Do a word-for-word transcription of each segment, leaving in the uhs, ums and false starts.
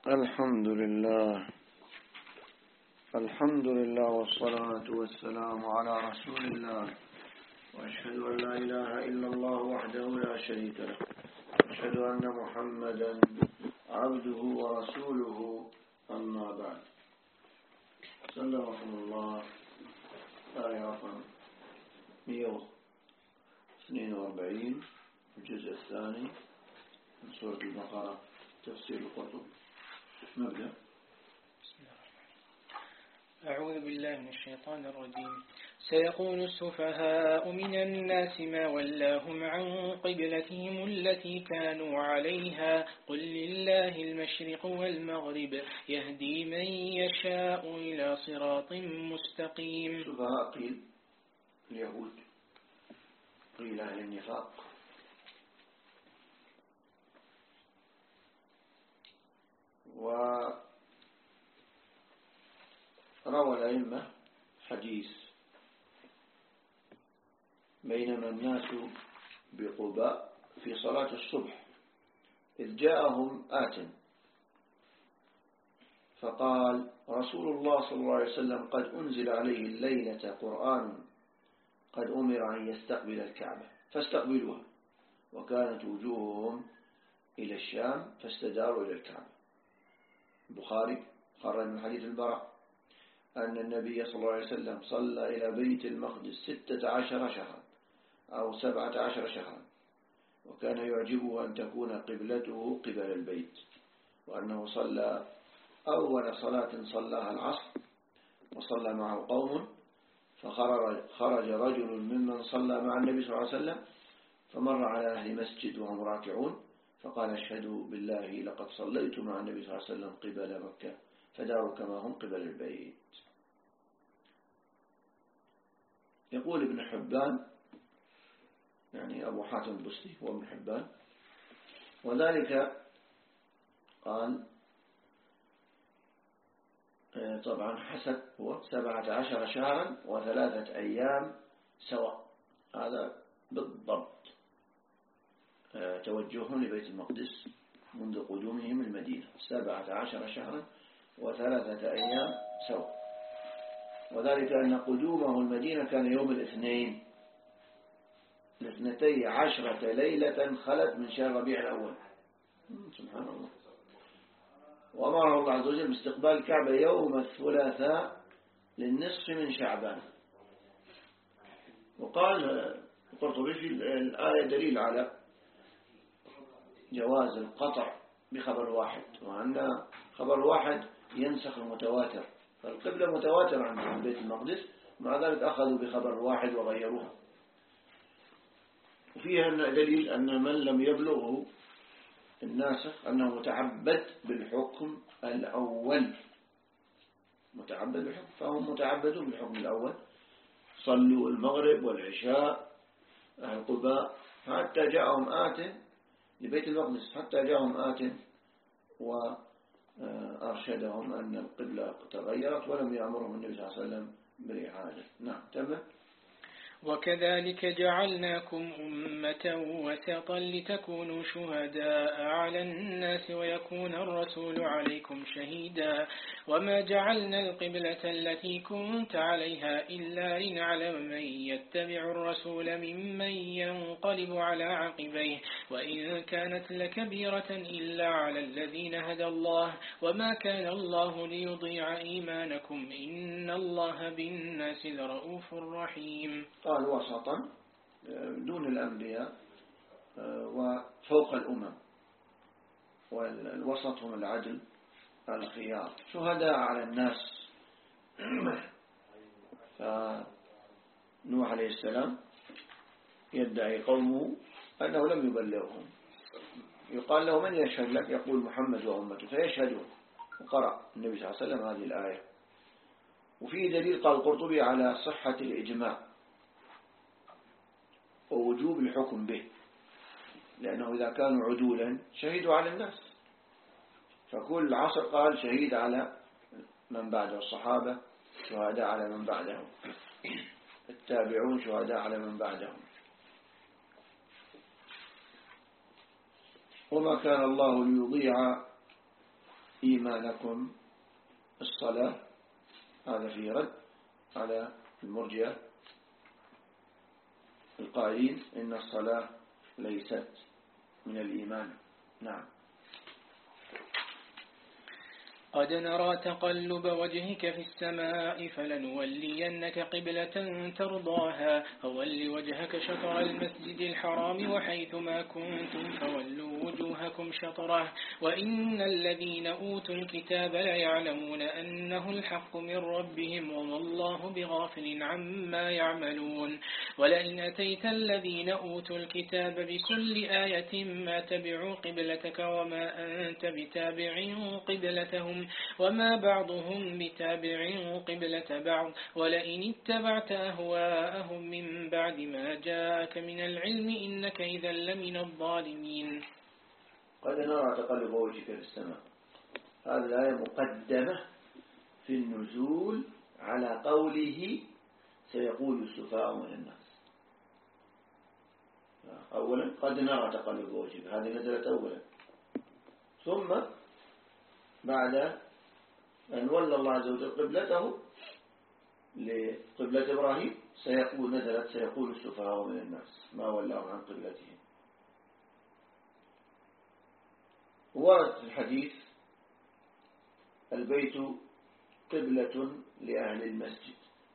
الحمد لله الحمد لله والصلاة والسلام على رسول الله، وأشهد أن لا إله إلا الله وحده لا شريك له، وأشهد أن محمدا عبده ورسوله، أما بعد. صلى الله آية رقم مئة واثنين وأربعين الجزء الثاني من سورة البقرة، تفسير القرطبي. نبدأ. أعوذ بالله من الشيطان الرجيم. سيقول السفهاء من الناس ما ولاهم عن قبلتهم التي كانوا عليها قل لله المشرق والمغرب يهدي من يشاء إلى صراط مستقيم. السفهاء قيل اليهود، قيل أهل النفاق. وروى الأئمة حديث بينما الناس بقباء في صلاة الصبح إذ جاءهم آت فقال رسول الله صلى الله عليه وسلم قد أنزل عليه الليلة قرآن قد أمر أن يستقبل الكعبة فاستقبلوها، وكانت وجوههم إلى الشام فاستداروا إلى الكعبة. البخاري خرج من حديث البراء أن النبي صلى الله عليه وسلم صلى إلى بيت المقدس ستة عشر شهرا أو سبعة عشر شهرا، وكان يعجبه أن تكون قبلته قبل البيت، وأنه صلى أول صلاة صلاها العصر وصلى معه قوم، فخرج رجل ممن صلى مع النبي صلى الله عليه وسلم فمر على أهل مسجد وهم راكعون فقال اشهدوا بالله لقد صليت مع النبي صلى الله عليه وسلم قبل مكة فداروا كما هم قبل البيت. يقول ابن حبان، يعني أبو حاتم البستي هو ابن حبان، وذلك قال طبعا حسب هو سبعة عشر شهرا وثلاثة أيام سواء، هذا بالضبط توجههم لبيت المقدس منذ قدومهم المدينة، سبعة عشر شهرا وثلاثة أيام سواء، وذلك أن قدومه المدينة كان يوم الاثنين الاثنتي عشرة ليلة خلت من شهر ربيع الأول، سبحان الله. وأمره الله عز وجل باستقبال الكعبة يوم الثلاثاء للنصف من شعبان. وقال القرطبي في الآية دليل على جواز القطع بخبر واحد، وأن خبر واحد ينسخ المتواتر، فالقبلة متواتر عن بيت المقدس، مع ذلك أخذوا بخبر واحد وغيروها. وفيها دليل أن من لم يبلغه الناسخ أنه متعبد بالحكم الأول، متعبد بالحكم، فهم متعبدون بالحكم الأول، صلوا المغرب والعشاء أهل قباء حتى جاءهم آت لبيت المقدس، حتى جاءهم آت وأرشدهم أن القبلة تغيرت ولم يأمرهم النبي صلى الله عليه وسلم بالإعادة. نعم تمام. وكذلك جعلناكم أمة وسطا لتكونوا شهداء على الناس ويكون الرسول عليكم شهيدا وما جعلنا القبلة التي كنت عليها إلا لنعلم من يتبع الرسول ممن ينقلب على عقبيه وإن كانت لكبيرة إلا على الذين هدى الله وما كان الله ليضيع إيمانكم إن الله بالناس لرؤوف رحيم. قال وسطا دون الأنبياء وفوق الأمم، والوسط هم العدل الخيار، شهداء على الناس. فنوح عليه السلام يدعي قومه أنه لم يبلغهم، يقال له من يشهد لك؟ يقول محمد وأمته فيشهدون، وقرأ النبي صلى الله عليه وسلم هذه الآية. وفيه دليل قال القرطبي على صحة الإجماع ووجوب الحكم به، لأنه إذا كانوا عدولا شهدوا على الناس، فكل عصر قال شهيد على من بعده، الصحابة شهداء على من بعدهم، التابعون شهداء على من بعدهم. وما كان الله ليضيع إيمانكم الصلاة، هذا في رد على المرجئة القائلين إن الصلاة ليست من الإيمان. نعم. قد نرى تقلب وجهك في السماء فلنولينك قبلة ترضاها فول وجهك شطر المسجد الحرام وحيثما كنتم فولوا وجوهكم شطره وإن الذين أوتوا الكتاب ليعلمون أنه الحق من ربهم وما الله بغافل عما يعملون. ولئن أتيت الذين أوتوا الكتاب بكل آية ما تبعوا قبلتك وما أنت بتابع قبلتهم وما بعضهم بتابع قبلة بعض ولئن اتبعت أهواءهم من بعد ما جاءك من العلم إنك إذا لمن الظالمين. قد نرى تقلب وجهك في السماء، هذه الآية مقدمة في النزول على قوله سيقول السفهاء من الناس. أولا قد نرى تقلب وجهك، هذه نزلت أولا، ثم بعد أن ولى الله عز وجل قبلته لقبلة إبراهيم سيقول نزلت سيقول السفهاء من الناس ما ولاهم عن قبلتهم. ورد في الحديث البيت قبلة لأهل المسجد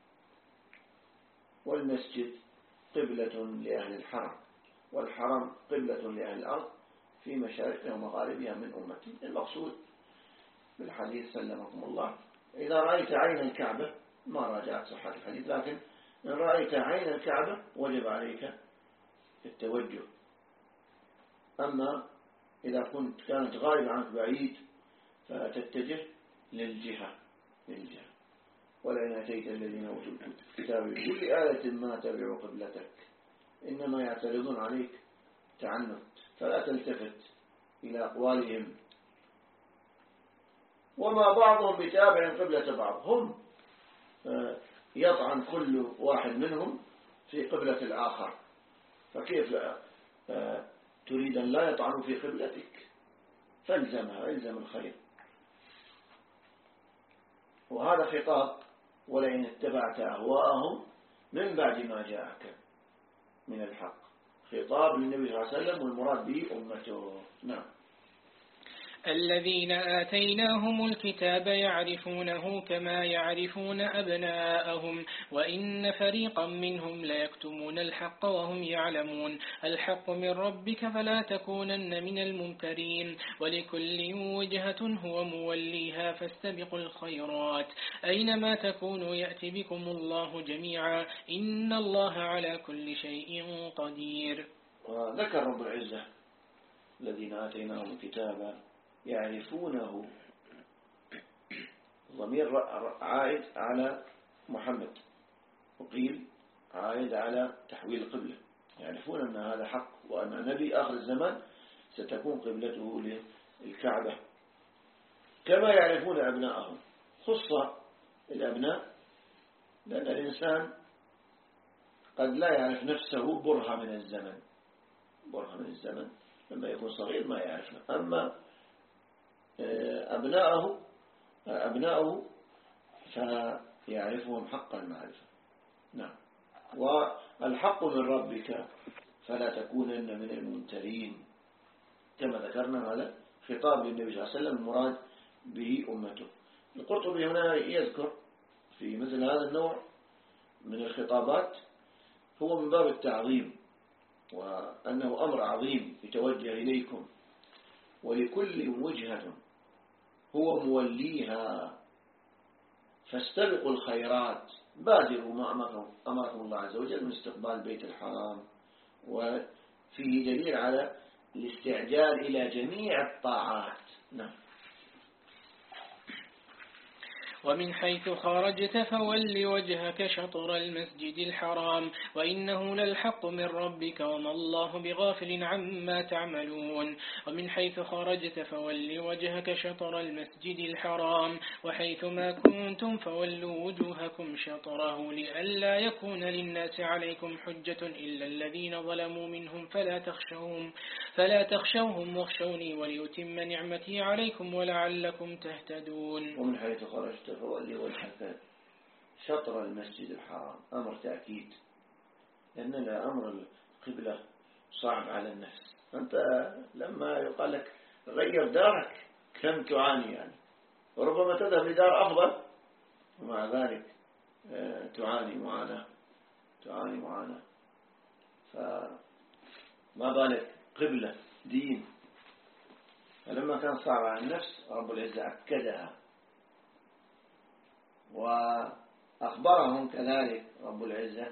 والمسجد قبلة لأهل الحرم والحرم قبلة لأهل الأرض في مشارقها ومغاربها من أمتي. المقصود بالحديث سلمكم الله إذا رأيت عين الكعبة، ما راجعت صحة الحديث، لكن إن رأيت عين الكعبة وجب عليك التوجه. أما إذا كنت كانت غائبة عنك بعيد فتتجه للجهة للجهة. ولئن أتيت الذين أوتوا الكتاب بكل آية ما تبعوا قبلتك، إنما يعترضون عليك تعنت، فلا تلتفت إلى أقوالهم. وما بعضهم بتابع قبلة بعض، هم يطعن كل واحد منهم في قبلة الآخر، فكيف تريد أن لا يطعنوا في قبلتك؟ فالزمها، الزم الخير. وهذا خطاب ولئن اتبعت أهواءهم من بعد ما جاءك من الحق، خطاب للنبي صلى الله عليه وسلم والمراد به أمته. نعم. الذين آتيناهم الكتاب يعرفونه كما يعرفون أبناءهم وإن فريقا منهم ليكتمون الحق وهم يعلمون. الحق من ربك فلا تكونن من الممترين ولكل وجهة هو موليها فاستبقوا الخيرات أينما تكونوا يأتي بكم الله جميعا إن الله على كل شيء قدير. وذكر رب العزة الذين آتيناهم الكتاب يعرفونه، ضمير عائد على محمد وقيل عائد على تحويل القبلة. يعرفون أن هذا حق وأن نبي آخر الزمان ستكون قبلته للكعبة كما يعرفون أبناءهم. خص الأبناء لأن الإنسان قد لا يعرف نفسه برهة من الزمن، برهة من الزمن لما يكون صغير ما يعرفه، أما أبناءه أبناءه فيعرفهم حق المعرفة. نعم. والحق من ربك فلا تكونن من الممترين، كما ذكرنا هذا خطاب للنبي صلى الله عليه وسلم المراد به أمته. القرطبي هنا يذكر في مثل هذا النوع من الخطابات هو من باب التعظيم، وأنه أمر عظيم يتوجه إليكم، ولكل وجهة هو موليها فاستبقوا الخيرات، بادروا ما أمركم الله عز وجل من استقبال بيت الحرام، وفيه دليل على الاستعجال إلى جميع الطاعات. نعم. ومن حيث خرجت فول وجهك شطر المسجد الحرام وإنه للحق من ربك وما الله بغافل عما تعملون ومن حيث خرجت فول وجهك شطر المسجد الحرام وحيث ما كنتم فولوا وجوهكم شطره لئلا يكون للناس عليكم حجة إلا الذين ظلموا منهم فلا تخشوهم فلا تخشوهم واخشوني وليتم نعمتي عليكم ولعلكم تهتدون. ومن حيث خرجت فولي وجهك شطر المسجد الحرام أمر تأكيد، لأن أمر القبلة صعب على النفس. أنت لما يقال لك غير دارك كم تعاني يعني، وربما تذهب لدار أفضل ومع ذلك تعاني معاناة تعاني معاناة فما بالك قبلة دين. فلما كان صعب على النفس رب العزة أكدها، وأخبرهم كذلك رب العزة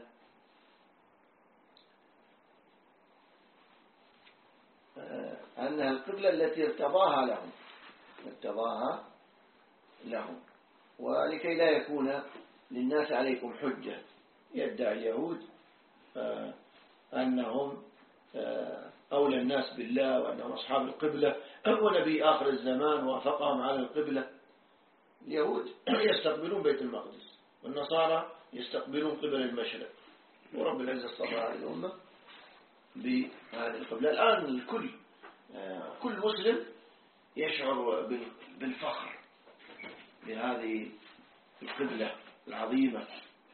أنها القبلة التي ارتضاها لهم ارتضاها لهم ولكي لا يكون للناس عليكم حجة. يدعي اليهود أنهم أولى الناس بالله وأنهم أصحاب القبلة ونبي آخر الزمان وافقهم على القبلة. اليهود يستقبلون بيت المقدس والنصارى يستقبلون قبل المشرق، ورب العزة اصطفى هذه الأمة بهذه القبلة. الآن الكل كل مسلم يشعر بالفخر بهذه القبلة العظيمة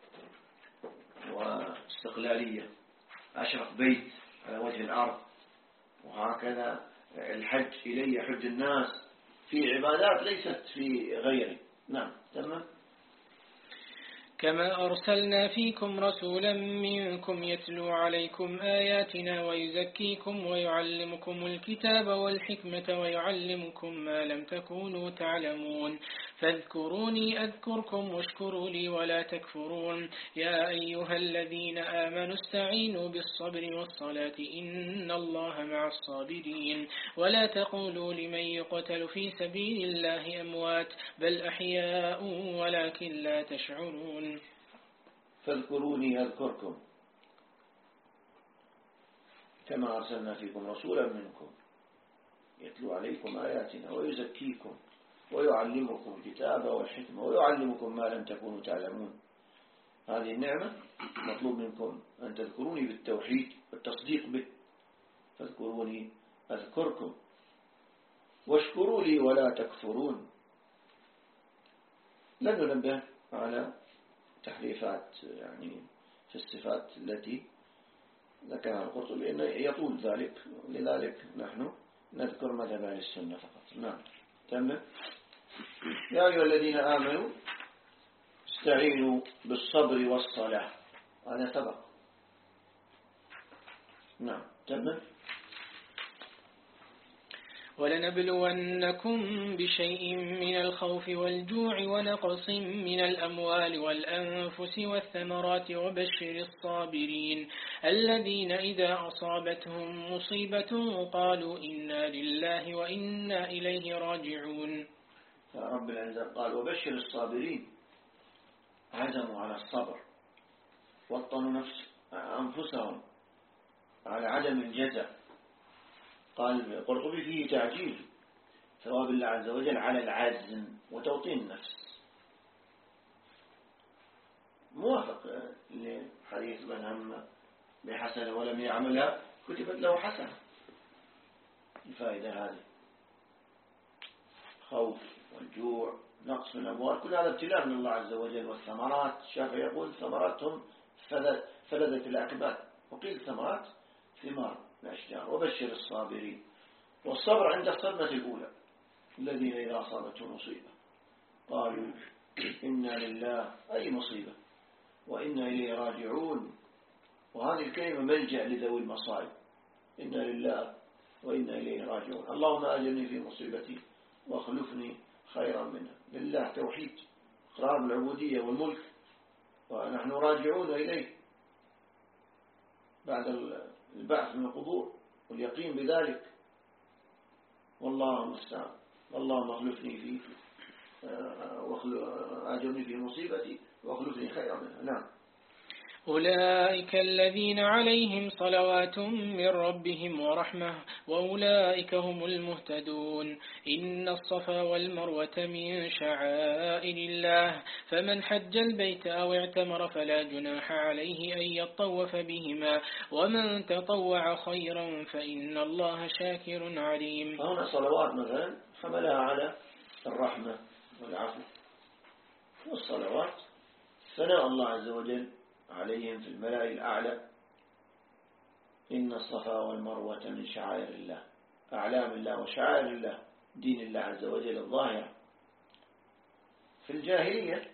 واستقلالية، أشرف بيت على وجه الأرض، وهكذا الحج إليه يحج الناس في عبادات ليست في غيره. نعم تمام. كما أرسلنا فيكم رسولا منكم يتلو عليكم آياتنا ويزكيكم ويعلمكم الكتاب والحكمة ويعلمكم ما لم تكونوا تعلمون فاذكروني أذكركم واشكروا لي ولا تكفرون. يا أيها الذين آمنوا استعينوا بالصبر والصلاة إن الله مع الصابرين. ولا تقولوا لمن يقتل في سبيل الله أموات بل أحياء ولكن لا تشعرون. فاذكروني أذكركم كما أرسلنا فيكم رسولا منكم يتلو عليكم آياتنا ويزكيكم ويعلمكم الكتاب والحكمة ويعلمكم ما لم تكونوا تعلمون. هذه النعمة مطلوب منكم أن تذكروني بالتوحيد والتصديق به. فاذكروني أذكركم واشكروا لي ولا تكفرون. لن ننبه على تحريفات يعني في الصفات التي ذكرها القرطبي لأنه يطول ذلك، لذلك نحن نذكر مذهب أهل السنة فقط. نعم تمام. يا أيها الذين آمنوا استعينوا بالصبر والصلاة، هذا سبق. نعم تمام. ولنبلونكم بشيء من الخوف والجوع ونقص من الأموال والأنفس والثمرات وبشر الصابرين الذين إذا أصابتهم مصيبة قالوا إنا لله وإنا إليه راجعون. رب العزة قال وبشر الصابرين، عزموا على الصبر وطنوا نفس أنفسهم على عدم الجزع. قال القرطبي فيه تعجيل ثواب الله عز وجل على العزم وتوطين النفس، موافق لحديث من هم بحسنة ولم يعملها كتبت له حسنة. الفائدة هذه خوف والجوع نقص من الأموال كل هذا ابتلاء من الله عز وجل. والثمرات الشافعي يقول ثمراتهم فلذة الأكباد، وقيل ثمرات ثمار الأشجار. وبشر الصابرين، والصبر عند الصدمة الأولى الذين إذا أصابتهم مصيبة قالوا إنا لله أي مصيبة وإنا إليه راجعون. وهذه الكلمة ملجأ لذوي المصائب، إنا لله وإنا إليه راجعون. اللهم أجرني في مصيبتي واخلفني خيرا منها. لله توحيد إقرار بالعبودية والملك، ونحن راجعون إليه بعد البعث من القبور واليقين بذلك. والله المستعان. اللهم اخلفني فيه أجرني في مصيبتي واخلفني خيرا منها. نعم. أولئك الذين عليهم صلوات من ربهم ورحمة وأولئك هم المهتدون. إن الصفا والمروة من شعائر الله فمن حج البيت أو اعتمر فلا جناح عليه أن يطوف بهما ومن تطوع خيرا فإن الله شاكر عليم. فهنا صلوات مثلا حملها على الرحمة والعفو، والصلوات ثناء الله عز وجل عليهم في الملأ الأعلى. إن الصفا والمروة من شعائر الله، أعلام الله وشعائر الله، دين الله عز وجل الظاهرة. في الجاهلية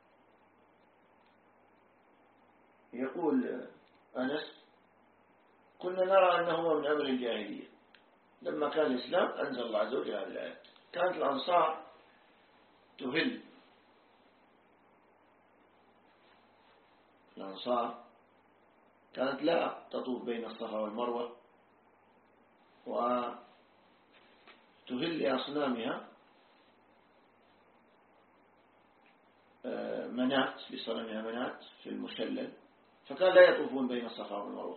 يقول أنس كنا نرى أنه من أمر الجاهلية، لما كان الإسلام أنزل الله عز وجل هذه الآيات. كانت الأنصار تهل، الأنصار كانت لا تطوف بين الصفا والمروة وتهل لأصنامها منات، بصنمها منات في المشلل، فكان لا يطوفون بين الصفا والمروة.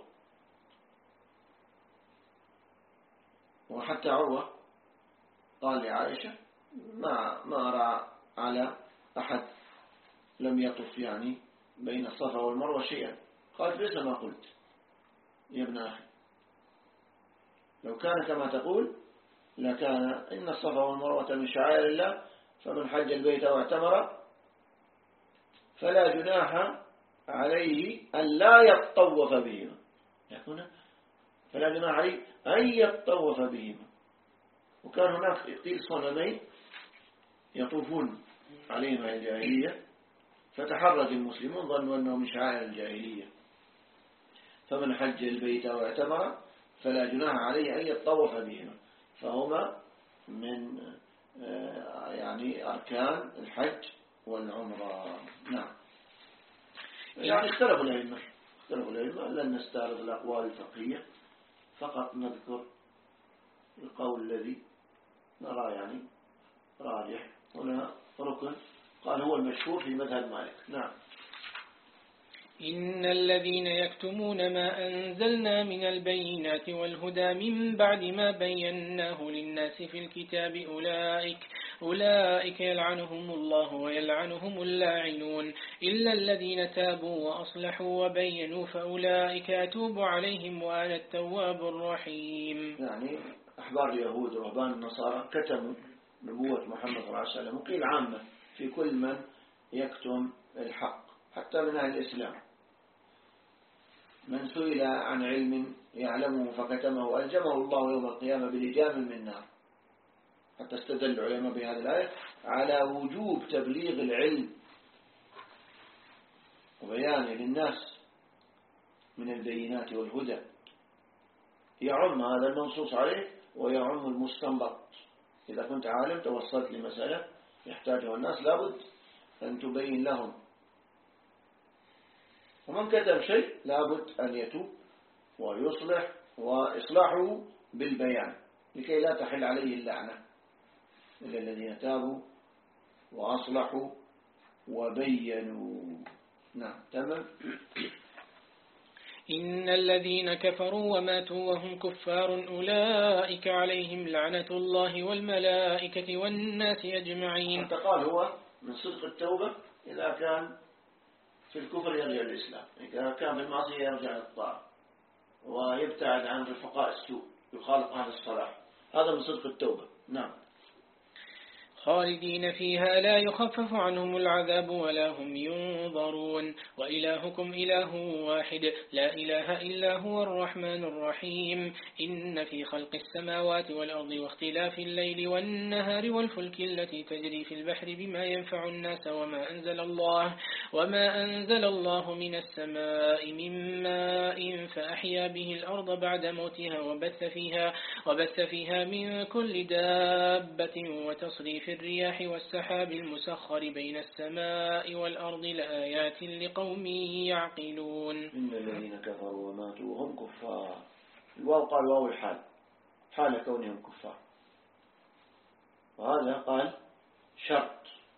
وحتى عروة قال لعائشة ما ما أرى على أحد لم يطف يعني بين الصفا والمروة شيئا. قالت ليس ما قلت يا ابن أخي، لو كان كما تقول لكان إن الصفا والمروة من شعائر الله فمن حج البيت أو اعتمر فلا جناح عليه أن لا يطوف بهما. يكون فلا جناح عليه أن يطوف بهما. وكان هناك قيل صنمين يطوفون عليهما الجاهلية، فتحرج المسلمون ظنوا أنه من شعائر الجاهلية. فمن حج البيت أو اعتمر فلا جناح عليه أن يطوف بهما، فهما من يعني أركان الحج والعمرة. نعم. يعني اختلفوا العلماء اختلفوا العلماء لن نستعرض الأقوال الفقهية، فقط نذكر القول الذي نرى يعني راجح. هنا ركن قال هو المشهور في مذهب مالك. نعم. إن الذين يكتمون ما أنزلنا من البينات والهدى من بعد ما بيناه للناس في الكتاب أولئك أولئك يلعنهم الله ويلعنهم اللاعنون إلا الذين تابوا وأصلحوا وبينوا فأولئك أتوب عليهم وأنا التواب الرحيم. يعني أحبار اليهود ورهبان النصارى كتموا نبوة محمد صلى الله عليه وسلم، وقيل عامة في كل من يكتم الحق حتى من أهل الإسلام. من سئل عن علم يعلمه فكتمه ألجمه الله يوم القيامة بلجام من نار. حتى استدل العلماء بهذه الآية على وجوب تبليغ العلم وبيانه للناس من البينات والهدى، يعم هذا المنصوص عليه ويعم المستنبط. إذا كنت عالم توصلت لمسألة يحتاجها الناس لابد أن تبين لهم، ومن كتم شيء لابد أن يتوب ويصلح، وإصلاحه بالبيان لكي لا تحل عليه اللعنة، إلا الذين تابوا وأصلحوا وبينوا. نعم. تمام. إن الذين كفروا وماتوا وهم كفار أولئك عليهم لعنة الله والملائكة والناس أجمعين. حتى قال هو من صدق التوبة إذا كان في الكفر يرجع للإسلام، إذا كان في المعصية يرجع للطاعة ويبتعد عن رفقاء السوء يخالط أهل الصلاح، هذا من صدق التوبة. نعم. خالدين فيها لا يخفف عنهم العذاب ولا هم ينظرون وإلهكم إله واحد لا إله إلا هو الرحمن الرحيم. إن في خلق السماوات والأرض واختلاف الليل والنهار والفلك التي تجري في البحر بما ينفع الناس وما أنزل الله وما أنزل الله من السماء من ماء فأحيا به الأرض بعد موتها وبث فيها وبث فيها من كل دابة وتصريف الرياح والسحاب المسخر بين السماء والأرض لآيات لقوم يعقلون. إن الذين كفروا وماتوا وهم كفار، الواو قال واو الحال، حال كونهم كفار، وهذا قال شرط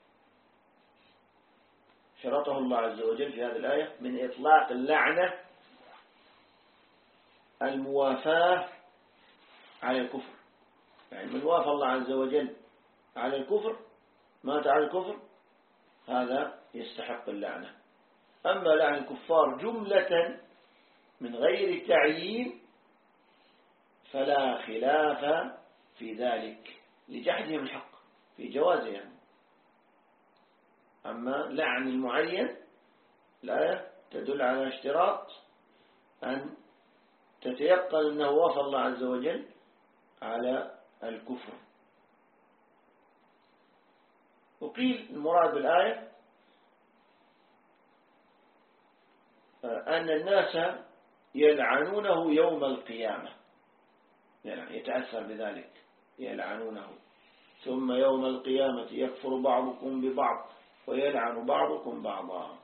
شرطه الله عز وجل في هذه الآية من إطلاق اللعنة الموافاة على الكفر. يعني من وافى الله عز وجل على الكفر مات على الكفر هذا يستحق اللعنة. أما لعن الكفار جملة من غير تعيين فلا خلاف في ذلك لجحدهم الحق في جوازه يعني. أما لعن المعين الآية تدل على اشتراط أن تتيقن أنه وافى الله عز وجل على الكفر. وقيل المراد بالآية أن الناس يلعنونه يوم القيامة، يعني يتأثر بذلك يلعنونه، ثم يوم القيامة يكفر بعضكم ببعض ويلعن بعضكم بعضا.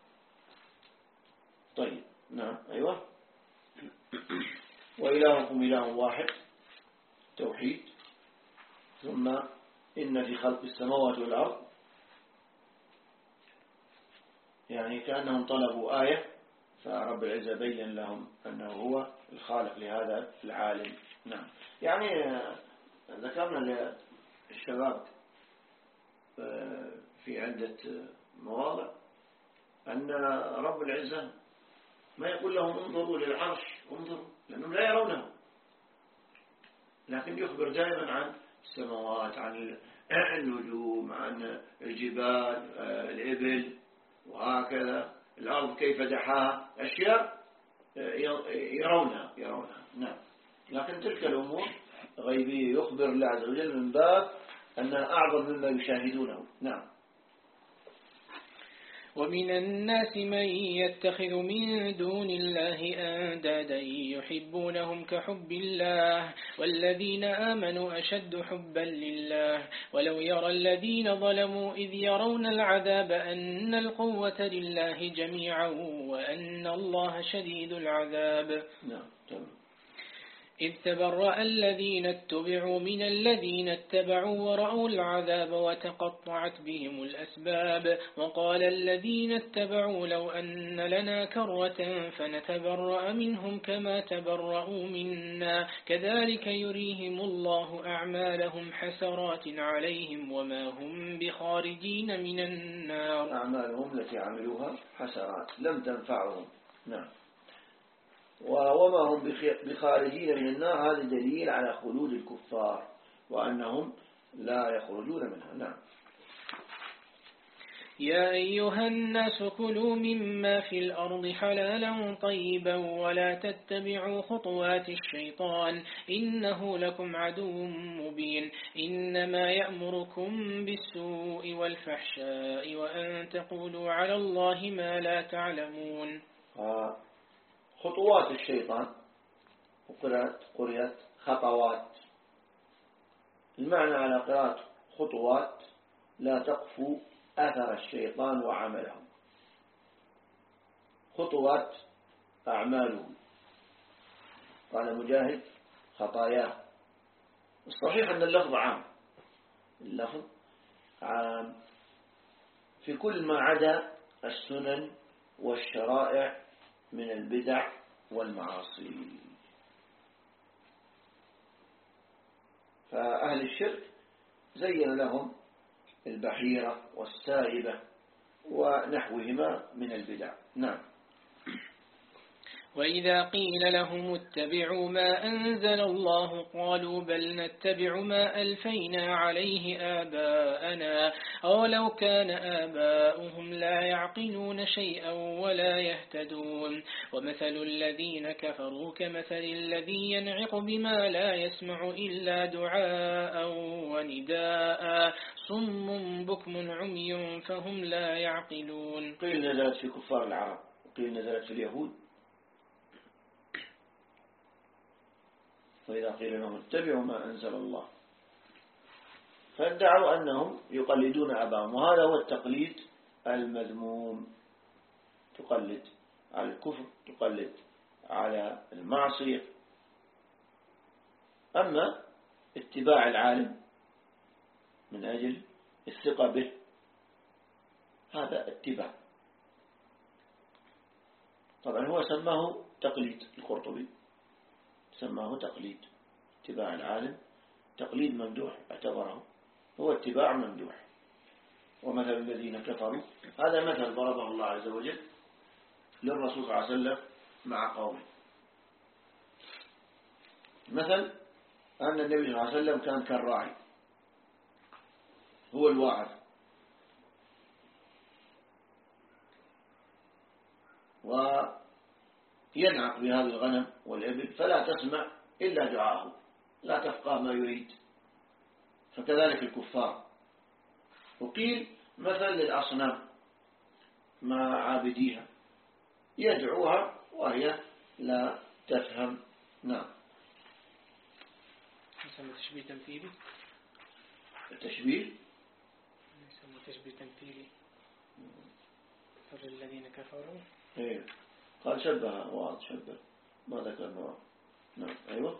طيب نعم أيوة. وإلهكم إله واحد توحيد. ثم إن في خلق السماوات والأرض، يعني كأنهم طلبوا آية فرب العزة بين لهم أنه هو الخالق لهذا العالم. نعم. يعني ذكرنا للشباب في عدة مواضع أن رب العزة ما يقول لهم انظروا للعرش انظروا لأنهم لا يرونه، لكن يخبر دائما عن السماوات، عن النجوم، عن الجبال، الإبل، وهكذا الأرض كيف دحاها، أشياء يرونها يرونها نعم. لكن تلك الأمور غيبية يخبر الله عز وجل من باب أنها أعظم مما يشاهدونه. نعم. ومن الناس من يتخذ من دون الله أندادا يحبونهم كحب الله والذين آمنوا أشد حبا لله ولو يرى الذين ظلموا إذ يرون العذاب أن القوة لله جميعا وأن الله شديد العذاب. نعم. إذ تبرأ الذين اتبعوا من الذين اتبعوا ورأوا العذاب وتقطعت بهم الأسباب وقال الذين اتبعوا لو أن لنا كرة فنتبرأ منهم كما تبرأوا منا كذلك يريهم الله أعمالهم حسرات عليهم وما هم بخارجين من النار. أعمالهم التي عملوها حسرات لم تنفعهم. نعم. وما هم بخارجين من النار هذا دليل على خلود الكفار وأنهم لا يخرجون منها. نعم. يا أيها الناس كلوا مما في الأرض حلالا طيبا ولا تتبعوا خطوات الشيطان إنه لكم عدو مبين إنما يأمركم بالسوء والفحشاء وأن تقولوا على الله ما لا تعلمون. آه. خطوات الشيطان وقرأت قرأت خطوات. المعنى على قراءة خطوات لا تقفوا أثر الشيطان وعمله. خطوات أعماله. قال مجاهد خطاياه. الصحيح أن اللفظ عام، اللفظ عام في كل ما عدا السنن والشرائع من البدع والمعاصي. فأهل الشرك زين لهم البحيرة والسائبة ونحوهما من البدع. نعم. وإذا قيل لهم اتبعوا ما أنزل الله قالوا بل نتبع ما ألفينا عليه آباءنا أولو كان آباؤهم لا يعقلون شيئا ولا يهتدون ومثل الذين كفروا كمثل الذي ينعق بما لا يسمع إلا دعاء ونداء صم بكم عمي فهم لا يعقلون. قيل نزلت في كفار العرب وقيل نزلت في اليهود. وإذا قيل لهم اتبعوا ما أنزل الله فادعوا أنهم يقلدون أباهم وهذا هو التقليد المذموم. تقلد على الكفر تقلد على المعصية. أما اتباع العالم من أجل الثقة به، هذا اتباع. طبعا هو سماه تقليد، القرطبي سماه تقليد، اتباع العالم تقليد ممدوح اعتبره، هو اتباع ممدوح. ومثل الذين كفروا، هذا مثل ضربه الله عز وجل للرسول صلى الله عليه وسلم مع قومه. مثل أن النبي صلى الله عليه وسلم كان كالراعي، هو الواعظ، وينعق بهذه الغنم والإبل فلا تسمع إلا دعاءه، لا تفقه ما يريد. فكذلك الكفار. وقيل مثل للأصنام مع عابديها، يدعوها وهي لا تفهم. نعم. يسمى تشبيه تمثيلي. التشبيه يسمى تشبيه تمثيلي مثل الذين كفروا. ايه قال شبه واضح، شبه ما ذكرنا. نعم. أيوة.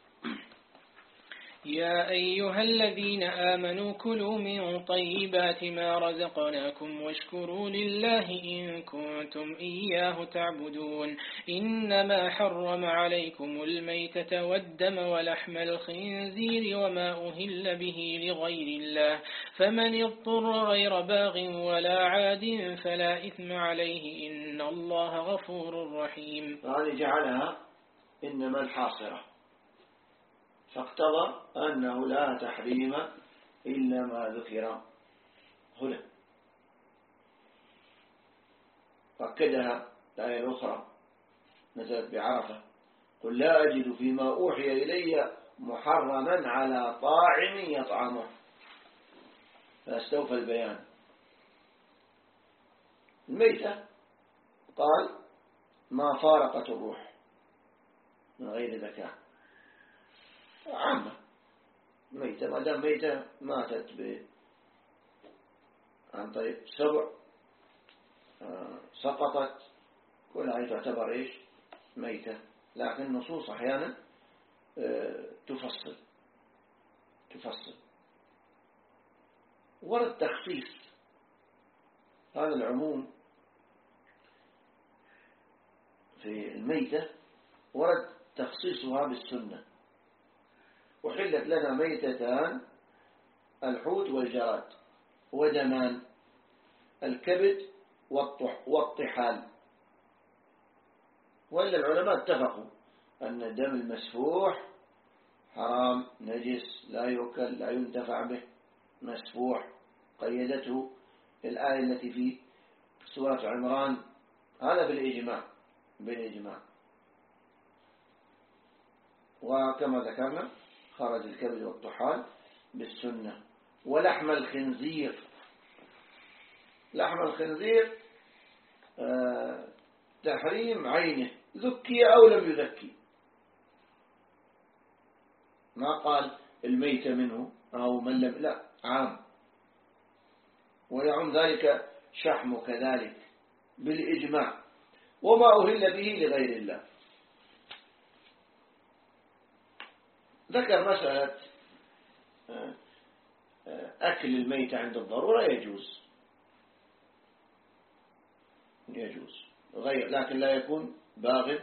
يا أيها الذين آمنوا كلوا من طيبات ما رزقناكم واشكروا لله إن كنتم إياه تعبدون. إنما حرم عليكم الميتة والدم ولحم الخنزير وما أهل به لغير الله، فمن اضطر غير باغ ولا عاد فلا إثم عليه إن الله غفور رحيم. هذه جعلها إنما الحاصرة، فاقتضى أنه لا تحريم إلا ما ذكر هنا. فأكدها الآية الأخرى نزلت بعرفة: قل لا أجد فيما أوحي إلي محرما على طاعم يطعمه. فاستوفى البيان. الميتة قال ما فارقت الروح من غير ذكاء، عامة ميتة، ما دام ميتة ماتت ب عن طريق سبع آه سقطت، كل هذه تعتبر إيش؟ ميتة. لكن النصوص أحيانا آه تفصل تفصل ورد تخصيص. هذا العموم في الميتة ورد تخصيصها بالسنة. وحلت لنا ميتتان: الحوت والجراد، ودمان: الكبد والطحال. وإلا العلماء اتفقوا أن الدم المسفوح حرام نجس لا يؤكل لا ينتفع به، مسفوح، قيدته الآية التي في سورة عمران. هذا بالإجماع بالإجماع. وكما ذكرنا خرج الكبد والطحال بالسنة. ولحم الخنزير، لحم الخنزير آه تحريم عينه، ذكي أو لم يذكي، ما قال الميت منه أو من لم، لا، عام. ويعم ذلك شحم كذلك بالإجماع. وما أهل به لغير الله. ذكر مسألة أكل الميت عند الضرورة يجوز يجوز غير، لكن لا يكون باغ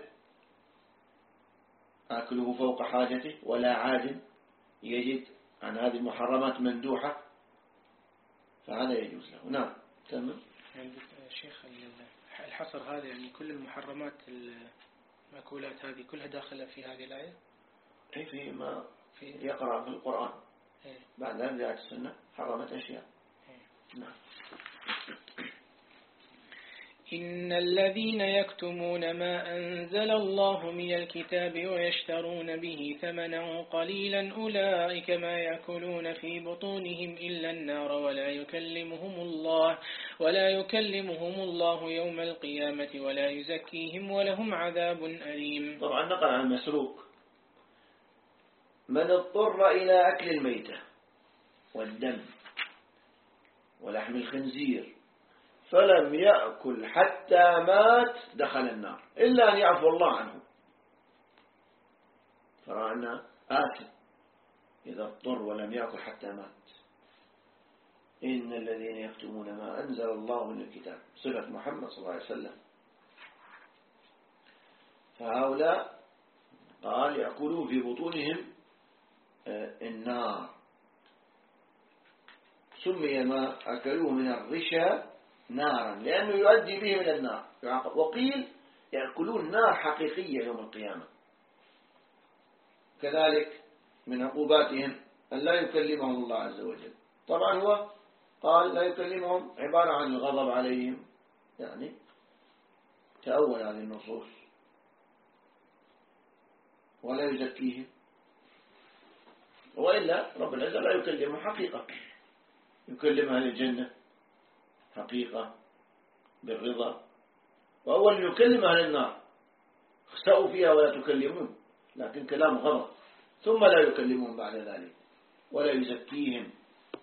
أكله فوق حاجته، ولا عاد يجد عن هذه المحرمات مندوحة، فهذا يجوز له. نعم. تمام. يعني شيخ الحصر هذا يعني كل المحرمات المأكولات هذه كلها داخلة في هذه الآية؟ أي فيما في يقرأ في القرآن. إيه. بعد ذلك جاءت السنة حرمت أشياء. إيه. نعم. إن الذين يكتمون ما أنزل الله من الكتاب ويشترون به ثمنا قليلا أولئك ما يأكلون في بطونهم إلا النار ولا يكلمهم الله ولا يكلمهم الله يوم القيامة ولا يزكيهم ولهم عذاب أليم. طبعا نقل عن مسروق: من اضطر إلى أكل الميتة والدم ولحم الخنزير فلم يأكل حتى مات دخل النار إلا أن يعفو الله عنه. فرأنا آثم إذا اضطر ولم يأكل حتى مات. إن الذين يكتمون ما أنزل الله من الكتاب، صفة محمد صلى الله عليه وسلم. فهؤلاء قال يأكلون في بطونهم النار، سمي ما أكلوه من الرشا نارا لأنه يؤدي به إلى النار. وقيل يأكلون نار حقيقية يوم القيامة. كذلك من عقوباتهم أن لا يكلمهم الله عز وجل. طبعا هو قال لا يكلمهم عبارة عن الغضب عليهم، يعني تأول هذه النصوص، ولا يزكيهم، وإلا رب العزة لا يكلمهم حقيقة، يكلم أهل الجنة حقيقة بالرضا، وأول يكلم أهل النار اخسأوا فيها ولا تكلمون، لكن كلام غضب، ثم لا يكلمهم بعد ذلك ولا يزكيهم،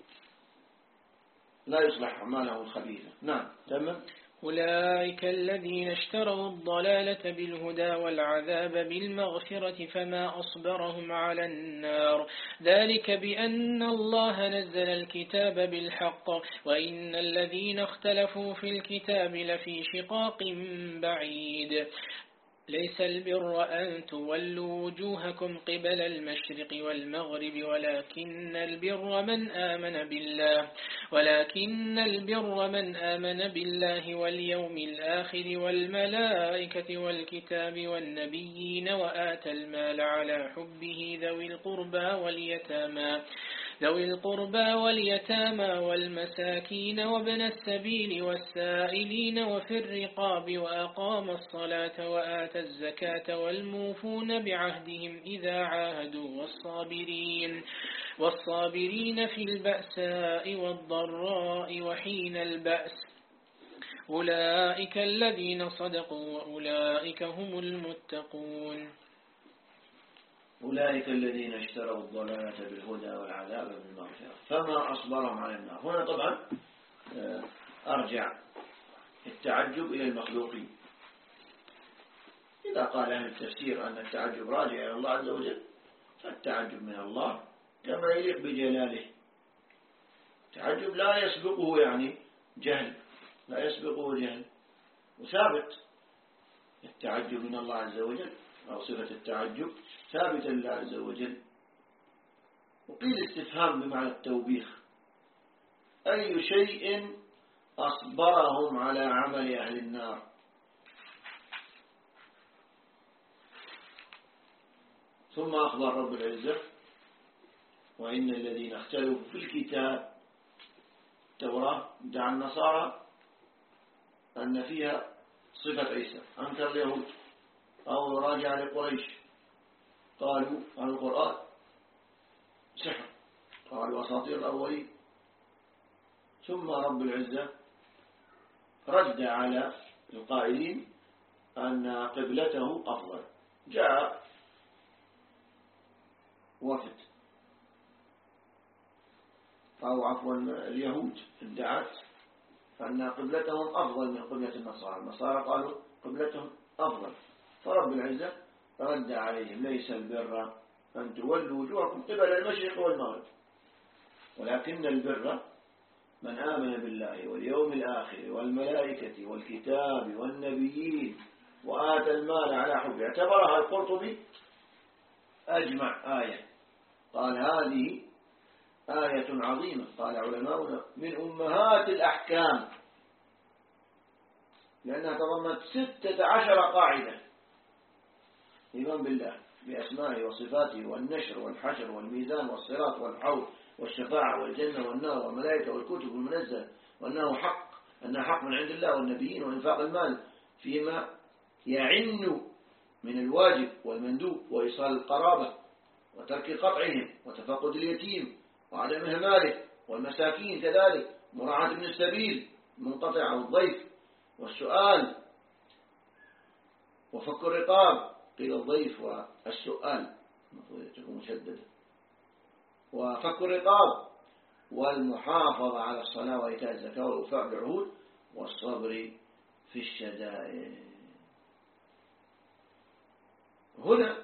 لا يصلح أعمالهم الخبيثة. نعم تمام. أولئك الذين اشتروا الضلالة بالهدى والعذاب بالمغفرة فما أصبرهم على النار، ذلك بأن الله نزل الكتاب بالحق وإن الذين اختلفوا في الكتاب لفي شقاق بعيد. ليس البر أن تولوا وجوهكم قبل المشرق والمغرب ولكن البر من آمن بالله ولكن البر من آمن بالله واليوم الآخر والملائكة والكتاب والنبيين وآتى المال على حبه ذوي القربى واليتامى ذوي القربى واليتامى والمساكين وابن السبيل والسائلين وفي الرقاب وأقام الصلاة وآتى الزكاة والموفون بعهدهم إذا عاهدوا والصابرين والصابرين في البأساء والضراء وحين البأس أولئك الذين صدقوا وأولئك هم المتقون. أولئك الذين اشتروا الضلالة بالهدى والعذاب بالمغفرة فما أصبرهم على النار. هنا طبعا أرجع التعجب إلى المخلوقين. إذا قال أهل التفسير أن التعجب راجع إلى الله عز وجل فالتعجب من الله كما يليق بجلاله. التعجب لا يسبقه يعني جهل، لا يسبقه جهل، وثابت التعجب من الله عز وجل أو صفة التعجب ثابتة لله عز وجل. وقيل استفهام بمعنى التوبيخ، أي شيء أصبرهم على عمل أهل النار. ثم أخبر رب العزة وإن الذين اختلفوا في الكتاب التوراة دعا النصارى أن فيها صفة عيسى، أنكر اليهود أو راجع لقريش قالوا عن القرآن سحر، قالوا أساطير الأولين. ثم رب العزة رد على القائلين أن قبلته أفضل. جاء وفد أو عفوا اليهود ادعت أن قبلتهم أفضل من قبلة النصارى، النصارى قالوا قبلتهم أفضل، فرب العزة رد عليهم ليس البر أن تولوا وجوهكم قبل المشرق والمغرب ولكن البر من آمن بالله واليوم الآخر والملائكة والكتاب والنبيين وآتى المال على حبه. اعتبرها القرطبي أجمع آية، قال هذه آية عظيمة، قال علماؤنا من أمهات الأحكام، لأنها تضمنت ستة عشر قاعدة: الإيمان بالله بأسمائه وصفاته والنشر والحشر والميزان والصراط والحوض والشفاعة والجنة والنار والملائكة والكتب والمنزل، وأنه حق أنها حق من عند الله والنبيين، وإنفاق المال فيما يعن من الواجب والمندوب وإيصال القرابة وترك قطعهم وتفقد اليتيم وعدم إهماله والمساكين، كذلك مراعاة ابن السبيل منقطع أو الضيف، والسؤال وفك الرقاب، قيل الضيف والسؤال المفروض تكون مشددة، وفك الرقاب والمحافظة على الصلاة وإيتاء الزكاة والوفاء بالعهود والصبر في الشدائد. هنا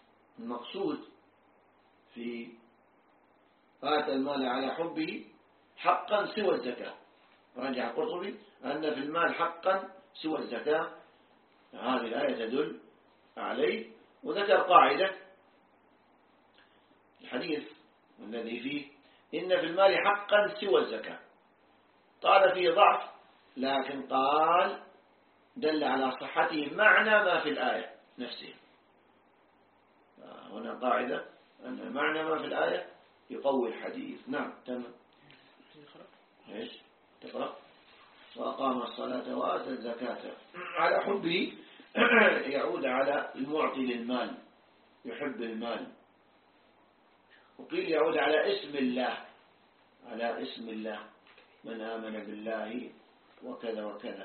المقصود في آتى المال على حبه حقا سوى الزكاة. رجع القرطبي أن في المال حقا سوى الزكاة، هذه الآية تدل عليه. وذكر قاعدة الحديث الذي فيه إن في المال حقا سوى الزكاة، قال فيه ضعف، لكن قال دل على صحته معنى ما في الآية نفسها. هنا قاعدة أن معنى ما في الآية يقوي الحديث. نعم تمام. ايش تقرأ؟ وأقام الصلاة وآتى الزكاة. على حبه يعود على المعطي للمال، يحب المال. وقيل يعود على اسم الله، على اسم الله، من آمن بالله وكذا وكذا.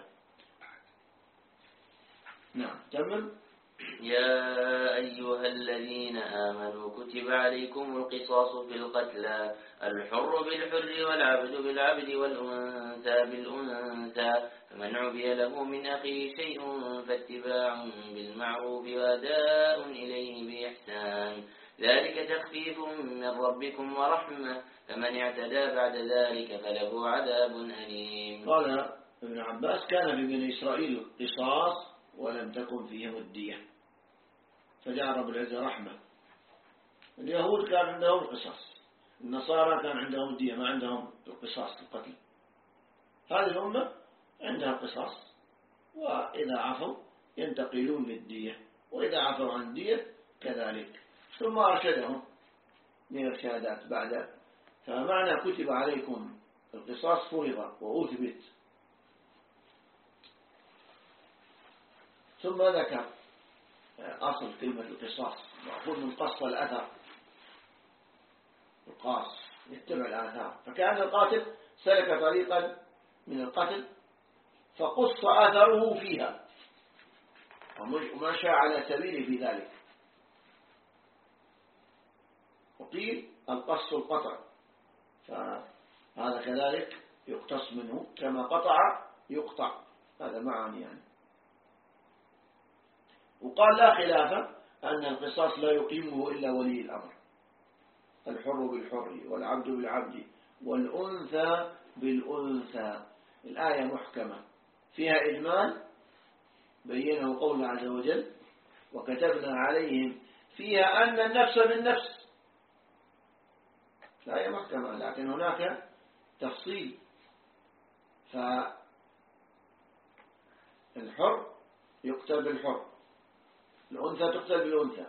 نعم تمام. يا أيها الذين آمنوا كتب عليكم القصاص في القتلى، الحر بالحر والعبد بالعبد والأنثى بالأنثى، فمن عفي له من أخيه شيء فاتباع بالمعروف وأداء إليه بإحسان، ذلك تخفيف من ربكم ورحمة، فمن اعتدى بعد ذلك فله عذاب أليم. قال ابن عباس كان في بني إسرائيل قصاص ولم تكن فيهم الدية، فجاء رب العزة رحمة. اليهود كان عندهم القصاص، النصارى كان عندهم الدية، ما عندهم القصاص القتل. هذه الأمة عندها القصاص، وإذا عفوا ينتقلون للدية، وإذا عفوا عن الدية كذلك. ثم أرشدهم لإرشادات بعد. فمعنى كتب عليكم القصاص فرض وأثبت. ثم ذكر أصل كلمة القصاص مأخوذ من قص الأثر، القاص يتبع الآثار، فكان القاتل سلك طريقا من القتل فقص أثره فيها ومشى على سبيله في ذلك. وقيل القص القطع، فهذا كذلك يقتص منه كما قطع يقطع، هذا معاني يعني. وقال لا خلاف أن القصاص لا يقيمه إلا ولي الأمر، الحر بالحر والعبد بالعبد والأنثى بالأنثى. الآية محكمة فيها إجمال بينه قوله عز وجل وكتبنا عليهم فيها أن النفس بالنفس. الآية محكمة، لكن هناك تفصيل. فالحر يقتل بالحر، الأنثى تقتل بالأنثى،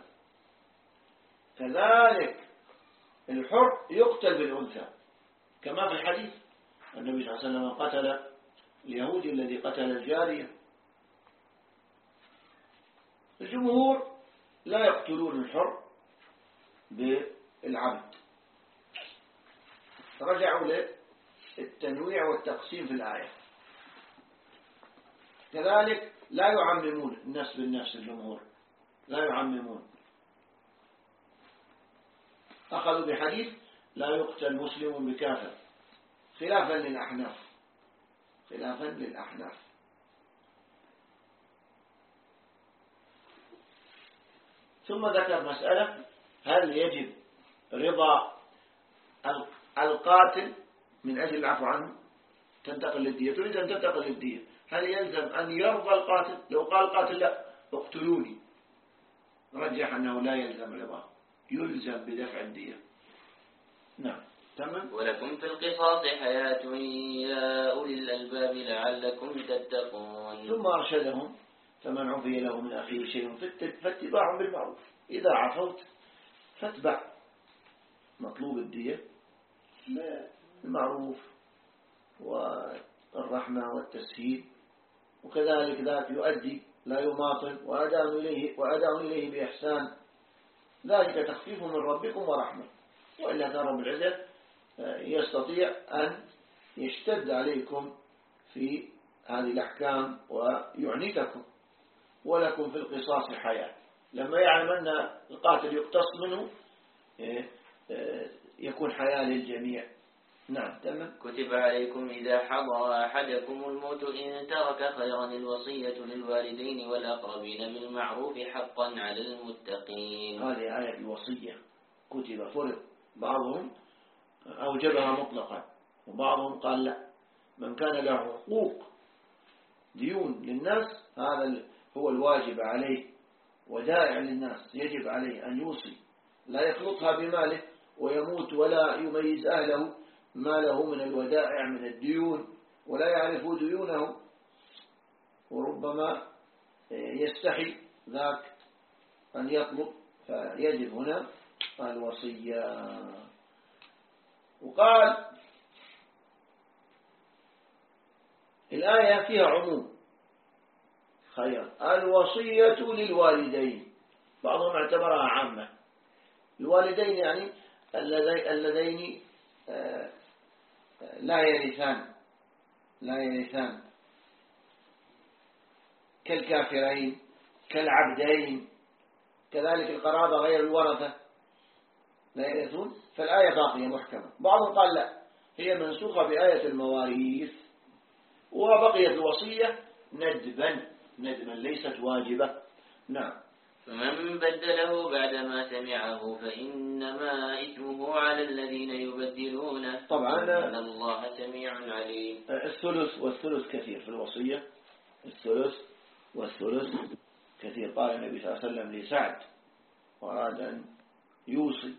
كذلك الحر يقتل بالأنثى، كما في الحديث النبي صلى الله عليه وسلم قتل اليهودي الذي قتل الجارية. الجمهور لا يقتلون الحر بالعبد، رجعوا للتنويع والتقسيم في الآية. كذلك لا يعممون النفس بالنفس، الجمهور لا يعممون، أخذوا بحديث لا يقتل مسلم بكافر، خلافا للأحناف، خلافا للأحناف. ثم ذكر مسألة هل يجب رضا القاتل من أجل العفو عنه تنتقل للدية، تريد أن تنتقل للدية، هل يلزم أن يرضى القاتل؟ لو قال القاتل لا اقتلوني، رجح أنه لا يلزم رضاه، يلزم بدفع الدية. نعم تمام. ولكم في القصاص حياة يا أولي الألباب لعلكم تتقون. ثم أرشدهم فمن عفي له من أخيه شيء فاتباع بالمعروف، إذا عفوت فاتبع مطلوب الدية بالمعروف والرحمة والتسهيل، وكذلك ذاك يؤدي لا يماطل وأداء إليه, وأداء إليه بإحسان، ذلك تخفيف من ربكم ورحمة. وإلا كان رب العزة يستطيع أن يشتد عليكم في هذه الأحكام ويعنتكم. ولكم في القصاص حياة، لما يعلم أن القاتل يقتص منه يكون حياة للجميع. نعم تمام. كتب عليكم إذا حضر أحدكم الموت إن ترك خيرا الوصية للوالدين والأقربين بالمعروف حقا على المتقين. هذه آية الوصية، كتب فرض، بعضهم أوجبها مطلقا وبعضهم قال لا، من كان له حقوق ديون للناس هذا هو الواجب عليه، ودائع للناس يجب عليه أن يوصي، لا يخلطها بماله ويموت ولا يميز أهله ما له من الودائع من الديون ولا يعرفوا ديونه، وربما يستحي ذاك أن يطلب، فيجب هنا الوصية. وقال الآية فيها عموم خير، الوصية للوالدين، بعضهم اعتبرها عامة، الوالدين يعني اللذين لا يرثان لا يرثان كالكافرين كالعبدين، كذلك القرابة غير الورثة لا يرثون، فالآية باقية محكمة. بعضهم قال لا، هي منسوخة بآية المواريث، وبقيت الوصية ندبا ندبا ليست واجبة. نعم. فمن بدله بعدما سمعه فإنما إثمه على الذين يبدلونه، طبعا إن الله سميع عليم. الثلث والثلث كثير في الوصية، الثلث والثلث كثير. قال النبي صلى الله عليه وسلم لسعد وأراد أن يوصي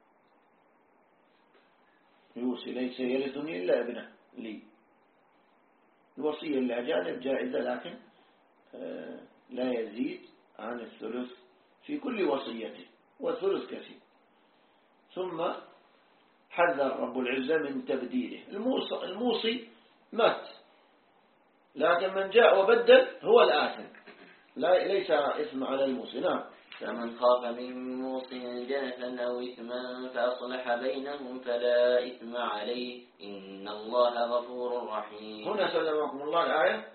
يوصي ليس يرثني إلا ابنه لي. الوصية للأجانب جائزة، لكن لا يزيد عن الثلث في كل وصيته، والثلث كثير. ثم حذر رب العزة من تبديله. الموصي مات، لكن من جاء وبدل هو الآثم، لا ليس إثم على الموصي. نعم. فمن خاف من موص جنفا أو إثما فأصلح بينهم فلا إثم عليه، إن الله غفور رحيم. هنا سلمكم الله الآية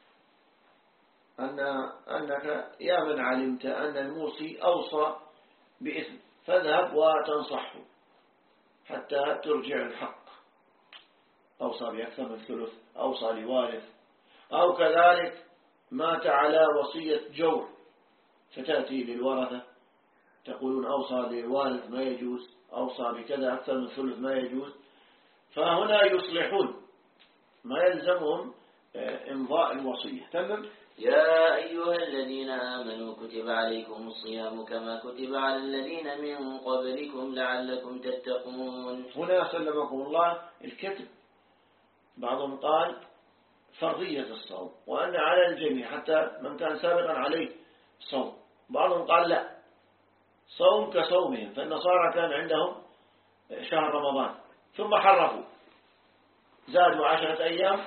أن أنك يا من علمت أن الموصي أوصى بإثم فاذهب وتنصحه حتى ترجع الحق، أوصى بأكثر من ثلث، أوصى لوارث، أو كذلك مات على وصية جور فتأتي للورثة تقولون أوصى للوارث ما يجوز، أوصى بكذا أكثر من ثلث ما يجوز، فهنا يصلحون، ما يلزمهم إمضاء الوصية. تمام. يا أيها الذين آمنوا كتب عليكم الصيام كما كتب على الذين من قبلكم لعلكم تتقون. هنا سلمكم الله الكتب، بعضهم قال فرضية الصوم وأن على الجميع حتى من كان سابقا عليه صوم، بعضهم قال لا، صوم كصومهم، فالنصارى كان عندهم شهر رمضان ثم حرفوا زادوا عشرة أيام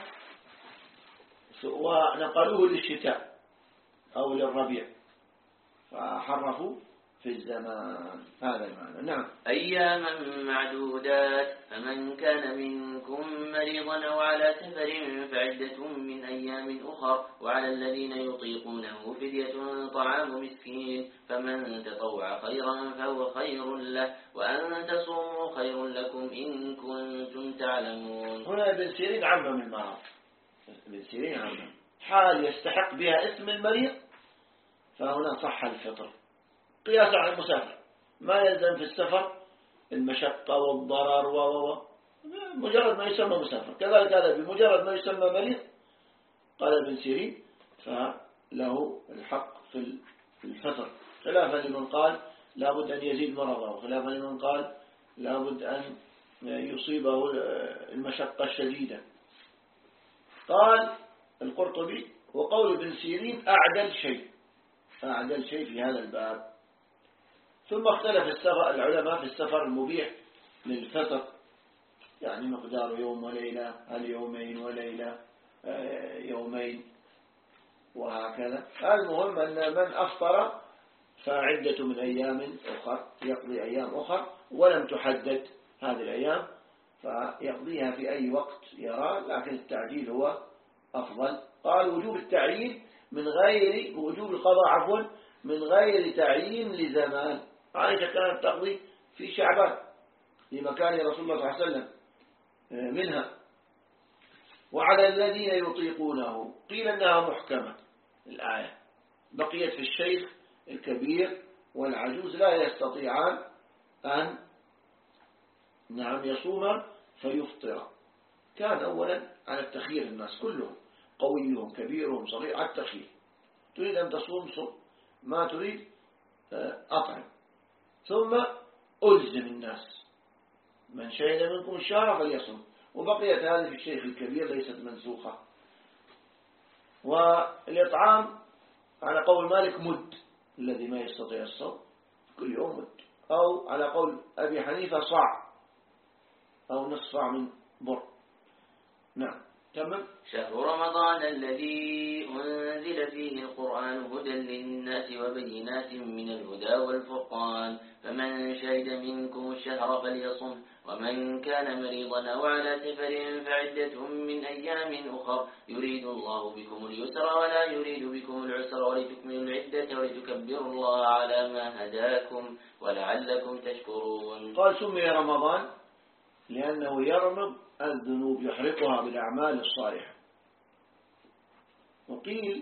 ونقلوه للشتاء أو للربيع، فحرفوا في الزمان. هذا المعنى. نعم. أياما معدودات، فمن كان منكم مريضا أو على سفر فعدة من أيام أخر، وعلى الذين يطيقونه فدية طعام مسكين، فمن تطوع خيرا فهو خير له، وأن تصوموا خير لكم إن كنتم تعلمون. هنا ابن سيرين عمم المرض، ابن سيرين عمم حال يستحق بها اسم المريض، فهنا صح الفطر قياسا على المسافر، ما يلزم في السفر المشقة والضرر و مجرد ما يسمى مسافر، كذلك هذا بمجرد ما يسمى مريض قال ابن سيرين فله الحق في الفطر، خلافا لمن قال لابد أن يزيد مرضه، وخلافا لمن قال لابد أن يصيبه المشقة الشديدة. قال القرطبي وقول ابن سيرين أعدل شيء أعدل شيء في هذا الباب. ثم اختلف السفر العلماء في السفر المبيح للفطر، يعني مقدار يوم وليلة، هل يومين وليلة، يومين، وهكذا. المهم أن من أفطر فعدة من أيام أخر، يقضي أيام أخر ولم تحدد هذه الأيام، فيقضيها في أي وقت يرى، لكن التعجيل هو أفضل. قال وجوب التعيين من غير وجوب القضاء عفوا من غير تعيين لزمان. عائشة كانت تقضي في شعبان لمكان رسول الله صلى الله عليه وسلم منها. وعلى الذين يطيقونه قيل أنها محكمة الآية، بقيت في الشيخ الكبير والعجوز لا يستطيعان أن نعم يصوم فيفطر، كان أولا على التخيير، الناس كلهم قويهم كبيرهم صغير على التخيير، تريد أن تصوم صم، ما تريد أطعم. ثم ألزم الناس من شهد منكم الشهر فليصم، وبقيت هذه في الشيخ الكبير ليست منسوخة. والإطعام على قول مالك مد، الذي ما يستطيع الصوم كل يوم مد، أو على قول أبي حنيفة صاع أو نصف صاع من بر. نعم تمام. شهر رمضان الذي أنزل فيه القرآن هدى للناس وبينات من الهدى والفرقان، فمن شهد منكم الشهر فليصم، ومن كان مريضا أو على سفر فعدة من أيام أخر، يريد الله بكم اليسر ولا يريد بكم العسر ولتكملوا العدة ولتكبروا الله على ما هداكم ولعلكم تشكرون. قال سمي رمضان لأنه يرمض الذنوب، يحرقها بالأعمال الصالحة. وقيل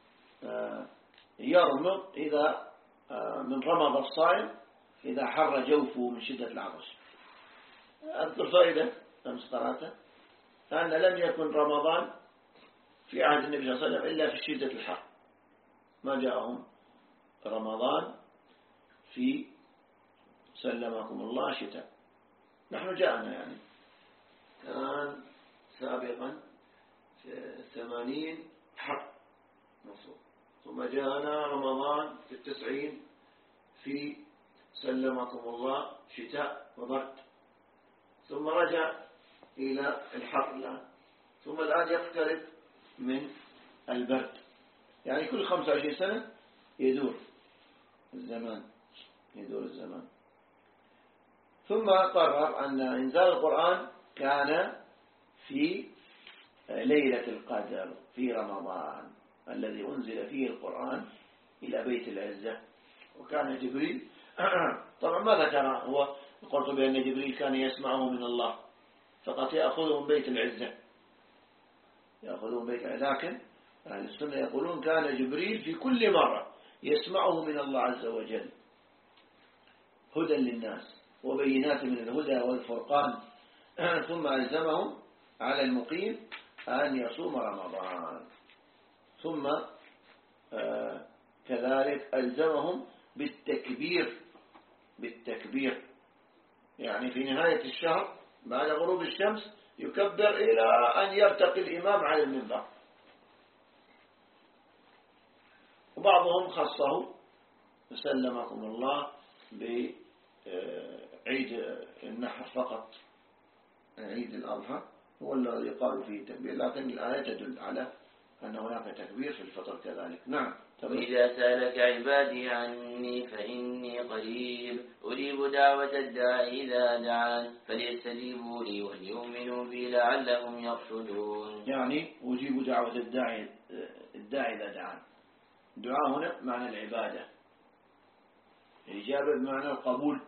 يرمض إذا من رمض الصائم إذا حر جوفه من شدة العطش. أذكر فائدة أمس قرأتها، أن لم يكن رمضان في عهد النبي صلى الله عليه وسلم إلا في شدة الحر، ما جاءهم رمضان في سلمكم الله شتاء. نحن جاءنا يعني كان سابقا في الثمانين حر مصر، ثم جاءنا رمضان في التسعين في سلمكم الله شتاء وبرد، ثم رجع إلى الحر الآن، ثم الآن يقترب من البرد. يعني كل خمسة وعشرين سنة يدور الزمان، يدور الزمان. ثم قرر أن إنزال القرآن كان في ليلة القدر في رمضان الذي أنزل فيه القرآن إلى بيت العزة. وكان جبريل طبعا ما ذكر هو القرطبي أن جبريل كان يسمعه من الله فقط، يأخذه من بيت العزة، يأخذه من بيت العزة. لكن أهل السنة يقولون كان جبريل في كل مرة يسمعه من الله عز وجل هدى للناس وبينات من الهدى والفرقان. ثم ألزمهم على المقيم أن يصوم رمضان، ثم آه كذلك ألزمهم بالتكبير، بالتكبير يعني في نهاية الشهر بعد غروب الشمس يكبر إلى أن يرتقي الإمام على المنبر. وبعضهم خصه سلمكم الله بعيد النحر فقط، عيد الأضحى هو الذي قالوا فيه تكبير، لكن الآية تدل على أن هناك تكبير في الفطر كذلك. نعم. وإذا سألك عبادي عني فإني قريب أجيب دعوة الداعي إذا دعان فليستجيبوا لي وليؤمنوا بي لعلهم يرشدون. يعني أجيب دعوة الداعي الداعي إذا دعان. الدعاء هنا معنى العبادة، الإجابة بمعنى القبول.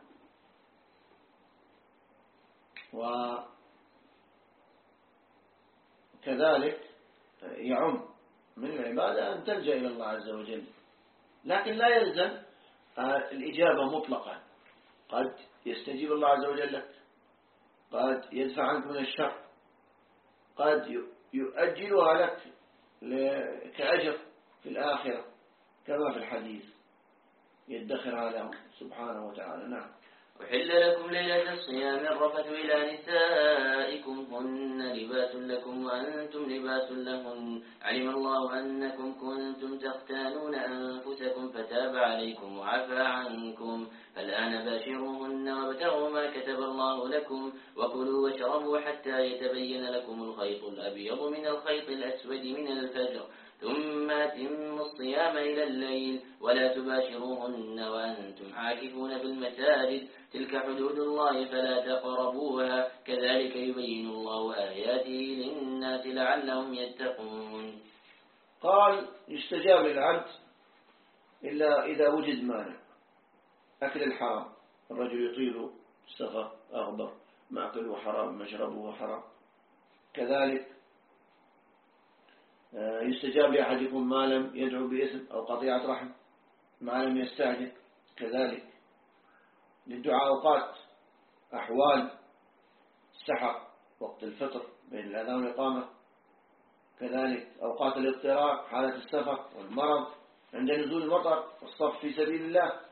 وكذلك يعم من العبادة أن تلجأ إلى الله عز وجل، لكن لا يلزم الإجابة مطلقا، قد يستجيب الله عز وجل لك، قد يدفع عنك من الشر، قد يؤجلها لك كأجر في الآخرة كما في الحديث يدخرها له سبحانه وتعالى. نعم. أحل لكم ليلة الصيام الرفث إلى نسائكم هن لباس لكم وأنتم لباس لهن علم الله أنكم كنتم تختانون أنفسكم فتاب عليكم وعفى عنكم فالآن باشروهن وابتغوا ما كتب الله لكم وكلوا واشربوا حتى يتبين لكم الخيط الأبيض من الخيط الأسود من الفجر ثم أتموا الصيام إلى الليل ولا تباشروهن وأنتم عاكفون في المساجد تلك حدود الله فلا تقربوها كذلك يبين الله آياته للناس لعلهم يتقون. قال يستجاب للعبد إلا إذا وجد مانع، أكل الحرام، الرجل يطيل السفر أغبر، مأكله حرام مشربه حرام. كذلك يستجاب لأحدكم ما لم يدعو باسم أو قطيعة رحم ما لم يستعجل. كذلك للدعاء أوقات، أحوال السحر وقت الفطر بين الأذان والإقامة، كذلك أوقات الاضطرار، حالة السفر والمرض، عند نزول المطر، والصف في سبيل الله.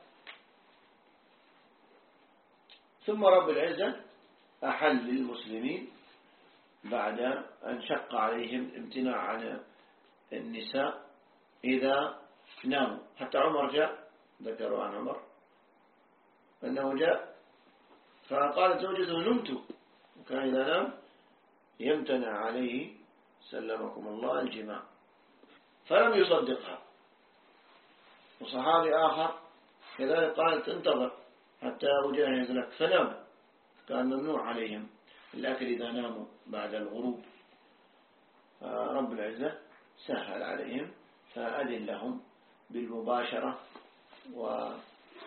ثم رب العزة أحل للمسلمين بعد أن شق عليهم الامتناع عن النساء إذا ناموا. حتى عمر جاء، ذكروا عن عمر أنه جاء فقالت زوجته نمت، وكان إذا نام يمتنع عليه سلمكم الله الجماع، فلم يصدقها. وصحابي آخر كذلك قالت انتظر حتى أجهز لك، فنام. كان ممنوع عليهم الأكل إذا ناموا بعد الغروب، فرب العزة سهل عليهم فأذن لهم بالمباشرة وعفى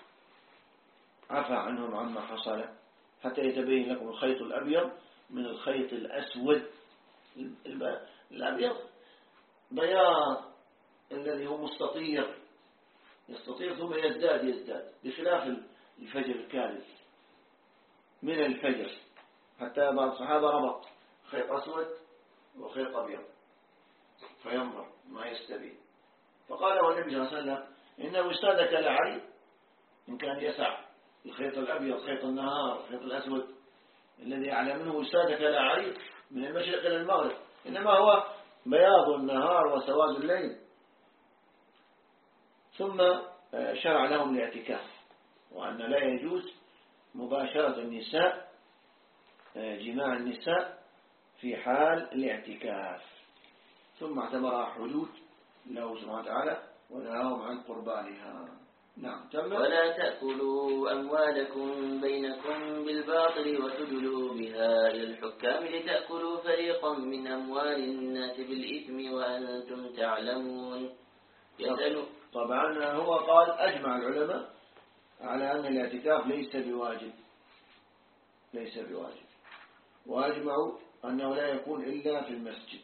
عنهم عما حصل، حتى يتبين لكم الخيط الأبيض من الخيط الأسود. الأبيض بياض الذي هو مستطير، يستطير ثم يزداد يزداد، بخلاف الفجر الكاذب من الفجر. حتى بعض الصحابة ربط خيط أسود وخيط أبيض فينظر ما يستبين، فقال له النبي صلى الله عليه وسلم إنه استادك لعري، إن كان يسع الخيط الأبيض خيط النهار، الخيط الأسود الذي أعلى منه استادك لعري من المشرق إلى المغرب، إنما هو بياض النهار وسواد الليل. ثم شرع لهم الاعتكاف، وأن لا يجوز مباشرة النساء، جماع النساء في حال الاعتكاف. ثم اعتبرها حدود له سبحانه وتعالى ونهاهم عن قربانها. نعم. تم. ولا تأكلوا أموالكم بينكم بالباطل وتدلوا بها إلى الحكام لتأكلوا فريقا من أموال الناس بالإثم وأنتم تعلمون. يسألوا. طبعا هو قال أجمع العلماء على أن الاعتكاف ليس بواجب، ليس بواجب، وأجمعوا أنه لا يكون إلا في المسجد.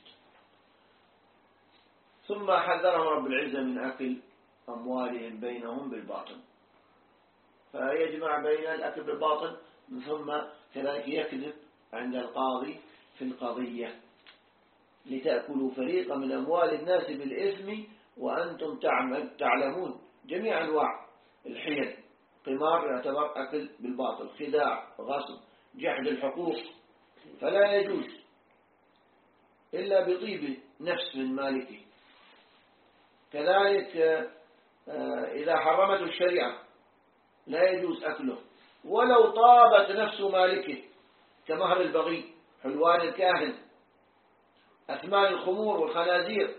ثم حذرهم رب العزة من أكل أموالهم بينهم بالباطل، فيجمع بين الأكل بالباطل ثم كذلك يكذب عند القاضي في القضية. لتأكلوا فريقا من أموال الناس بالإثم وأنتم تعلمون. جميع أنواع الحيل، قمار يعتبر أكل بالباطل، خداع، غصب، جحد الحقوق، فلا يجوز إلا بطيب نفس من مالكه. كذلك إذا حرمته الشريعة لا يجوز أكله ولو طابت نفس مالكه، كمهر البغي، حلوان الكاهن، أثمان الخمور والخنازير.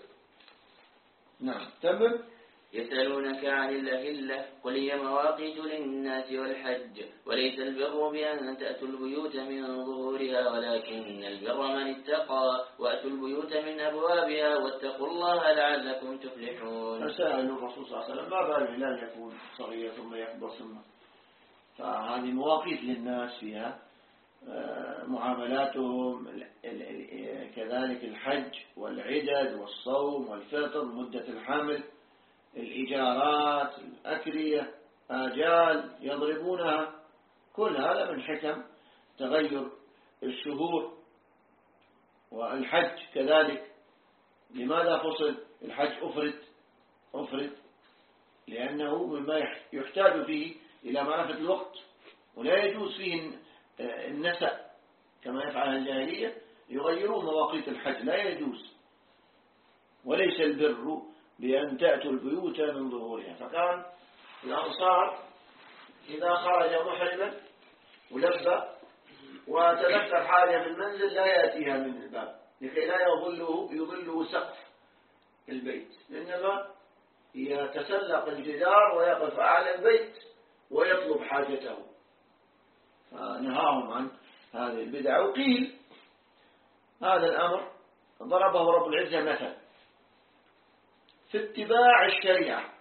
نعم. تمام. يسألونك عن الأهلة قل هي مواقيت للناس والحج وليس البر بأن تأتوا البيوت من ظهورها ولكن البر من اتقى وأتوا البيوت من أبوابها واتقوا الله لعلكم تفلحون. فسأل الرسول صلى الله عليه وسلم ما بال الهلال يكون صغير ثم يكبر ثم، فهذه مواقيت للناس فيها معاملاتهم، كذلك الحج والعدد والصوم والفطر، مدة الحمل، الإجارات، الأكرية، آجال يضربونها، كل هذا من حكم تغير الشهور. والحج كذلك لماذا فصل الحج أفرد أفرد لأنه مما يحتاج فيه إلى معرفة الوقت، ولا يجوز فيه النسأ كما يفعل الجاهلية، يغيرون مواقيت الحج، لا يجوز. وليس البر بأن تأتوا البيوت من ظهورها. فكان الأنصار إذا خرج محرما ولبى وتذكر حاجة في المنزل لا يأتيها من الباب لكي لا يظله يظله سقف البيت، إنما يتسلق الجدار ويقف أعلى البيت ويطلب حاجته. فنهاهم عن هذه البدع. وقيل هذا الأمر ضربه رب العزة مثل في اتباع الشريعة،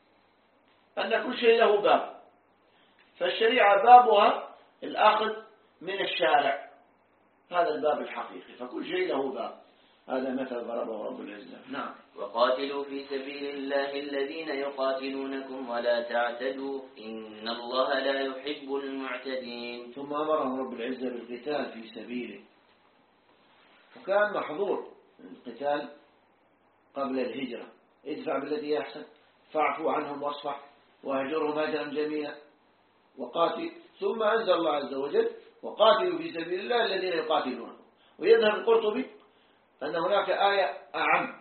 أن كل شيء له باب، فالشريعة بابها الأخذ من الشارع، هذا الباب الحقيقي، فكل شيء له باب. هذا مثل ضربه رب العزة. نعم. وقاتلوا في سبيل الله الذين يقاتلونكم ولا تعتدوا إن الله لا يحب المعتدين. ثم أمرهم رب العزة بالقتال في سبيله، وكان محظور القتال قبل الهجرة. ادفع بالذي أحسن، فاعفوا عنهم واصفح وهجرهم هجرا جميلا وقاتل. ثم أنزل الله عز وجل وقاتلوا في سبيل الله الذين يقاتلونهم. ويذهب القرطبي أن هناك آية أعم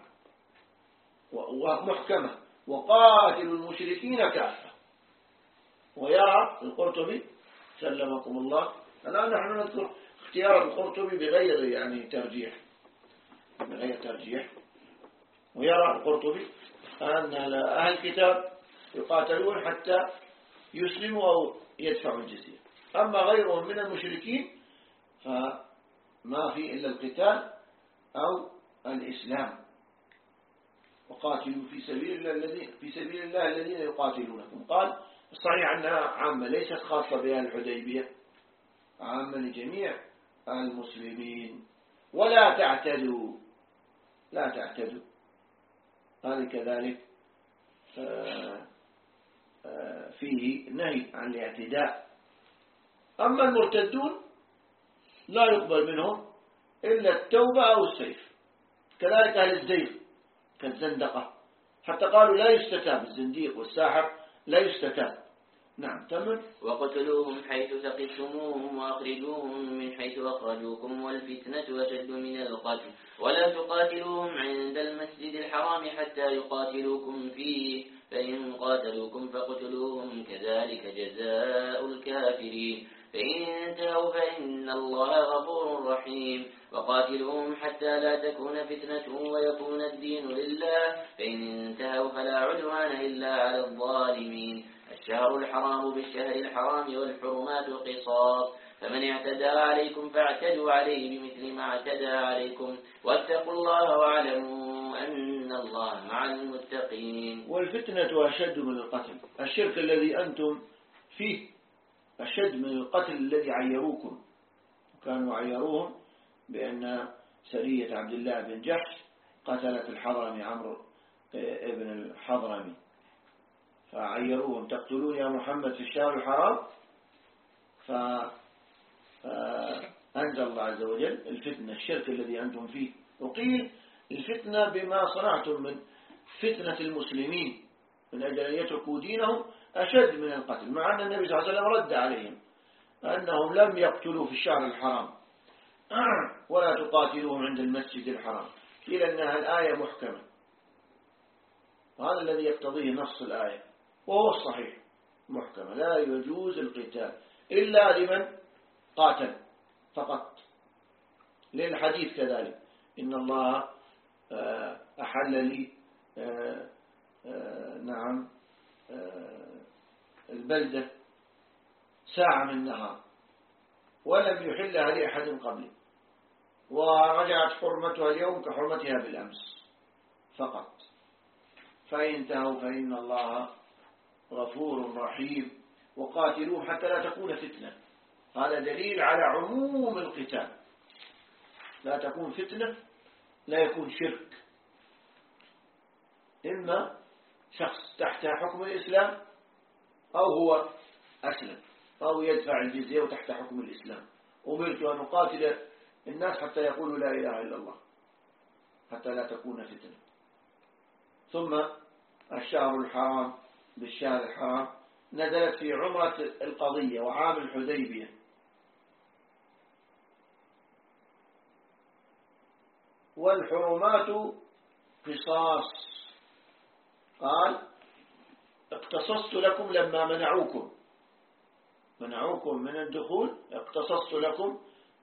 ومحكمة، وقاتلوا المشركين كافة. ويرى القرطبي سلمكم الله، الآن نحن نذكر اختيار القرطبي بغير يعني ترجيح، بغير ترجيح. ويرى القرطبي أن أهل الكتاب يقاتلون حتى يسلموا أو يدفعوا الجزية، أما غيرهم من المشركين فما في إلا القتال أو الإسلام. وقاتلوا في سبيل الله الذين في سبيل الله الذين يقاتلونكم. قال الصحيح أنها عامة ليست خاصة بأهل الحديبية، عامة لجميع المسلمين. ولا تعتدوا، لا تعتدوا، هذا كذلك فيه نهي عن الاعتداء. أما المرتدون لا يقبل منهم إلا التوبة أو السيف. كذلك أهل الزيغ كالزندقة، حتى قالوا لا يستتاب، الزنديق والساحر لا يستتاب. نعم تمام. وقتلوهم حيث ثقفتموهم وأخرجوهم من حيث أخرجوكم والفتنة أشد من القتل ولا تقاتلوهم عند المسجد الحرام حتى يقاتلوكم فيه فإن قاتلوكم فاقتلوهم كذلك جزاء الكافرين فإن انتهوا فإن الله غفور رحيم. وقاتلوهم حتى لا تكون فتنة ويكون الدين لله فإن انتهوا فلا عدوان إلا على الظالمين. الشهر الحرام بالشهر الحرام والحرمات قصاص فمن اعتدى عليكم فاعتدوا عليه بمثل ما اعتدى عليكم واتقوا الله واعلموا أن الله مع المتقين. والفتنة أشد من القتل، الشرك الذي أنتم فيه أشد من القتل الذي عيروكم. وكانوا عيروهم بأن سرية عبد الله بن جحش قتلت الحضرمي عمرو ابن الحضرمي، فعيروهم تقتلون يا محمد في الشهر الحرام. فأنزل الله عز وجل الفتنة الشرك الذي أنتم فيه. وقيل الفتنة بما صنعتم من فتنة المسلمين من أجل أن يتركوا دينهم أشد من القتل، مع أن النبي صلى الله عليه وسلم رد عليهم أنهم لم يقتلوا في الشهر الحرام ولا تقاتلوهم عند المسجد الحرام. قيل أنها الآية محكمة، وهذا الذي يقتضيه نص الآية، وهو الصحيح محكمة. لا يجوز القتال إلا لمن قاتل فقط، للحديث كذلك إن الله أحل لي نعم البلدة ساعة من النهار ولم يحلها لأحد قبلي، ورجعت حرمتها اليوم كحرمتها بالأمس فقط. فإن انتهوا فإن الله غفور رحيم. وقاتلوهم حتى لا تكون فتنة، هذا دليل على عموم القتال، لا تكون فتنة، لا يكون شرك. إما شخص تحت حكم الإسلام أو هو أسلم أو يدفع الجزية وتحت حكم الإسلام. أمرت أن أقاتل الناس حتى يقولوا لا إله إلا الله، حتى لا تكون فتنة. ثم الشهر الحرام بالشهر الحرام نزلت في عمرة القضية وعام الحديبية. والحرمات قصاص، قال اقتصصت لكم لما منعوكم منعوكم من الدخول، اقتصصت لكم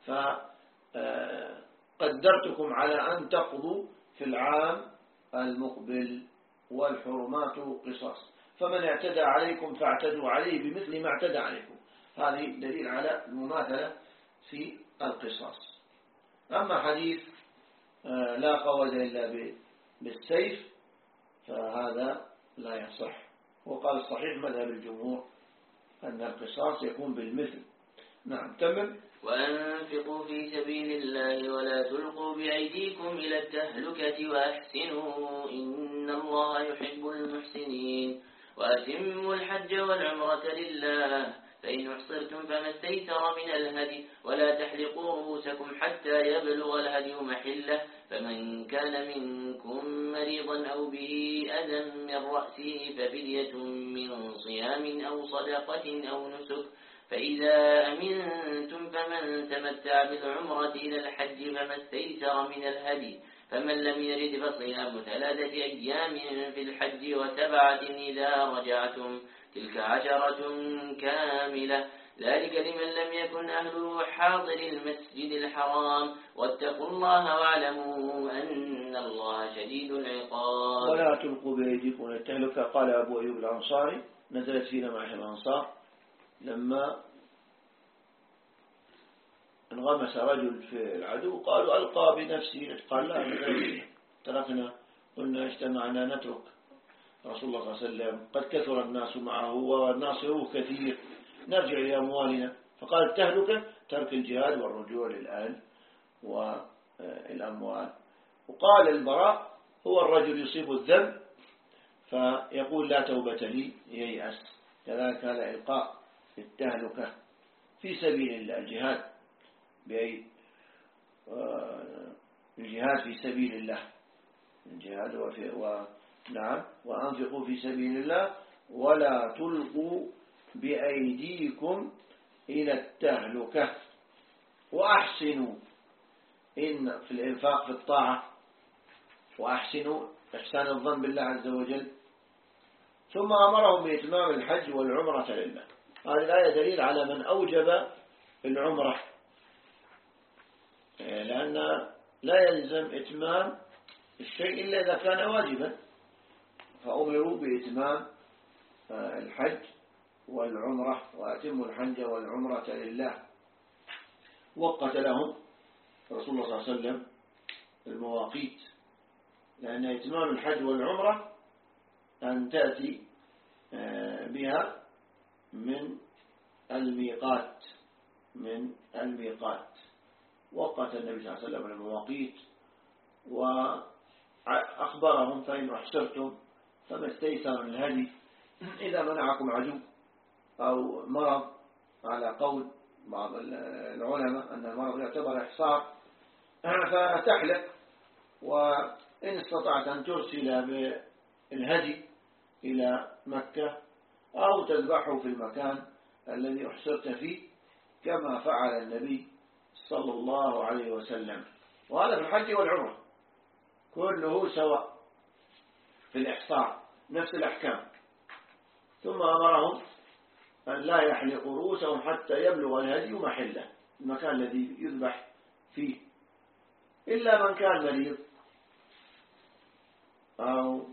فقدرتكم على أن تقضوا في العام المقبل. والحرمات قصاص فمن اعتدى عليكم فاعتدوا عليه بمثل ما اعتدى عليكم. هذه دليل على المماثلة في القصاص. أما حديث لا قوز إلا بالسيف فهذا لا يصح. وقال الصحيح مذهب الجمهور أن القصاص يكون بالمثل. نعم تمام. وأنفقوا في سبيل الله ولا تلقوا بأيديكم إلى التهلكة وأحسنوا إن الله يحب المحسنين. وأتموا الحج والعمرة لله فإن أحصرتم فما استيسر من الهدي ولا تحلقوا رؤوسكم حتى يبلغ الهدي محله فمن كان منكم مريضا أو به أذى من رأسه ففدية من صيام أو صدقة أو نسك فإذا أمنتم فمن تمتع بالعمرة إلى الحج فما استيسر من الهدي فمن لم يرد فصيام ثلاثة أيام في الحج وسبعة إذا رجعتم تلك عشرة كاملة ذلك لمن لم يكن أهله حاضر المسجد الحرام واتقوا الله واعلموا أن الله شديد العقاب. ولا تلقوا بأيديكم إلى التهلكة. قال أبو أيوب الأنصاري نزلت فينا معشر الأنصار لما انغمس رجل في العدو قالوا ألقى بنفسه قال لا تركنا قلنا اجتمعنا نترك رسول الله صلى الله عليه وسلم قد كثر الناس معه والناصره كثير نرجع لأموالنا. فقال التهلكة ترك الجهاد والرجوع للأهل والأموال. وقال البراء هو الرجل يصيب الذنب فيقول لا توبة لي ييأس. كذلك هذا إلقاء التهلكة في سبيل الله الجهاد بأي الجهاد في سبيل الله الجهاد وفي و نعم وأنفقوا في سبيل الله ولا تلقوا بأيديكم إلى التهلكة وأحسنوا إن في الإنفاق في الطاعة وأحسنوا إحسان الظن بالله عز وجل. ثم أمرهم بإتمام الحج والعمرة لله. هذه الآية دليل على من أوجب العمرة لأن لا يلزم إتمام الشيء إلا إذا كان واجبا فأمروا بإتمام الحج والعمرة وأتموا الحج والعمرة لله. وقت لهم رسول الله صلى الله عليه وسلم المواقيت لأن إتمام الحج والعمرة أن تأتي بها من الميقات من الميقات. وقت النبي صلى الله عليه وسلم المواقيت وأخبرهم فإن أحسرتم فما استيسر من الهدي إذا منعكم عدو أو مرض على قول بعض العلماء أن المرض يعتبر إحصار فتحلق وإن استطعت أن ترسل بالهدي إلى مكة أو تذبحه في المكان الذي أحسرت فيه كما فعل النبي صلى الله عليه وسلم. وهذا في الحج والعمرة كله سواء في الإحصار نفس الأحكام. ثم أمرهم أن لا يحلقوا رؤوسهم حتى يبلغ الهدي محله المكان الذي يذبح فيه إلا من كان مريض أو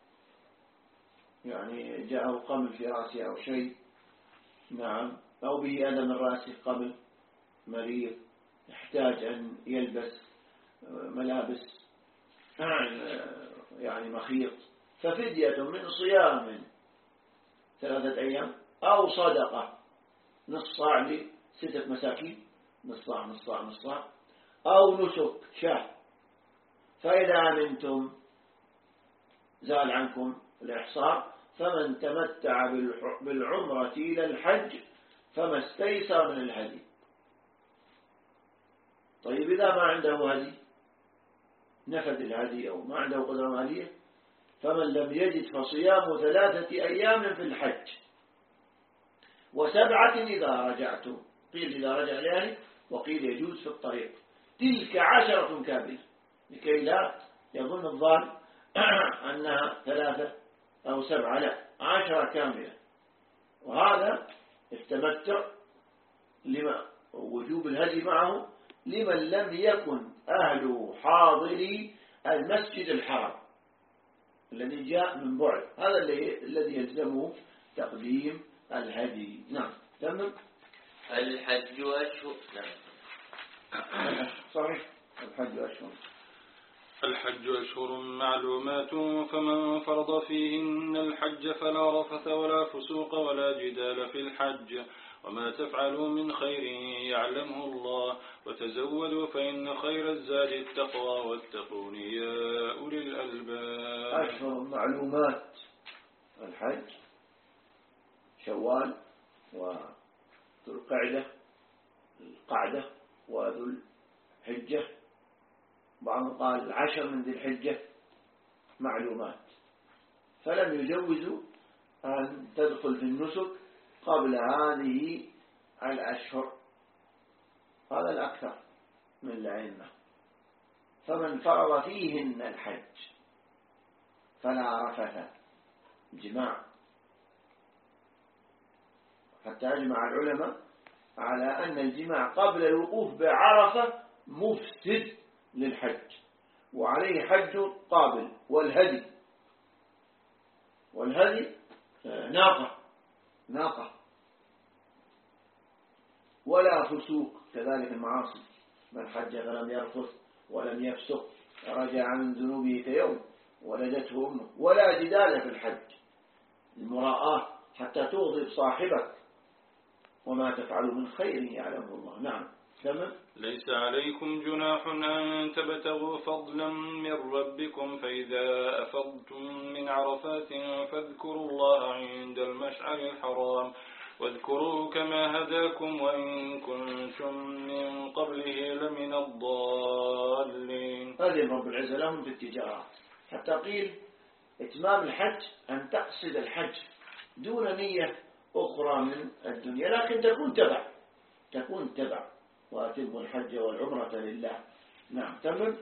يعني جاءه قمل في رأسه أو شيء نعم أو به أذى من رأسه قمل مريض يحتاج أن يلبس ملابس يعني مخيط ففدية من صيام ثلاثة أيام أو صدقة نصف صاع لستة مساكين نصف صاع نصف صاع نصف صاع أو نسك شهر. فإذا أمنتم زال عنكم الإحصار فمن تمتع بالعمرة إلى الحج فما استيسر من الهدي. طيب إذا ما عنده هدي نفد الهدي أو ما عنده قدرة مالية فمن لم يجد فصيام ثلاثة أيام في الحج وسبعة إذا رجعتم. قيل إذا رجع لأهله وقيل يجوز في الطريق. تلك عشرة كاملة لكي لا يظن الظالم أنها ثلاثة أو سبعة لا عشرة كاملة. وهذا التمتع لما وجوب الهدي معه لمن لم يكن أهله حاضري المسجد الحرام الذي جاء من بعد. هذا الذي يلزمه تقديم الهدي. نعم تمام. الحج أشهر صحيح الحج أشهر الحج أشهر معلومات فمن فرض فيهن الحج فلا رفث ولا فسوق ولا جدال في الحج وما تفعلوا من خير يعلمه الله وتزودوا فإن خير الزاد التقوى واتقون يا أولي الألباب. أشهر معلومات الحج شوال ذو القعدة القعدة وذو الحجة، بعضهم قال العشر من ذي الحجة معلومات، فلم يجوزوا أن تدخل في النسك قبل هذه الأشهر، هذا الأكثر من الأئمة. فمن فرض فيهن الحج فلا رفث، الجماع، حتى أجمع العلماء على أن الجماع قبل الوقوف بعرفة مفسد للحج، وعليه حج قابل. والهدي والهدي ناقة ناقة ولا فسوق، كذلك المعاصي، من حج فلم يرفث ولم يفسق رجع من ذنوبه كيوم ولدته أمه. ولا جدال في الحج، المراءة حتى تغضب صاحبك، وما تفعلوا من خير يعلمه الله. نعم تمام. ليس عليكم جناح أن تبتغوا فضلا من ربكم، فإذا أفضتم من عرفات فاذكروا الله عند المشعر الحرام، واذكروه كما هداكم وإن كنتم من قبله لمن الضالين. هذه رب العزة لهم في التجارة، حتى قيل إتمام الحج أن تقصد الحج دون نية أخرى من الدنيا، لكن تكون تبع تكون تبع وأتموا الحج والعمرة لله. نعم تمام.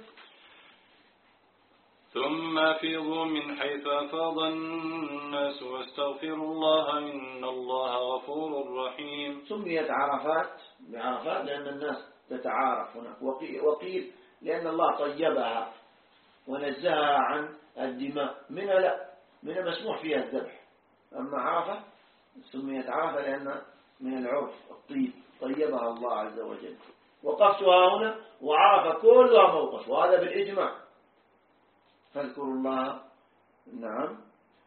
ثم أفيضوا من حيث أفاض الناس واستغفروا الله إن الله غفور رحيم. سميت عرفات بعرفات لأن الناس تتعارف هناك، وقيل لأن الله طيبها ونزهها عن الدماء. منها لا، منها مسموح فيها الذبح، أما عرفة سميت عرفة لأن من العرف الطيب، طيبها الله عز وجل. وقفتها هنا وعرفة كلها موقف، وهذا بالإجماع. فاذكروا الله. نعم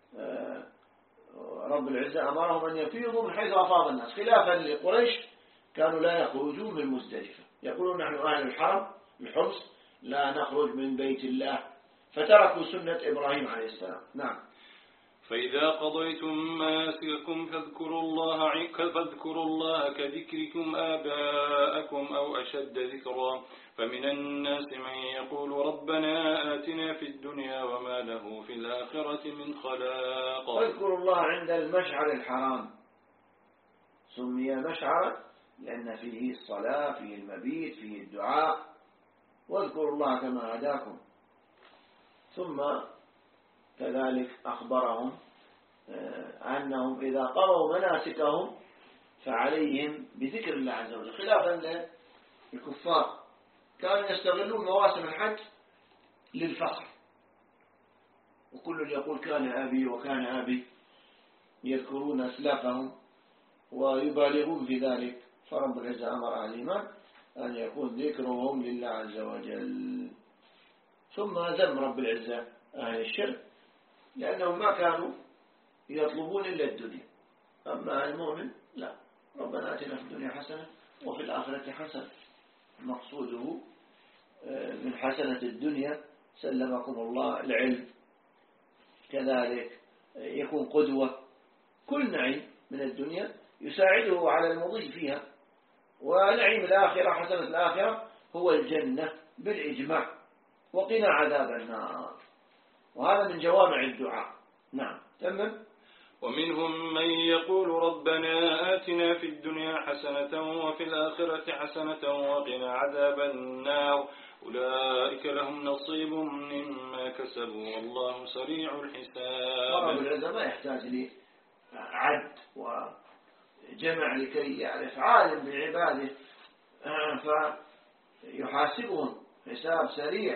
رب العزة أمرهم أن يفيضوا من حيث أفاض الناس، خلافا لقريش كانوا لا يخرجون من مزدلفة، يقولون نحن أهل الحرم الحمص لا نخرج من بيت الله، فتركوا سنة إبراهيم عليه السلام. نعم. فإذا قضيتم مناسككم فاذكروا الله فاذكروا الله كذكركم آباءكم أو أشد ذكرا، فمن الناس من يقول ربنا آتنا في الدنيا وما له في الآخرة من خلاق. فاذكروا الله عند المشعر الحرام، سمي مشعرا لأن فيه الصلاة، فيه المبيت، فيه الدعاء. واذكروا الله كما هداكم. ثم كذلك أخبرهم أنهم إذا قضوا مناسكهم فعليهم بذكر الله عز وجل، خلافا للكفار كانوا يستغلون مواسم الحج للفخر، وكل يقول كان أبي وكان أبي، يذكرون أسلافهم ويبالغون في ذلك. فرب العزة أمر أهل الإيمان أن يكون ذكرهم لله عز وجل. ثم ذم رب العزة أهل الشرك لأنهم ما كانوا يطلبون إلا الدنيا، أما المؤمن لا، ربنا آتنا في الدنيا حسنة وفي الآخرة حسنة، مقصوده من حسنة الدنيا سلمكم الله العلم، كذلك يكون قدوة، كل نعيم من الدنيا يساعده على المضي فيها، ونعيم الآخرة حسنة الآخرة هو الجنة بالإجماع، وقنا عذاب النار، وهذا من جوامع الدعاء. نعم تمام. ومنهم من يقول ربنا آتنا في الدنيا حسنة وفي الآخرة حسنة وقنا عذاب النار، أولئك لهم نصيب مما كسبوا والله سريع الحساب. رب العزة ما يحتاج لي عد وجمع لكي يعرف، عالم بعباده فيحاسبهم حساب سريع،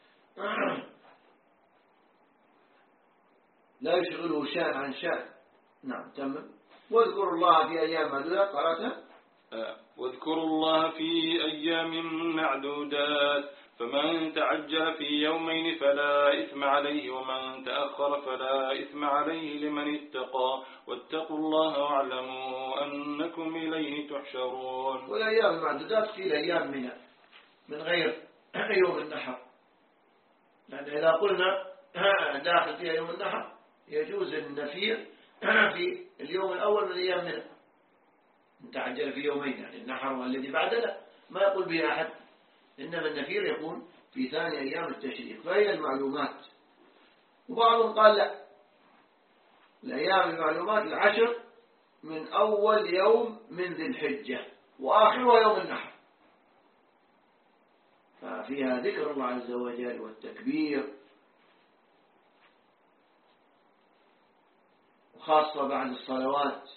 لا يشغله شان عن شان. نعم تمام. واذكروا الله في أيام معدودات، قرأتها واذكروا الله في أيام معدودات، فمن تعجل في يومين فلا إثم عليه ومن تأخر فلا إثم عليه لمن اتقى، واتقوا الله واعلموا أنكم إليه تحشرون. والأيام المعدودات في الأيام من من غير يوم النحر، يعني إذا قلنا داخل فيها يوم النحر يجوز النفير في اليوم الأول من أيام منى، تعجل في يومين يعني النحر والذي بعد لا ما يقول به أحد، إنما النفير يكون في ثاني أيام التشريق. فهي المعلومات. وبعضهم قال لا، الأيام المعلومات العشر من أول يوم من ذي الحجة وآخرها يوم النحر، ففيها ذكر الله عز وجل والتكبير، وخاصة بعد الصلوات.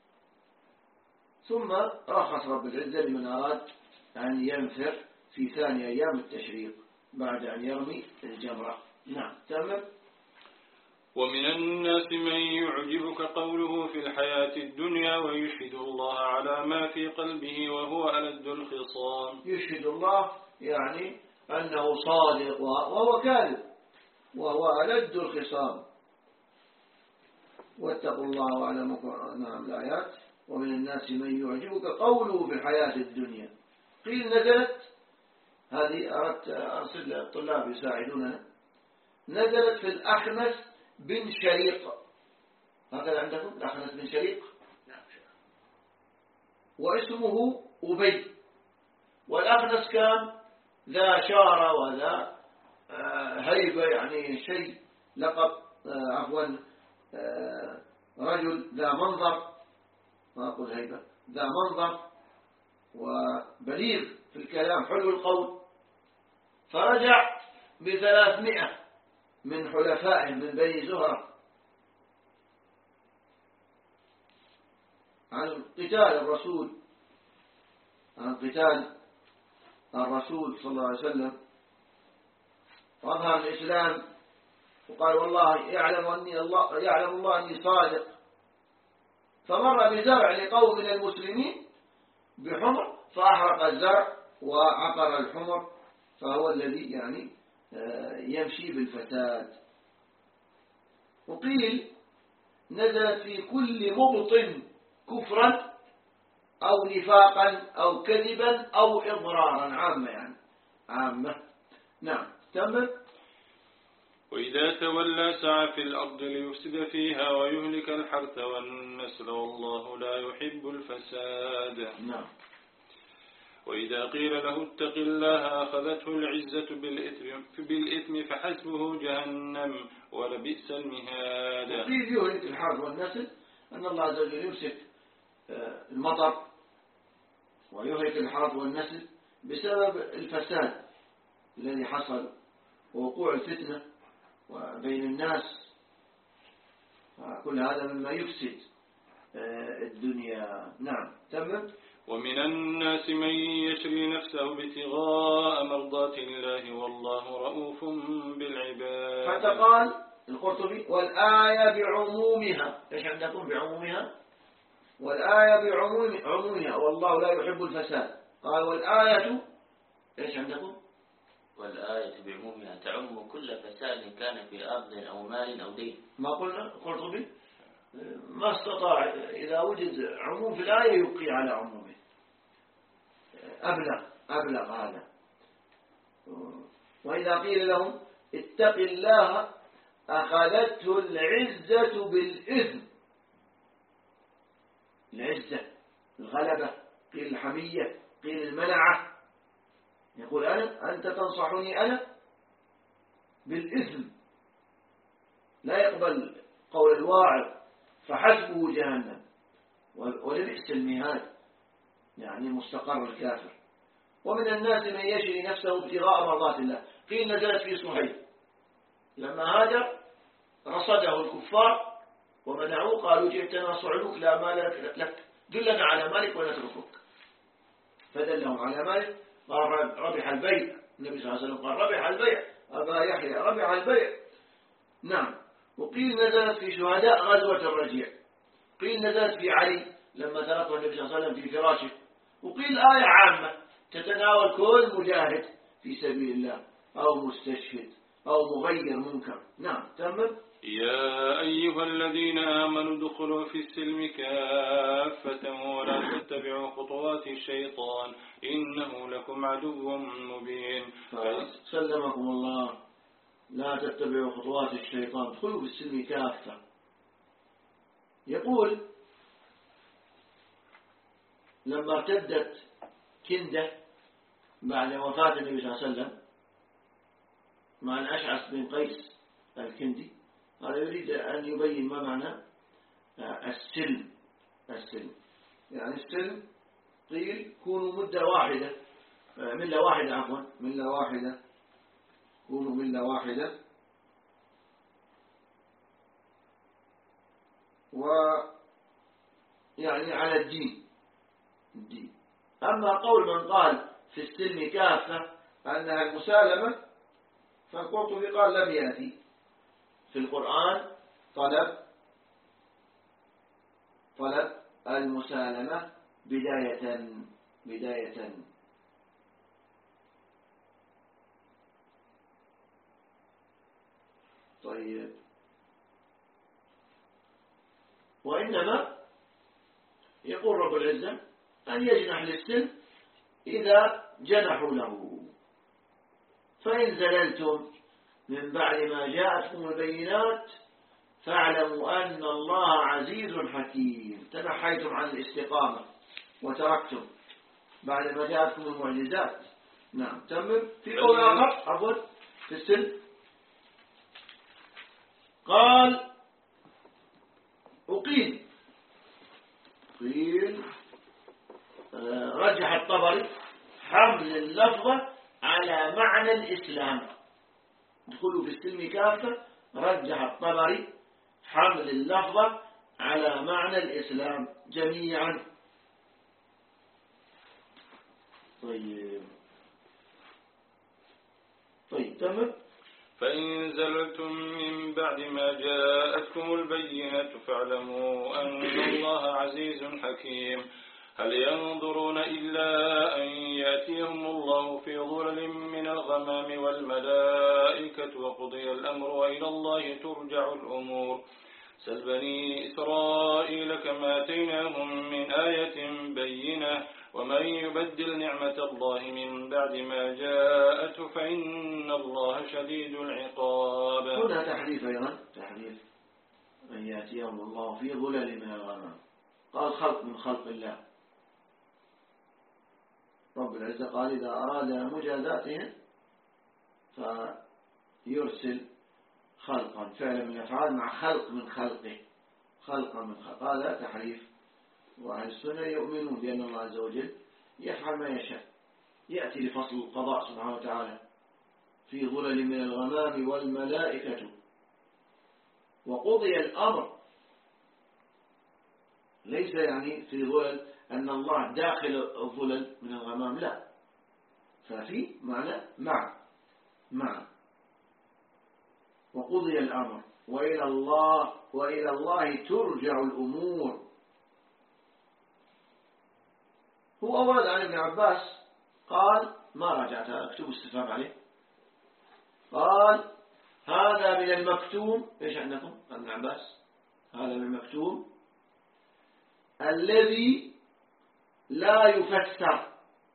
ثم رخص رب العزة لمن أراد أن ينفر في ثاني أيام التشريق بعد أن يرمي الجمرة. نعم تمام. ومن الناس من يعجبك قوله في الحياة الدنيا ويشهد الله على ما في قلبه وهو ألد الخصام. يشهد الله يعني أنه صادق وهو كاذب، وهو ألد الخصام. واتقوا الله واعلموا. نعم الآيات. ومن الناس من يعجبك قوله في الحياة الدنيا. قيل نزلت، هذه أردت أرسل الطلاب يساعدوننا، نزلت في الأخنس بن شريق. هكذا عندكم الأخنس بن شريق؟ نعم. واسمه أبي، والأخنس كان ذا شارة وذا هيبة، يعني شيء لقب عفوا رجل ذا منظر، ما أقول هيبة، ذا منظر وبليغ في الكلام حلو القول. فرجع بثلاثمائة من حلفائه من بني زهرة عن قتال الرسول عن قتال الرسول صلى الله عليه وسلم، وأظهر الإسلام وقال والله يعلم أني الله يعلم الله أني صادق. فمر بزرع لقوم من المسلمين بحمر فأحرق الزرع وعقر الحمر، فهو الذي يعني يمشي بالفساد. وقيل نزلت في كل مبطن كفرا أو نفاقا أو كذبا أو إضرارا، عامة يعني عامة. نعم تمام. وإذا تولى سعى في الأرض ليفسد فيها ويهلك الحرث والنسل والله لا يحب الفساد. نعم. وإذا قيل له اتق الله أخذته العزة بالإثم, بالإثم فحسبه جهنم ولبئس المهاد. وقيل يهلك الحرث والنسل أن الله عز وجل يمسك المطر ويهلك الحرث والنسل بسبب الفساد الذي حصل ووقوع الفتنة وبين الناس، كل هذا مما يفسد الدنيا. نعم تمام. ومن الناس من يشري نفسه ابتغاء مرضات الله والله رؤوف بالعباد. حتى قال القرطبي والآية بعمومها. ايش عندكم بعمومها؟ والآية بعمومها والله لا يحب الفساد. قال والآية ايش عندكم؟ والآية بعمومها تعم كل فساد كان في أرض أو مال أو دين. ما قلنا القرطبي ما استطاع إذا وجد عموم في الآية يبقي على عمومه. أبلغ أبلغ هذا. وإذا قيل لهم اتق الله أخذته العزة بالإثم. العزة الغلبة، قيل الحمية، قيل المنعة. يقول أنا أنت تنصحني أنا بالإثم، لا يقبل قول الواعظ فحسبه جهنم ولبئس المهاد، يعني مستقر الكافر. ومن الناس من يشري نفسه ابتغاء مرضات الله. قيل نزلت في صهيب لما هاجر رصده الكفار ومنعوه، قالوا جئتنا صعلوك لا مال لك، دلنا على مالك ونتركك، فدلهم على مالك. قال ربح البيع، النبي صلى الله عليه وسلم قال ربح البيع، أبا يحيى ربح البيع. نعم. وقيل نزلت في شهداء غزوة الرجيع. قيل نزلت في علي لما تركه النبي صلى الله عليه وسلم في فراشه. وقيل آية عامة تتناول كل مجاهد في سبيل الله أو مستشهد أو مغير منكر. نعم تمام. يا أيها الذين آمنوا ادخلوا في السلم كافة ولا تتبعوا خطوات الشيطان إنه لكم عدو مبين. سلمكم الله. لا تتبعوا خطوات الشيطان، ادخلوا في السلم كافة. يقول لما ارتدت كندة بعد وفاة النبي صلى الله عليه وسلم مع الأشعث بن قيس الكندي، هذا يريد أن يبين ما معنى السلم. السلم يعني السلم قيل كونوا مدة واحدة، ملة واحدة عفوا ملة واحدة، كونوا ملة واحدة، ويعني على الدين الدين. أما قول من قال في السلم كافة أنها المسالمة، فالقرطبي قال لم يأتي في القرآن طلب طلب المسالمة بداية بداية طيب، وإنما يقول رب العزة أن يجنح للسلم إذا جنحوا له. فإن زللتم من بعد ما جاءتكم البينات فاعلموا أن الله عزيز حكيم. تنحيتم عن الاستقامة وتركتم بعد ما جاءتكم المعجزات. نعم تمام. في قول آخر عفوا في السلم قال أقيل قيل رجح الطبري حمل اللفظة على معنى الإسلام. دخلوا في السلم كافة، رجح الطبري حمل اللفظة على معنى الإسلام جميعا. طيب طيب تمام. فإن زللتم من بعد ما جاءتكم البينة فاعلموا أن الله عزيز حكيم. هل ينظرون إلا أن يأتيهم الله في ظلل من الغمام والملائكة وقضي الأمر وإلى الله ترجع الأمور. سل بني إسرائيل كما آتيناهم من آية بينة ومن يبدل نعمة الله من بعد ما جاءته فإن الله شديد العقاب. هنا تحريف أيضا، تحريف أن يأتيهم الله في ظلل من الغمام. قال خلق من خلق الله. رب العزة قال إذا أراد مجازاتهم فيرسل خلقا، فعلا من الأفعال مع خلق من خلقه، خلقا من خلق. هذا تحريف. وأهل السنة يؤمنون بأن الله عز وجل يفعل ما يشاء، يأتي لفصل القضاء سبحانه وتعالى في ظلل من الغمام والملائكة وقضي الأمر. ليس يعني في ظلل أن الله داخل الظلل من الغمام، لا، ففي معنى مع مع وقضي الأمر وإلى الله وإلى الله ترجع الأمور. هو ورد عن ابن عباس قال ما رجعت، اكتب استفهام عليه، قال هذا من المكتوم. ايش عندكم ابن عباس؟ هذا من المكتوم الذي لا يفسر.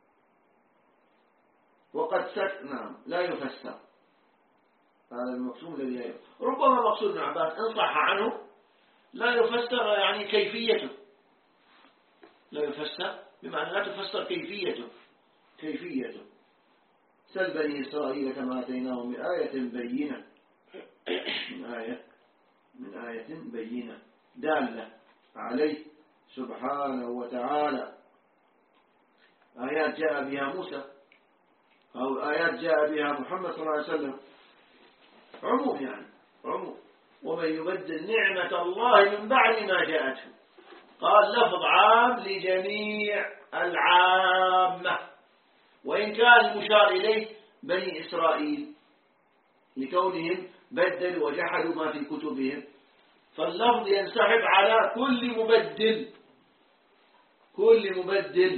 وقد سك نعم لا يفسر. هذا المكتوم الذي لا يفسر. ربما مقصود ابن عباس إن صح عنه لا يفسر يعني كيفيته، لا يفسر بمعنى لا تفسر كيفيته كيفيته. سل بني إسرائيل كما آتيناهم من آية بينة، من آية من آية بينة دالة عليه سبحانه وتعالى. آيات جاء بها موسى أو آيات جاء بها محمد صلى الله عليه وسلم، عموم يعني عموم. ومن يبدل نعمة الله من بعد ما جاءته، قال لفظ عام لجميع العامة، وإن كان المشار إليه بني إسرائيل لكونهم بدلوا وجحدوا ما في كتبهم، فاللفظ ينسحب على كل مبدل كل مبدل.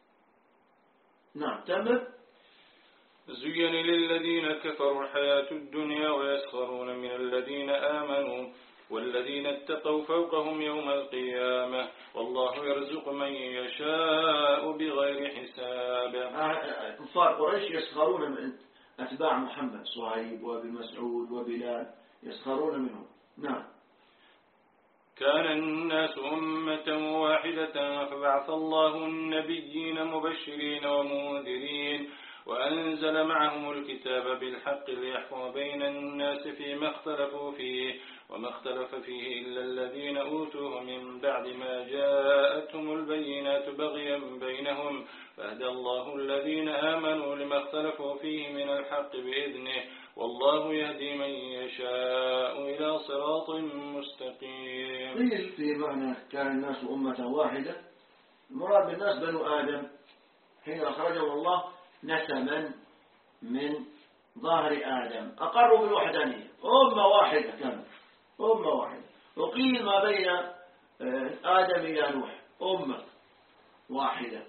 نعم تمام. زين للذين كفروا الحياة الدنيا ويسخرون من الذين آمنوا والذين اتقوا فوقهم يوم القيامة والله يرزق من يشاء بغير حساب. كفار قريش يسخرون من أتباع محمد، صهيب وابن مسعود وبلال، يسخرون منهم. نعم. كان الناس أمة واحدة فبعث الله النبيين مبشرين ومنذرين وأنزل معهم الكتاب بالحق ليحكم بين الناس فيما اختلفوا فيه وما اختلف فيه إلا الذين أوتوه من بعد ما جاءتهم البينات بغيا بينهم فهدى الله الذين آمنوا لما اختلفوا فيه من الحق بإذنه والله يهدي من يشاء إلى صراط مستقيم. قيل في معنى كان الناس أمة واحدة المراد بالناس بنو آدم حين أخرجهم الله نسما من ظهر آدم أقروا بالوحدانية أمة واحدة كانت أمة واحدة. وقيل ما بين آدم إلى نوح أمة واحدة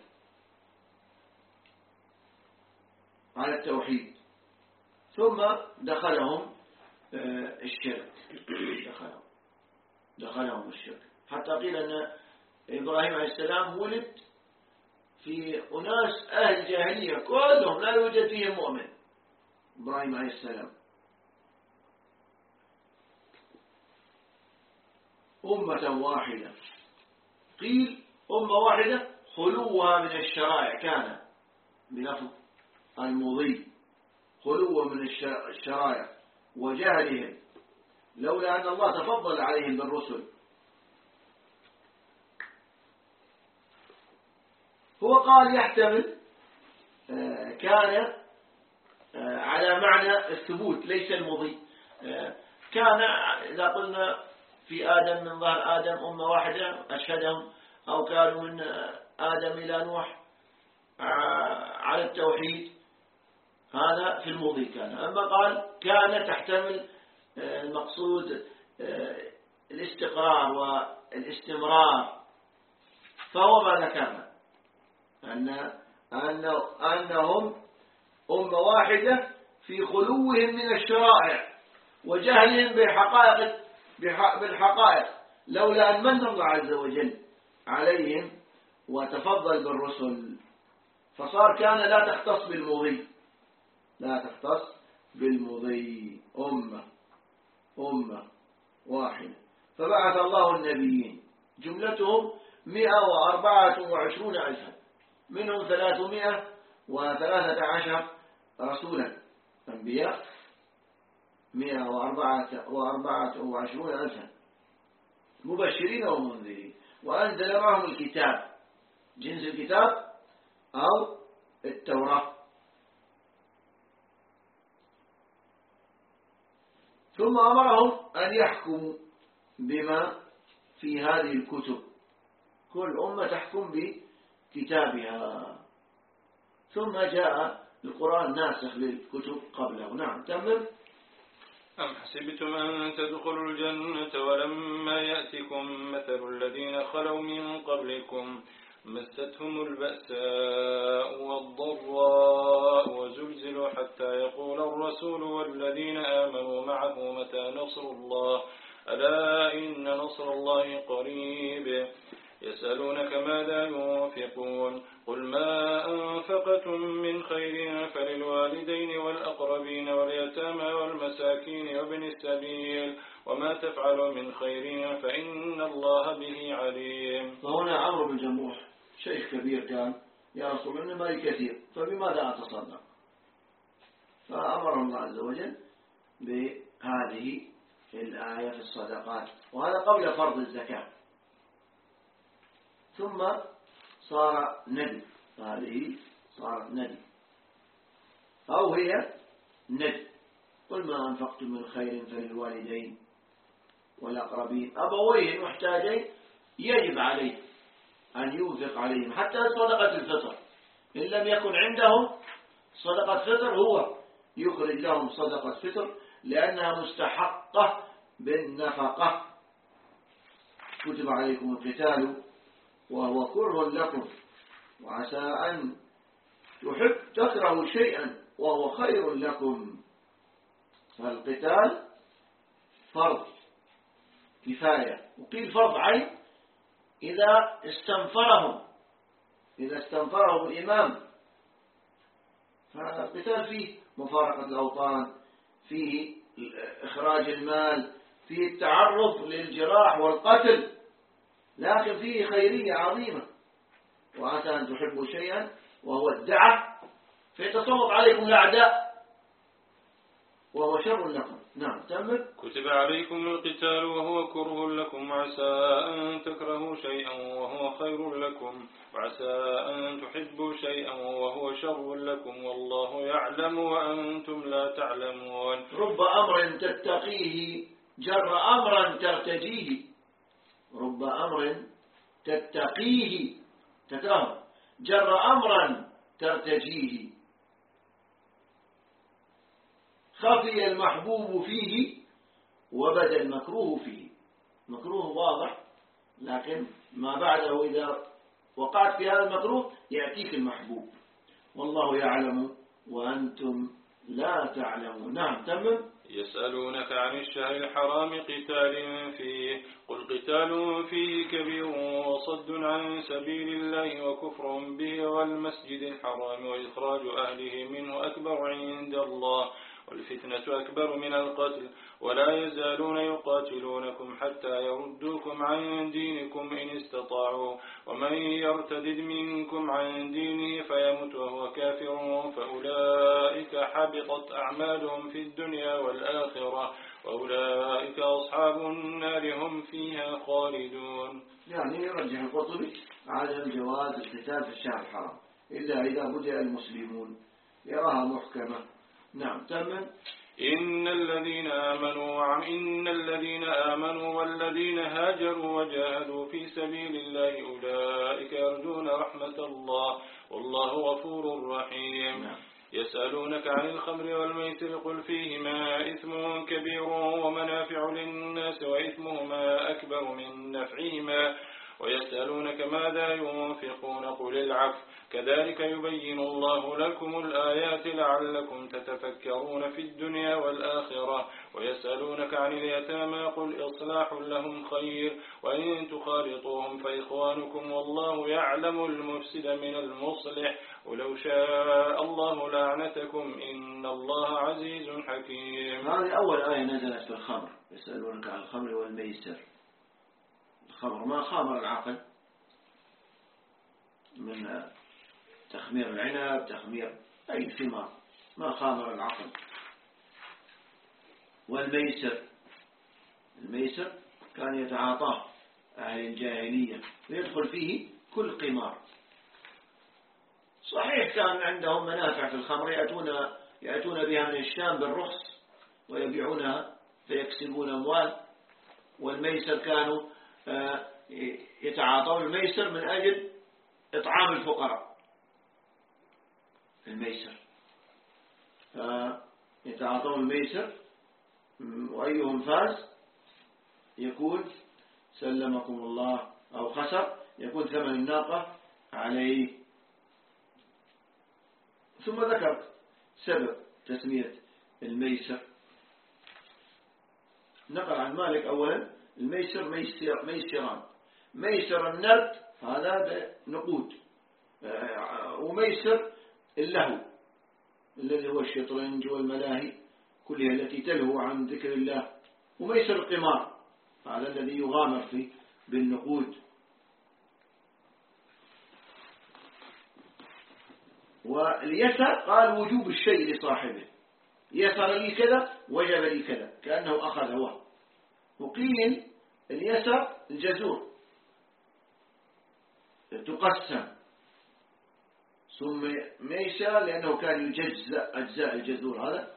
على التوحيد ثم دخلهم الشرك دخلهم دخلهم الشرك حتى قيل أن إبراهيم عليه السلام ولد في أناس أهل جاهلية كلهم لا يوجد فيهم مؤمن. إبراهيم عليه السلام أمة واحدة. قيل أمة واحدة خلوها من الشرائع كان بلفظ المضي خلوها من الشرائع وجهلهم لولا أن الله تفضل عليهم بالرسل. هو قال يحتمل كان على معنى الثبوت ليس المضي. كان إذا قلنا في آدم من ظهر آدم أمة واحدة أشهدهم أو كانوا من آدم إلى نوح على التوحيد هذا في المضي كان. أما قال كان تحتمل المقصود الاستقرار والاستمرار فهو ما ذكرنا أن أنهم أمة واحدة في خلوهم من الشرائع وجهلهم بالحقائق بالحقائق لولا أن من الله عز وجل عليهم وتفضل بالرسل فصار كان لا تختص بالمضي لا تختص بالمضي أمة أمة واحدة. فبعث الله النبيين جملتهم مئة وأربعة وعشرون ألفا منهم ثلاثمائة وثلاثة عشر رسولا أنبياء مئة وأربعة وعشرون ألفا مبشرين ومنذرين وأنزل معهم الكتاب جنس الكتاب أو التوراة. ثم أمرهم أن يحكموا بما في هذه الكتب كل أمة تحكم بكتابها ثم جاء القرآن ناسخ للكتب قبله. نعم كمل. أم حسبتم أن تدخلوا الجنة ولما يأتكم مثل الذين خلوا من قبلكم مستهم البأساء والضراء وزلزلوا حتى يقول الرسول والذين آمنوا معه متى نصر الله ألا إن نصر الله قريب يسألونك ماذا ينفقون قل ما أنفقتم من خير فللوالدين والأقربين واليتامى والمساكين وابن السبيل وما تفعلوا من خير فإن الله به عليم. فهنا عمرو بن جموح شيخ كبير كان يا رسول الله مالي كثير فبماذا أتصدق فأمر الله عز وجل بهذه الآية في الصدقات وهذا قبل فرض الزكاة ثم صار ندي هذه صارت ندي أو هي ندي قل ما أنفقتم من خير فللوالدين والأقربين أبوين محتاجين يجب عليه أن ينفق عليهم حتى صدقة الفطر إن لم يكن عندهم صدقة فطر هو يخرج لهم صدقة فطر لأنها مستحقة بالنفقة. كتب عليكم القتال وهو كره لكم وعسى أن تحب تكرهوا شيئا وهو خير لكم. فالقتال فرض كفاية وقيل فرض عين إذا استنفرهم إذا استنفرهم الإمام. فالقتال فيه مفارقة الأوطان فيه إخراج المال فيه التعرض للجراح والقتل، لكن فيه خيرية عظيمة. وعسى أن تحبوا شيئا وهو الدعة فيتسلط عليكم الأعداء وهو شر لكم. نعم تمت. كتب عليكم القتال وهو كره لكم، عسى أن تكرهوا شيئا وهو خير لكم، وعسى أن تحبوا شيئا وهو شر لكم، والله يعلم وأنتم لا تعلمون. رب أمر تتقيه جر أمرا ترتجيه، رب أمر تتقيه تكره جر أمرا ترتجيه، خفي المحبوب فيه وبدا المكروه فيه. مكروه واضح، لكن ما بعده إذا وقعت في هذا المكروه يأتيك المحبوب، والله يعلم وأنتم لا تعلمون. نعم تمم. يسألونك عن الشهر الحرام قتال فيه، قل قتال فيه كبير وصد عن سبيل الله وكفر به والمسجد الحرام وإخراج أهله منه أكبر عند الله والفتنة أكبر من القتل، ولا يزالون يقاتلونكم حتى يردوكم عن دينكم إن استطاعوا، ومن يرتدد منكم عن دينه فيمت وهو كافر فأولئك حبطت أعمالهم في الدنيا والآخرة وأولئك أصحاب النار هم فيها خالدون. يعني يرجح القرطبي عدم جواز القتال في الشهر الحرام إلا إذا بدأ المسلمون، يراها محكمة. نعم تمام. إن الذين آمنوا إن الذين آمنوا والذين هاجروا وجاهدوا في سبيل الله أولئك يرجون رحمة الله والله غفور رحيم. نعم. يسألونك عن الخمر والميسر قل فيهما إثم كبير ومنافع للناس وإثمهما أكبر من نفعهما، ويسألونك ماذا ينفقون قل العفو كذلك يبين الله لكم الآيات لعلكم تتفكرون في الدنيا والآخرة. ويسألونك عن اليتامى قل إصلاح لهم خير وإن تخالطوهم فإخوانكم والله يعلم المفسد من المصلح ولو شاء الله لعنتكم إن الله عزيز حكيم. هذه أول آية نزلت في الخمر. يسألونك عن الخمر والميسر. الخمر ما خامر العقل من تخمير العنب، تخمير أي ثمار، ما خامر العقل. والميسر، الميسر كان يتعاطاه أهل الجاهلية ويدخل فيه كل قمار. صحيح كان عندهم منافع في الخمر، يأتون, يأتون بها من الشام بالرخص ويبيعونها فيكسبون أموال. والميسر كانوا يتعاطون الميسر من أجل إطعام الفقراء. الميسر يتعاطون الميسر، وأيهم فاز يكون سلمكم الله أو خسر يكون ثمن الناقة عليه. ثم ذكر سبب تسمية الميسر، نقل عن مالك أولا الميسر ميسر ميسران، ميسر النرد هذا نقود، وميسر اللهو الذي هو الشطرنج والملاهي كلها التي تلهو عن ذكر الله، وميسر القمار هذا الذي يغامر فيه بالنقود. واليسر قال وجوب الشيء لصاحبه، يسر لي كذا وجب لي كذا كأنه أخذ هو. وقيل اليسر الجزور تقسم ثم ميسر لأنه كان يجزأ أجزاء الجزور هذا،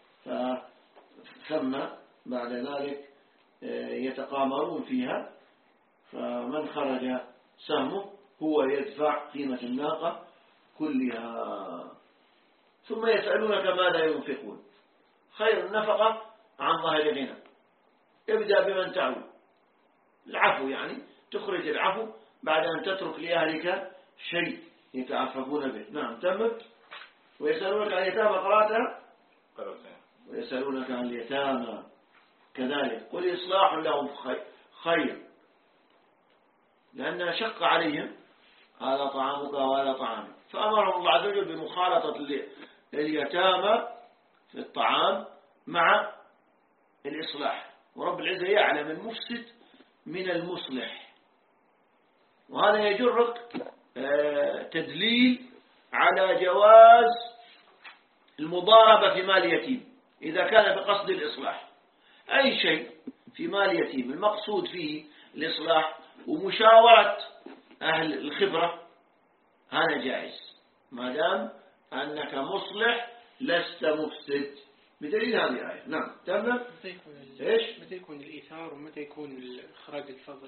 ثم بعد ذلك يتقامرون فيها، فمن خرج سهمه هو يدفع قيمة الناقة كلها. ثم يسألونك ماذا ينفقون، خير النفقة عن ظهر غنى، ابدأ بمن تعول، العفو يعني تخرج العفو بعد أن تترك لأهلك شيء يتعففون به. نعم تمت. ويسألونك عن اليتامى قرأتها، ويسألونك عن اليتامى كذلك قل إصلاح لهم خير، لأنها شق عليهم هذا طعامك وهذا طعامك، فأمرهم الله عز وجل بمخالطة اليتامى في الطعام مع الإصلاح ورب العزة يعلم المفسد من المصلح. وهذا يجرك تدليل على جواز المضاربة في مال يتيم إذا كان بقصد الإصلاح. أي شيء في مال يتيم المقصود فيه الإصلاح ومشاورة أهل الخبرة هذا جائز ما دام أنك مصلح لست مفسد بدليل هذه الآية. نعم تمام. متى يكون إيش؟ متى يكون الإيثار ومتى يكون إخراج الفضل؟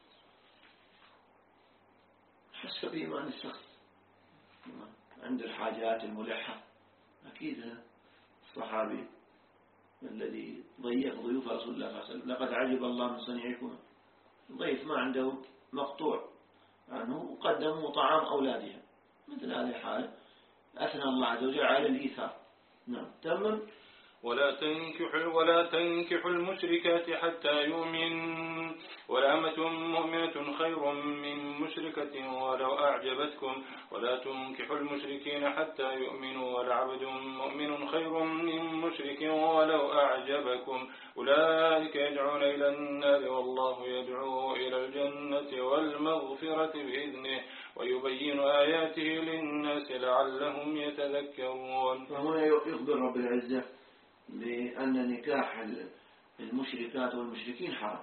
حسب إيمان الشخص. عند الحاجات الملحة أكيد الصحابي الذي ضيق ضيوف رسول الله صلى الله عليه وسلم لقد عجب الله من صنيعكم. ضيف ما عنده مقطوع عنه وقدموا طعام أولادها مثل هذه الحالة أثنى الله عز وجل على الإيثار. نعم تمام. ولا تنكحوا ولا تنكحوا المشركات حتى يؤمن ولأمة مؤمنة خير من مشركة ولو أعجبتكم ولا تنكحوا المشركين حتى يؤمنوا ولعبد مؤمن خير من مشرك ولو أعجبكم أولئك يدعون إلى النار والله يدعو إلى الجنة والمغفرة بإذنه ويبين آياته للناس لعلهم يتذكرون. فهنا يخبر رب العزة بأن نكاح المشركات والمشركين حرام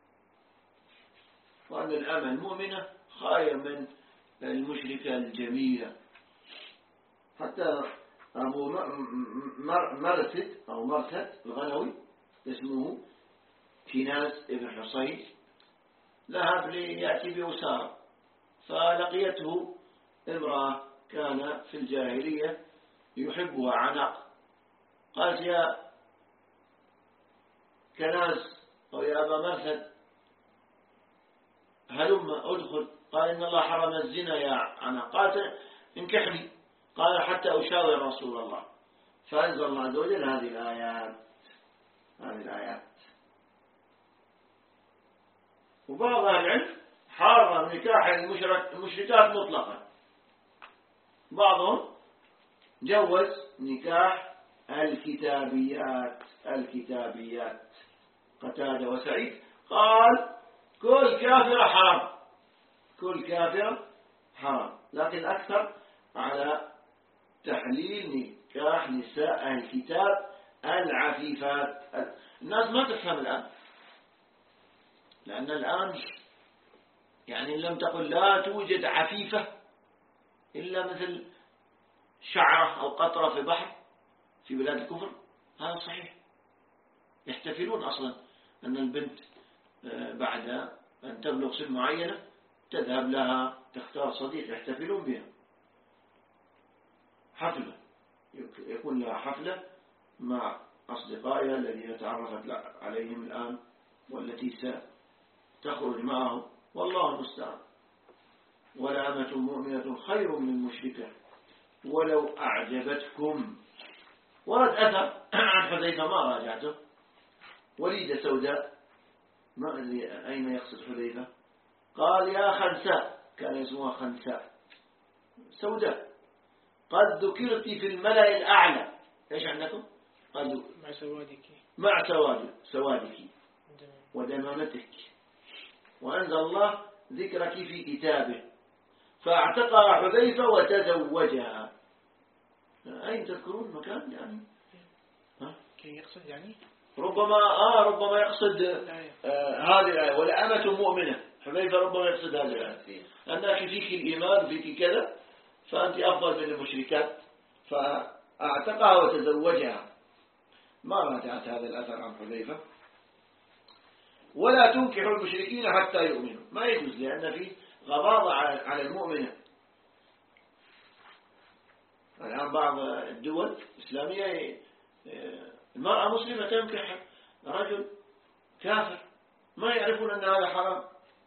وأن الأمة المؤمنة خير من المشركة الجميلة. حتى أبو مرثد أو مرثد الغنوي اسمه كناز ابن حصين ذهب ليأتي بأسارة فلقيته امرأة كان في الجاهلية يحبها عناق. قالت يا كناز أو يا أبا مرثد هلم أدخل. قال إن الله حرم الزنا يا عناق. قالت انكحني. قال حتى أشاور رسول الله. فأنزل الله عز وجل هذه الآيات هذه الآيات. وبعض أهل العلم حرم نكاح المشركات مطلقا. بعضهم جوز نكاح الكتابيات الكتابيات قتادة وسعيد قال كل كافرة حرام كل كافرة حرام لكن أكثر على تحليل نكاح نساء الكتاب العفيفات. الناس ما تفهم الآن لأن الآن يعني لم تقل لا توجد عفيفة إلا مثل شعرة أو قطرة في بحر في بلاد الكفر. هذا صحيح. يحتفلون أصلا أن البنت بعد أن تبلغ سن معينة تذهب لها تختار صديق يحتفلون بها حفلة يكون لها حفلة مع أصدقائها الذين تعرفت عليهم الآن والتي ستخرج معهم والله المستعان. ولا أمة مؤمنة خير من مشركة ولو أعجبتكم. ورد أثر عن حذيفة ما راجعته وليدة سوداء ما أدري أين يقصد حذيفة. قال يا خنساء كان اسمها خنساء سوداء قد ذكرت في الملأ الأعلى. إيش عندكم؟ قد مع سوادك مع سواد سوادك ودمامتك وأنزل الله ذكرك في كتابه فاعتقى حذيفة وتزوجها. أين تذكرون مكان يعني ها؟ كي يقصد يعني ربما آه ربما يقصد آه هذه الآية ولا أمة مؤمنة. حذيفة ربما يقصد هذه الآية أنك فيك الإيمان وفيك كذا فأنت أفضل من المشركات فاعتقها وتزوجها. ما راجعت هذا الأثر عن حذيفة. ولا تنكحوا المشركين حتى يؤمنوا ما يجوز لأن فيه غضاضة على المؤمنة. الآن بعض الدول الإسلامية المرأة مسلمة تنكح رجل كافر ما يعرفون أن هذا حرام.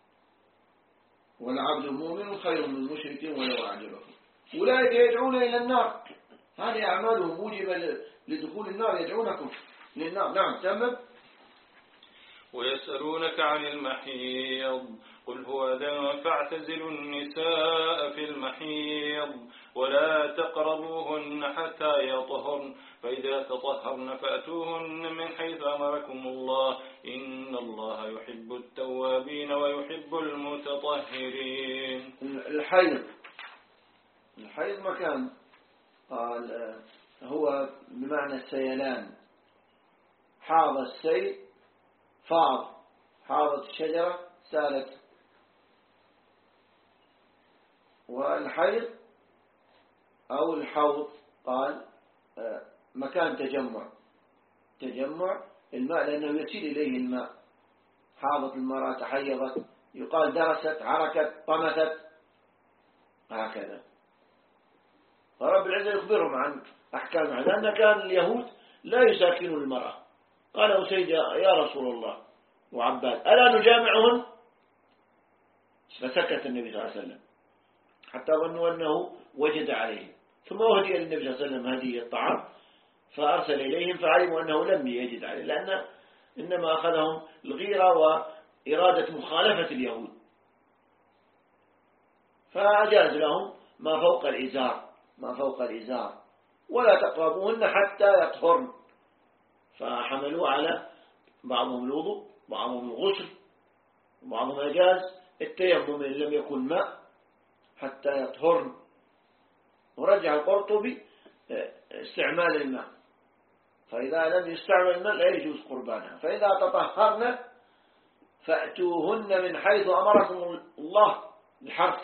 والعبد المؤمن خير من مشرك ولو أعجبكم أولئك يدعون إلى النار. هذه أعمالهم موجبة لدخول النار يدعونكم للنار. نعم تمام. ويسألونك عن المحيض قل هو أذى فاعتزلوا النساء في المحيض ولا تقربوهن حتى يطهرن فإذا تطهرن فأتوهن من حيث أمركم الله إن الله يحب التوابين ويحب المتطهرين. الحيض الحيض مكان قال هو بمعنى السيلان، حاض السيل فاض، حاضت الشجرة سالت. والحيض أو الحوض قال مكان تجمع تجمع الماء لأنه يسيل إليه الماء. حاضت المرأة، تحيضت، يقال درست، عركت، طمثت، هكذا. فرب العزة يخبرهم عن أحكامها، لأن كان اليهود لا يساكنون المرأة. قال أسيد يا رسول الله وعباد ألا نجامعهن؟ فسكت النبي صلى الله عليه وسلم حتى ظنوا أنه وجد عليهم، ثم أهدي للنبي صلى الله عليه وسلم هدية الطعام فأرسل إليهم فعلموا أنه لم يجد عليه، لأن إنما أخذهم الغيرة وإرادة مخالفة اليهود، فأجاز لهم ما فوق الإزار ما فوق الإزار ولا تقربوهن حتى يطهرن. فحملوا على بعضهم الوضوء، بعضهم الغسل، وبعضهم أجاز التيمم إن لم يكن ماء حتى يطهرن. ورجع القرطبي استعمال الماء، فإذا لم يستعمل الماء لا يجوز قربانها. فإذا تطهرن فأتوهن من حيث أمركم الله، الحرف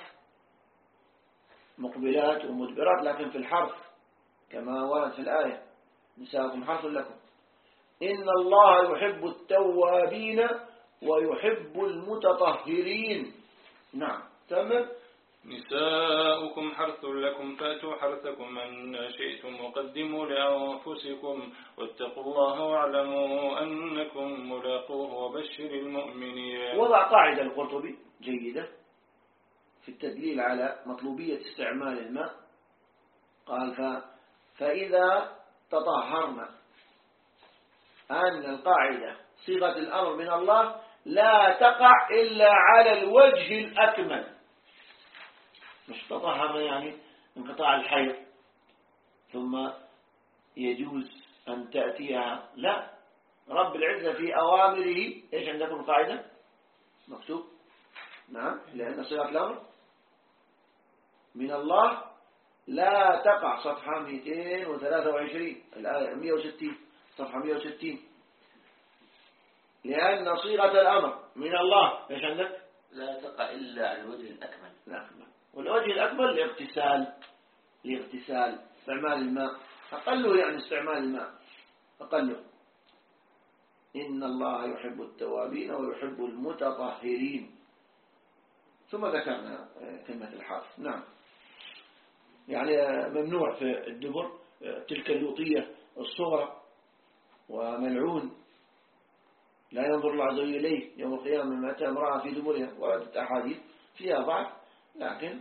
مقبلات ومدبرات لكن في الحرف كما ورد في الآية نساءكم حرث لكم. إن الله يحب التوابين ويحب المتطهرين. نعم تمام. نساؤكم حرث لكم فأتوا حرثكم أن شئتم وقدموا لأنفسكم واتقوا الله واعلموا أنكم ملاقوه وبشر المؤمنين. وضع قاعدة القرطبي جيدة في التدليل على مطلوبية استعمال الماء. قال ف... فإذا تطهرنا، أن القاعدة صيغة الأمر من الله لا تقع إلا على الوجه الأكمل. مش تطهر يعني انقطاع الحيض ثم يجوز أن تأتيها، لا. رب العزة في أوامره إيش عندكم قاعدة مكتوب؟ نعم، لأن صيغة الأمر من الله لا تقع. صفحة مئتين وثلاثة وعشرين الآية مئة وستين، صفحة مئة وستين. لأن صيغة الأمر من الله إيش عندك؟ لا تقع إلا على الوجه الأكمل. الأكمل. والوجه الأكمل الاغتسال، الاغتسال استعمال الماء أقله، يعني استعمال الماء أقله. إن الله يحب التوابين ويحب المتطهرين. ثم ذكرنا كلمة الحرف. نعم، يعني ممنوع في الدبر تلك اللوطية الصغرى، وملعون لا ينظر الله عز وجل إليه يوم القيامة من أتى امرأة في دبرها. وردت أحاديث فيها ضعف لكن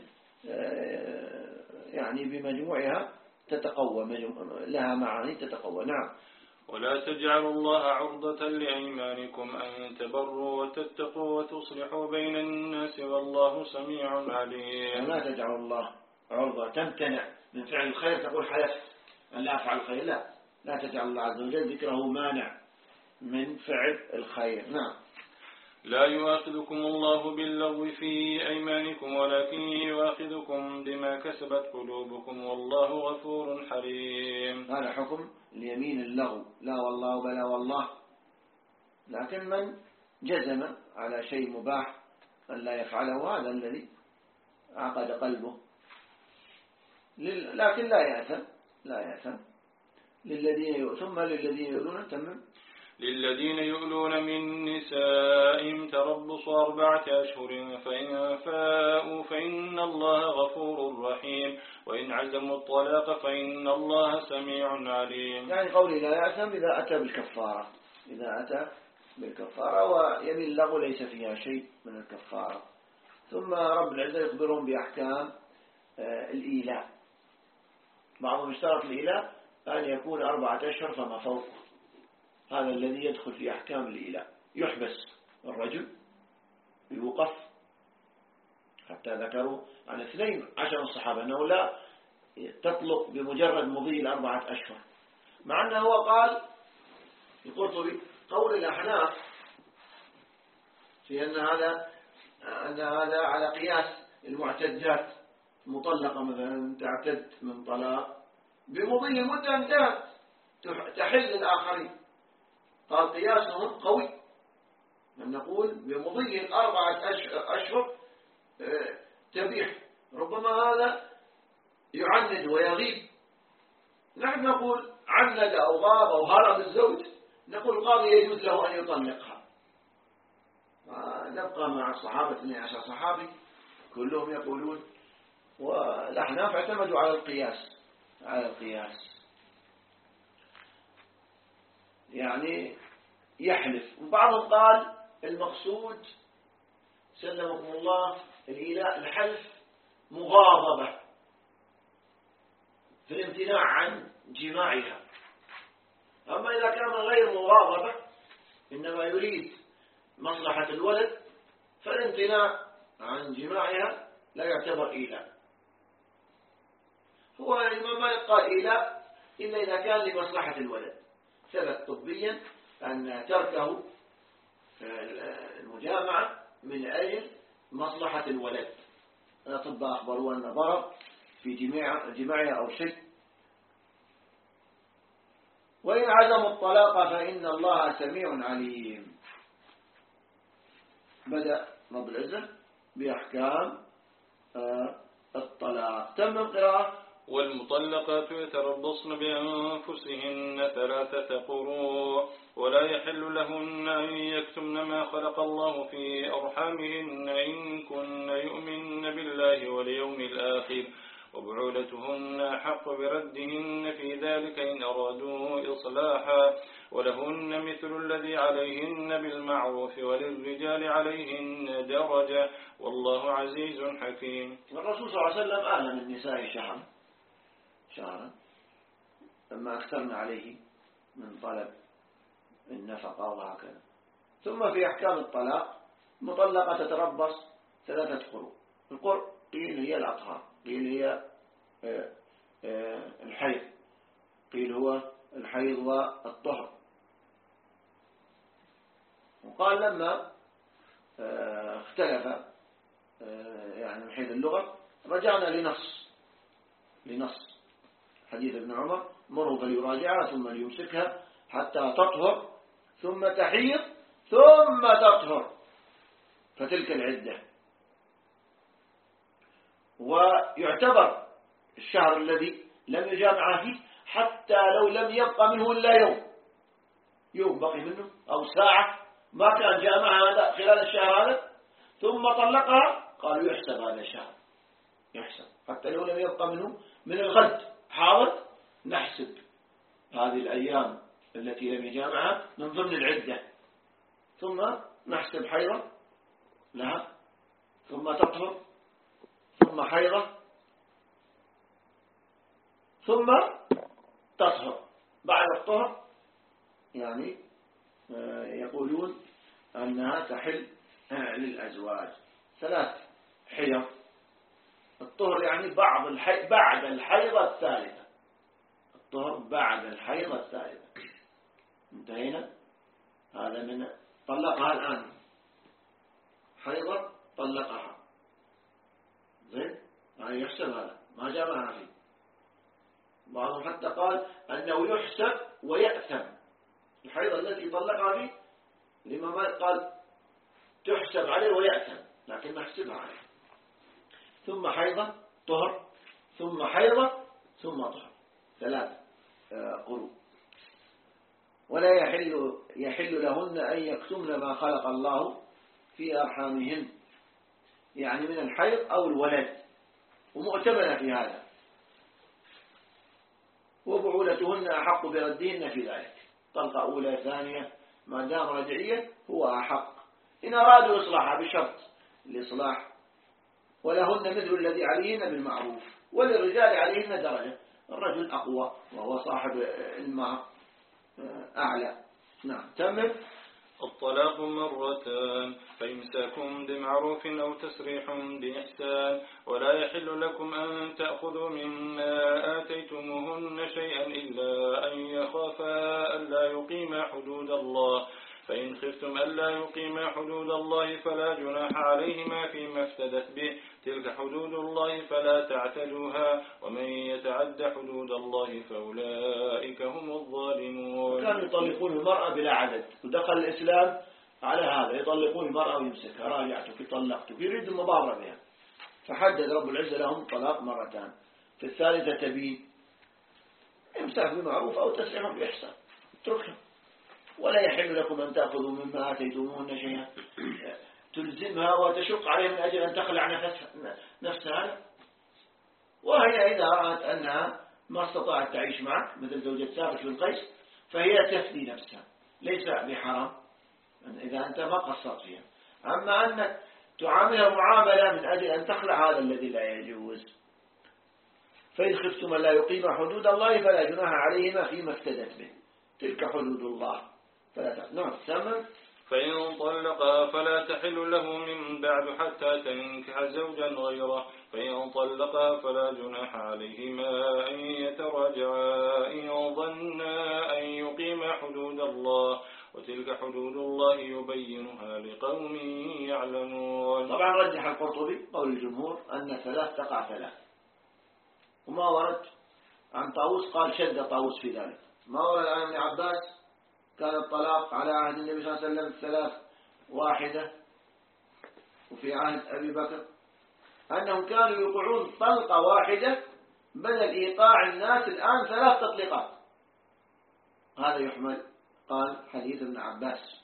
يعني بمجموعها تتقوى، لها معاني تتقوى. نعم. ولا تجعلوا الله عرضة لأيمانكم أن تبروا وتتقوا وتصلحوا بين الناس والله سميع عليم. ولا تجعلوا الله عرضة، تمتنع من فعل الخير، تقول حلفت أن لا أفعل الخير. لا، لا تجعل الله عز وجل ذكره مانع من فعل الخير. نعم. لا يؤاخذكم الله باللغو في أيمانكم ولكن يؤاخذكم بما كسبت قلوبكم والله غفور حليم. هذا حكم اليمين اللغو، لا والله بلا والله. لكن من جزم على شيء مباح أن لا يفعله هذا الذي عقد قلبه، لكن لا يأثم لا يأثم. للذين ثم للذين يؤلون تمام للذين يؤلون من نسائهم تربص أربعة أشهر فإن فاءوا فإن الله غفور رحيم وإن عزموا الطلاق فإن الله سميع عليم. يعني قولي لا يأثم إذا أتى بالكفارة، إذا أتى بالكفارة، ويمين اللغو ليس فيها شيء من الكفارة. ثم رب العزة يخبرهم بأحكام الإيلاء. بعضهم اشترط الإيلاء أن يكون أربعة أشهر فما فوق، هذا الذي يدخل في أحكام الإيلاء، يحبس ذكروا عن اثنين عشر الصحابة أنه لا تطلق بمجرد مضي الأربعة أشهر، مع أنه هو قال القرطبي قول الأحناف في أن هذا أن هذا على قياس المعتدات، مطلقة مثلا تعتد من طلاق بمضي مدة انتهت تحل الآخرين، قال قياسهم قوي، من نقول بمضي الأربعة أشهر تبيح، ربما هذا يعند ويغيب. نحن نقول عند أو غاب أو هرب الزوج، نقول القاضي يجوز له أن يطلقها. نبقى مع الصحابة اثني عشر صحابي كلهم يقولون، والأحناف اعتمدوا على القياس على القياس يعني يحلف. وبعضهم قال المقصود سلمكم الله الإله الحلف مغاضبة في الامتناع عن جماعها، أما إذا كان غير مغاضبة إنما يريد مصلحة الولد فالامتناع عن جماعها لا يعتبر إيلاء. هو الإمام مالك قال إيلاء إلا إذا كان لمصلحة الولد، ثبت طبيا أن تركه المجامعة من أجل مصلحة الولد، الأطباء أخبروا أن ضرر في جماع جماعها أو شيء. وإن عزموا الطلاق فإن الله سميع عليم. بدأ رب العزة بأحكام الطلاق. تم القراءة. والمطلقات يتربصن بأنفسهن ثلاثة قروء ولا يحل لهن أن يكتمن ما خلق الله في أرحامهن إن كن يؤمن بالله واليوم الآخر وبعولتهن حق بردهن في ذلك إن أرادوا إصلاحا ولهن مثل الذي عليهن بالمعروف وللرجال عليهن درجة والله عزيز حكيم. الرسول صلى الله عليه وسلم أعلم النساء شهرا شهرا لما أكثرنا عليه من طلب النفقة وهكذا. ثم في أحكام الطلاق مطلقة تتربص ثلاثة قروء. القرء قيل هي الأطهار، قيل هي الحيض، قيل هو الحيض والطهر. وقال لما اختلف يعني من حيث اللغة رجعنا لنص لنص حديث ابن عمر مره فليراجعها ثم ليمسكها حتى تطهر ثم تحيض ثم تطهر فتلك العدة. ويعتبر الشهر الذي لم يجامع فيه حتى لو لم يبقى منه إلا يوم يوم بقي منه أو ساعة ما كان جامع هذا خلال الشهر هذا ثم طلقها، قالوا يحسب هذا الشهر يحسب حتى لو لم يبقى منه من الغد حاضر، نحسب هذه الأيام التي لم يجامعها من ضمن العدة، ثم نحسب حيضة لها ثم تطهر ثم حيضة ثم تطهر. بعد الطهر يعني يقولون أنها تحل للأزواج ثلاث حيض. الطهر يعني بعض الحي... بعد الحيضة الثالثة، الطهر بعد الحيضة الثالثة. انتهينا. هذا من طلقها الآن حيضة طلقها زين يعني يحسب هذا ما جامعها فيه. بعضهم حتى قال أنه يحسب ويأثم الحيضة التي طلقها فيه، لما قال تحسب عليه ويأثم لكن نحسبها عليه. ثم حيضة طهر ثم حيضة ثم طهر ثلاث قروء. ولا يحل يحل لهن أن يكتمن ما خلق الله في أرحامهن يعني من الحيض أو الولد، ومؤتمنة في هذا. وبعولتهن أحق بردهن في ذلك، طلقة أولى ثانية ما دام رجعية هو أحق إن أرادوا إصلاحها بشرط الإصلاح. ولهن مثل الذي عليهن بالمعروف وللرجال عليهن درجة، الرجل أقوى وهو صاحب المهر أعلى. نعم. تمام. الطلاق مرتان، فإمساك بمعروف أو تسريح بإحسان. ولا يحل لكم أن تأخذوا مما آتيتموهن شيئا إلا أن يخافا ألا يقيما حدود الله، فإن خفتم ألا يقيما حدود الله فلا جناح عليهما فيما افتدت به، تلك حدود الله فلا تعتدوها، ومن يتعد حدود الله فأولئك هم الظالمون. كانوا يطلقون المرأة بلا عدد، ودخل الإسلام على هذا، يطلقون المرأة ويمسكها، راجعتك طلقتك، يريد المضارة بها، فحدد رب العزة لهم طلاق مرتان. في الثالثة تبين امساك بمعروف أو تسريح بإحسان، اتركها. ولا يحل لكم أن تأخذوا مما آتيتموهن شيئا تلزمها وتشق عليها من أجل أن تخلع نفسها, نفسها. وهي إذا رأت أنها ما استطاعت تعيش معك مثل زوجة ثابت بن قيس فهي تفدي نفسها، ليس بحرام إذا أنت ما قصرت فيها. أما أنك تعاملها معاملة من أجل أن تخلع، هذا الذي لا يجوز. فإن خفتم لا يقيم حدود الله فلا جناح عليهما فيما افتدت به، تلك حدود الله فلا تقيم. نعم ثمن. فإن طلقها فلا تحل له من بعد حتى تنكح زوجا غيره، فإن طلقها فلا جناح عليهما أن يتراجعا إن ظنا أن يقيما حدود الله، وتلك حدود الله يبينها لقوم يعلمون. طبعا رجح القرطبي قول الجمهور أن ثلاث تقع ثلاث، وما ورد عن طاووس قال شد طاووس في ذلك. ما ورد عن ابن عباس كان الطلاق على عهد النبي صلى الله عليه وسلم ثلاث واحدة، وفي عهد أبي بكر أنهم كانوا يوقعون طلقة واحدة بدل إيقاع الناس الآن ثلاث تطليقات. هذا يحمل قال حديث ابن عباس.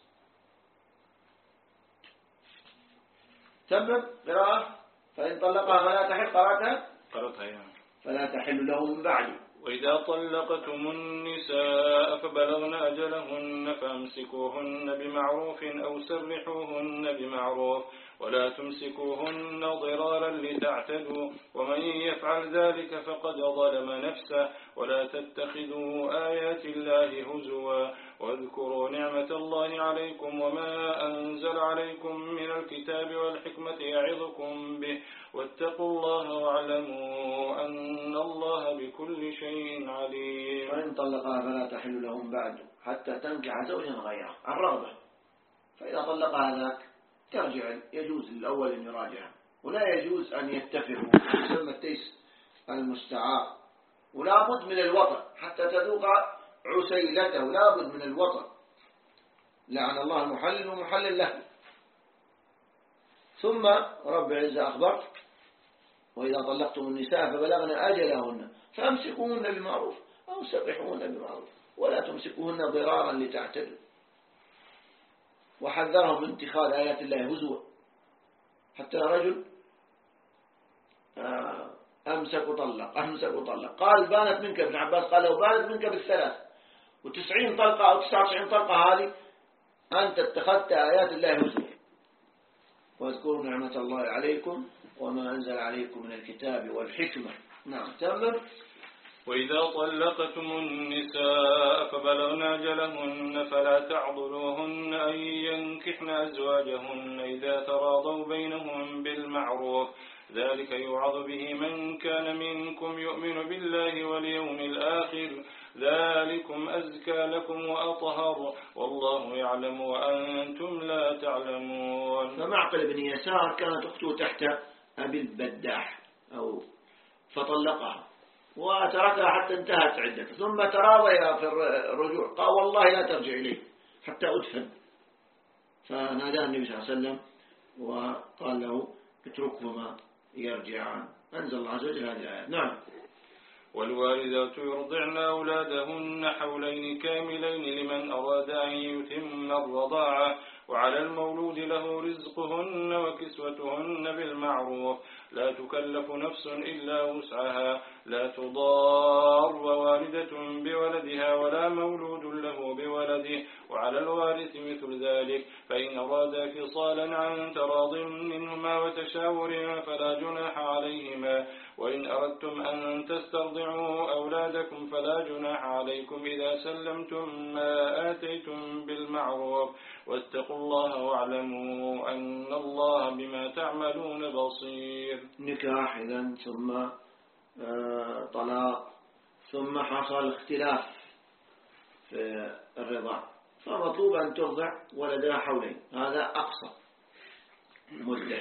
تمم قراءة. فإن طلقها فلا تحل قرأتها فلا تحل له من بعد. وإذا طلقتم النساء فبلغن أجلهن فامسكوهن بمعروف أو سرحوهن بمعروف، ولا تمسكوهن ضرارا لتعتدوا، ومن يفعل ذلك فقد ظلم نفسه. ولا تتخذوا آيات الله هزوا، واذكروا نعمة الله عليكم وما أنزل عليكم من الكتاب والحكمة يعظكم به، واتقوا الله واعلموا أن الله بكل شيء عليم. وإن طلقها فلا تحل لهم بعد حتى تنكح زوجا غيره عن رغبة، فإذا طلقها ذاك ترجع، يجوز للأول أن يراجعها، ولا يجوز أن يتفقوا، يسمى التيس المستعار. ولا بد من الوطن حتى تذوق عسيلته، لا بد من الوطن. لعن الله المحلل ومحلل له. ثم رب العزة أخبر وإذا طلقتم النساء فبلغن أجلهن فامسكوهن بمعروف أو سرحوهن بمعروف، ولا تمسكوهن ضرارا لتعتدوا. وحذرهم من اتخاذ آيات الله هزوا. حتى رجل أمسك وطلق أمسك وطلق قال بانت منك، ابن عباس قال لو بانت منك بالثلاث وتسعين طلقة أو تسعة وتسعين طلقة هذه أنت اتخذت آيات الله هزوا. واذكروا نعمة الله عليكم وما أنزل عليكم من الكتاب والحكمة. نعم تمام. وإذا طلقتم النساء فبلغن أجلهن فلا تعضلوهن أن ينكحن أزواجهن إذا تراضوا بينهم بالمعروف، ذلك يوعظ به من كان منكم يؤمن بالله واليوم الآخر، ذلكم أزكى لكم وأطهر، والله يعلم وأنتم لا تعلمون. فمعقل بن يسار كانت أخته تحت أبي البداح أو فطلقها وتركها حتى انتهت عدته، ثم تراضيا في الرجوع قال والله لا ترجع إليه حتى أدفن. فنادى النبي صلى الله عليه وسلم وقال له اتركهما يرجعان. أنزل الله عز وجل هذه الآيات. نعم. والوالدات يرضعن أولادهن حولين كاملين لمن أراد أن يتم الرضاعة، وعلى المولود له رزقهن وكسوتهن بالمعروف لا تكلف نفس إلا وسعها لا تضار والدة بولدها ولا مولود له بولده وعلى الوارث مثل ذلك فإن أرادا فصالا عن تراض منهما وتشاور فلا جناح عليهما وإن أردتم أن تسترضعوا أولادكم فلا جناح عليكم إذا سلمتم ما آتيتم بالمعروف واتقوا الله واعلموا أن الله بما تعملون بصير. نكاح إذن ثم طلاق ثم حصل اختلاف في الرضاع فمطلوب أن ترضع ولدها حولين هذا أقصى مدة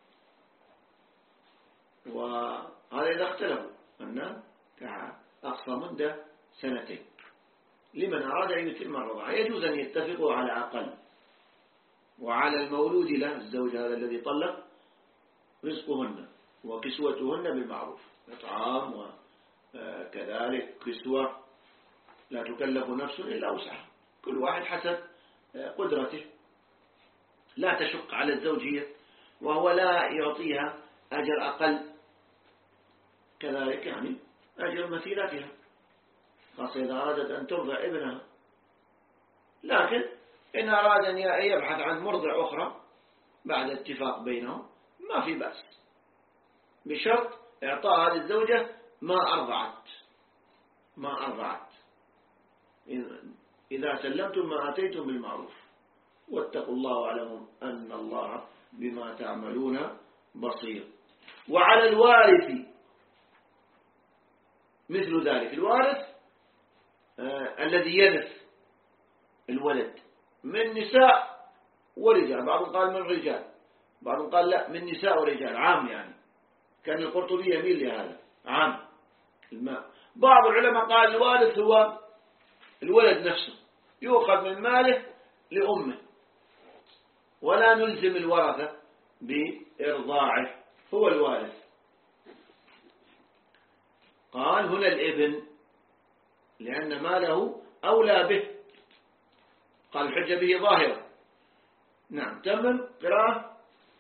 وهذا إذا اختلفوا أن أقصى مدة سنتين لمن أراد أن يتم الرضاعة يجوز أن يتفقوا على أقل وعلى المولود له الزوج هذا الذي طلق رزقهن وكسوتهن بالمعروف إطعام وكذلك كسوة لا تكلف نفس إلا وسعها كل واحد حسب قدرته لا تشق على الزوجية وهو لا يعطيها أجر أقل كذلك يعني أجر مثيلتها خاصة إذا أرادت أن ترضع ابنها لكن إن أراد أن يبحث عن مرضع أخرى بعد اتفاق بينهم ما في بأس بشرط إعطاء هذه الزوجة ما أرضعت ما أرضعت إذا سلمتم ما أتيتم بالمعروف واتقوا الله واعلموا أن الله بما تعملون بصير. وعلى الوارث مثل ذلك الوارث آه الذي يرث الولد من نساء ورجال بعضهم قال من رجال بعضهم قال لا من نساء ورجال عام يعني كان القرطبي يميل لهذا عام الماء. بعض العلماء قال الوارث هو الولد نفسه يؤخذ من ماله لأمه ولا نلزم الورثة بإرضاعه هو الوارث. قال هنا الابن لأن ماله أولى به قال الحجة به ظاهرة. نعم تمام قراءة.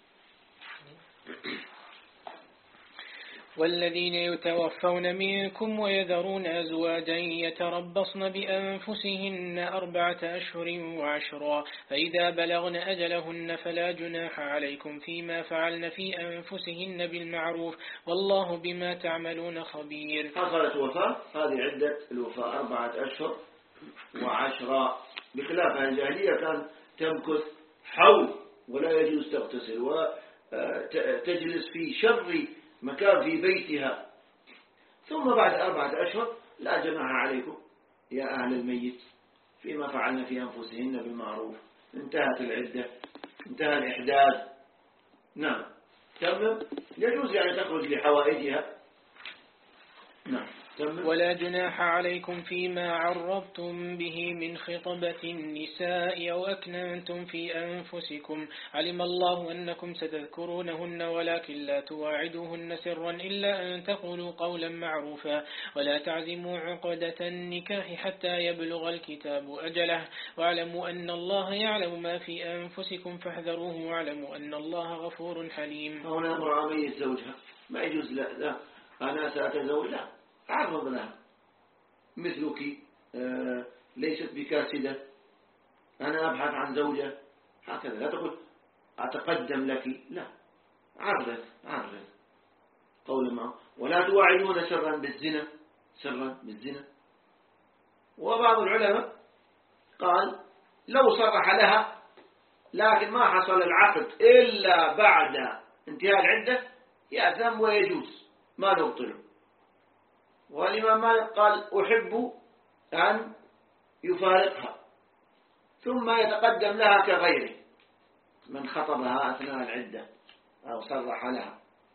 والذين يتوفون منكم ويذرون أزواجا يتربصن بأنفسهن أربعة أشهر وعشرا فإذا بلغن أجلهن فلا جناح عليكم فيما فعلن في أنفسهن بالمعروف والله بما تعملون خبير. حصلت وفاة هذه عدة الوفاة أربعة أشهر وعشرا بخلاف الجاهلية كان تمكث حول ولا يجوز تغتسل وتجلس في شر مكان في بيتها ثم بعد أربعة أشهر لا جناح عليكم يا أهل الميت فيما فعلنا في أنفسهن بالمعروف انتهت العدة انتهى الإحداث. نعم تمام يجوز يعني تخرج لحوائجها. نعم ولا جناح عليكم فيما عرضتم به من خطبة النساء أو أكننتم في أنفسكم علم الله أنكم ستذكرونهن ولكن لا تواعدوهن سرا إلا أن تقولوا قولا معروفا ولا تعزموا عقدة النكاح حتى يبلغ الكتاب أجله واعلموا أن الله يعلم ما في أنفسكم فاحذروه واعلموا أن الله غفور حليم. هنا امرأة ميت زوجها ما يجوز لا, لا. أنا سأتزوج لا عرض لها مثلك آه ليست بكاسدة أنا أبحث عن زوجة هكذا لا تقول أتقدم لك لا عرض عرض قول ما ولا تواعدون سرا بالزنا سرا بالزنا. وبعض العلماء قال لو صرح لها لكن ما حصل العقد إلا بعد انتهاء العدة يأثم ويجوز ما نبطله. والإمام مالك قال أحب أن يفارقها ثم يتقدم لها كغيره من خطبها أثناء العدة أو صرح لها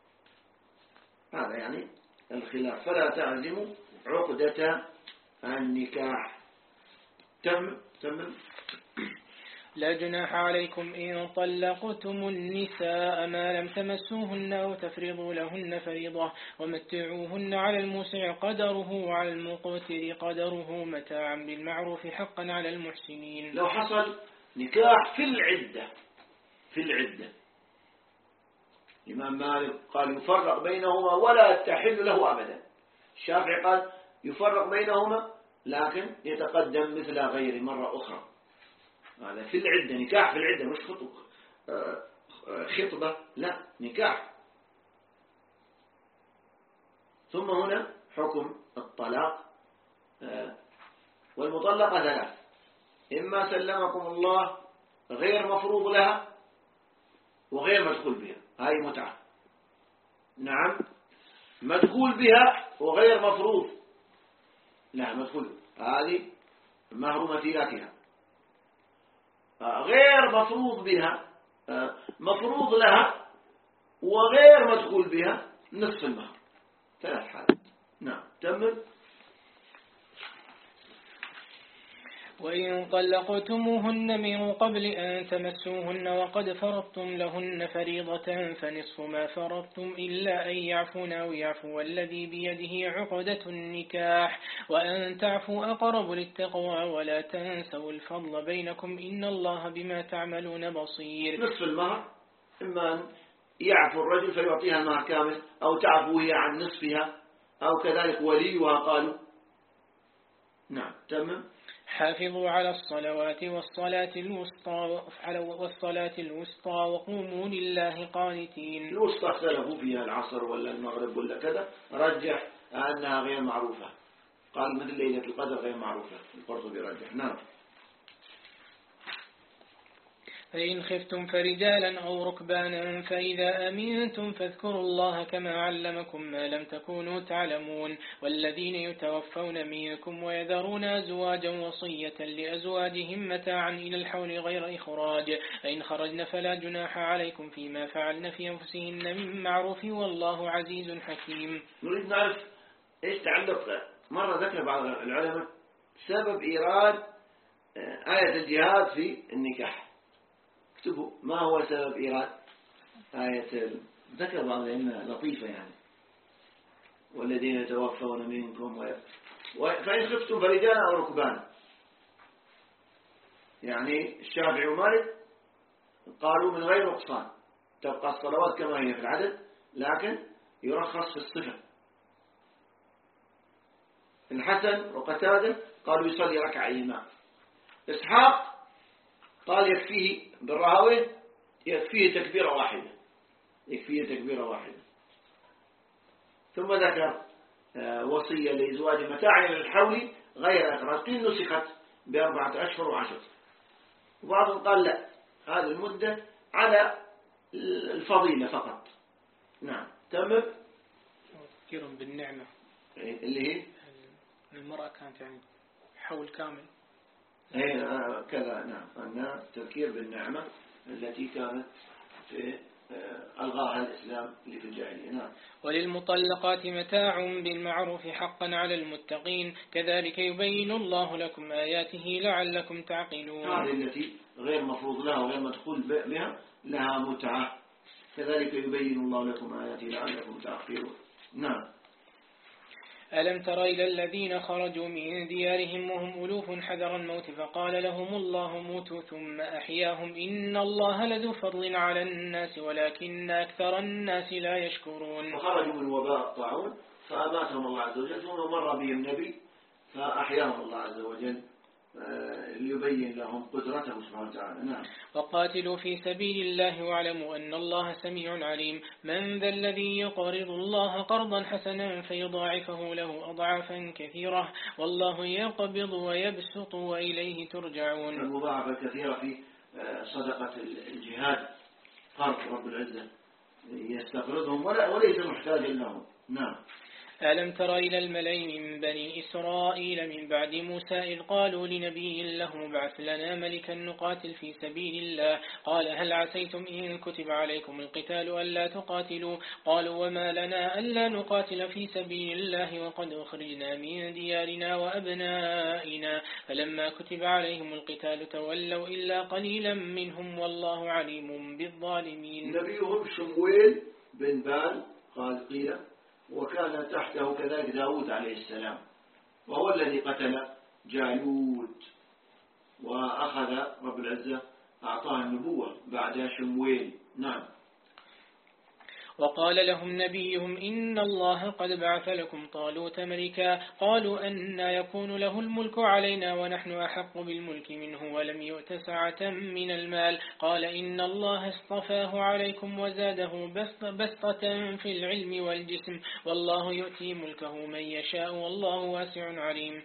هذا يعني الخلاف فلا تعزموا عقدة النكاح. تم تم لا جناح عليكم إن طلقتم النساء ما لم تمسوهن أو تفرضوا لهن فريضة ومتعوهن على الموسع قدره وعلى المقتر قدره متاعا بالمعروف حقا على المحسنين. لو حصل نكاح في العدة في العدة. الإمام مالك قال يفرق بينهما ولا تحل له أبدا. الشافعي قال يفرق بينهما لكن يتقدم مثل غير مرة أخرى. هذا في العدة، نكاح في العدة، مش خطبة، لا نكاح. ثم هنا حكم الطلاق. والمطلقة ثلاث: إما سلمكم الله غير مفروض لها وغير مدخول بها، هاي متعة. نعم، مدخول بها وغير مفروض لا مدخول، هذه مهر مثيلاتها. غير مفروض بها مفروض لها وغير مدخول بها نصف المهر، ثلاث حالات. نعم تمام. وإن طلقتموهن من قبل أن تمسوهن وقد فرضتم لهن فريضة فنصف ما فرضتم إلا أن يعفون أو يعفو الذي بيده عقدة النكاح وأن تعفوا أقرب للتقوى ولا تنسوا الفضل بينكم إن الله بما تعملون بصير. نصف المهر إما أن يعفو الرجل فيعطيها المهر كامل أو تعفو هي عن نصفها أو كذلك وليها قالوا. نعم تمام. حافظوا على الصلوات والصلاة الوسطى والصلاة الوسطى وقوموا لله قانتين. الوسطى اختلفوا فيها العصر ولا المغرب ولا كذا، رجح أنها غير معروفة، قال مثل ليلة القدر غير معروفة، القرطبي رجح. نعم. فإن خفتم فرجالا أو ركبانا فإذا أمنتم فاذكروا الله كما علمكم ما لم تكونوا تعلمون. والذين يتوفون منكم ويذرون أزواجا وصية لأزواجهم متاعا إلى الحول غير إخراج فإن خرجن فلا جناح عليكم فيما فعلن في أنفسهن من معروف والله عزيز حكيم. نريد نعرف إيش تعلق، مرة ذكر بعض العلماء سبب إيراد آية الجهاد في النكاح. اكتبوا ما هو سبب إيراد آية، ذكر بعض العلماء لطيفة يعني، والذين يتوفون منكم و... و... فإن خفتم فرجالا أو ركبانا. يعني الشافعي ومالك قالوا من غير نقصان، تبقى الصلوات كما هي في العدد لكن يرخص في الصفة. الحسن وقتادة قالوا يصلي ركعتين. إسحاق قال يكفيه بالراوي يكفيه تكبيرة واحدة، يكفيه تكبيرة واحدة. ثم ذكر وصية لإزواج متاع للحول غير إخراج، قيل نسخت بأربعة أشهر وعشر. وبعضهم قال لا، هذه المدة على الفضيلة فقط. نعم تمام. تذكير بالنعمة اللي هي المرأة كانت يعني حول كامل. ايه كذا. نعم أن تذكير بالنعمة التي كانت في ألغاها الإسلام اللي في الجاهلية. نعم. وللمطلقات متاع بالمعروف حقا على المتقين كذلك يبين الله لكم آياته لعلكم تعقلون. هذه التي غير مفروض لها وغير مدخول بها لها متعة، كذلك يبين الله لكم آياته لعلكم تعقلون. نعم. ألم تر إلى الذين خرجوا من ديارهم وهم ألوف حذر الموت فقال لهم الله موتوا ثم أحياهم إن الله لذو فضل على الناس ولكن أكثر الناس لا يشكرون. وخرجوا من وباء الطاعون فأماتهم الله عز وجل، ثم مر بهم نبي فأحياهم الله عز وجل ليبين لهم قدرته سبحانه وتعالى. نعم. وقاتلوا في سبيل الله واعلموا أن الله سميع عليم. من ذا الذي يقرض الله قرضا حسنا فيضاعفه له أضعافا كثيرة والله يقبض ويبسط وإليه ترجعون. المضاعفة الكثيرة في صدقة الجهاد قرض رب العزة يستقرضهم وليس محتاجا لهم. نعم. ألم تر إلى الملأ من بني إسرائيل من بعد موسى إذ قالوا لنبي له ابعث لنا ملكا نقاتل في سبيل الله قال هل عسيتم إن كتب عليكم القتال ألا تقاتلوا قالوا وما لنا ألا نقاتل في سبيل الله وقد أخرجنا من ديارنا وأبنائنا فلما كتب عليهم القتال تولوا إلا قليلا منهم والله عليم بالظالمين. نبيهم شمويل بن بال قال قيل، وكان تحته كذلك داود عليه السلام وهو الذي قتل جالوت. وأخذ رب العزة أعطاه النبوة بعد شمويل. نعم. وقال لهم نبيهم إن الله قد بعث لكم طالوت ملكا قالوا أن يكون له الملك علينا ونحن أحق بالملك منه ولم يؤت سعة من المال قال إن الله اصطفاه عليكم وزاده بسطة في العلم والجسم والله يؤتي ملكه من يشاء والله واسع عليم.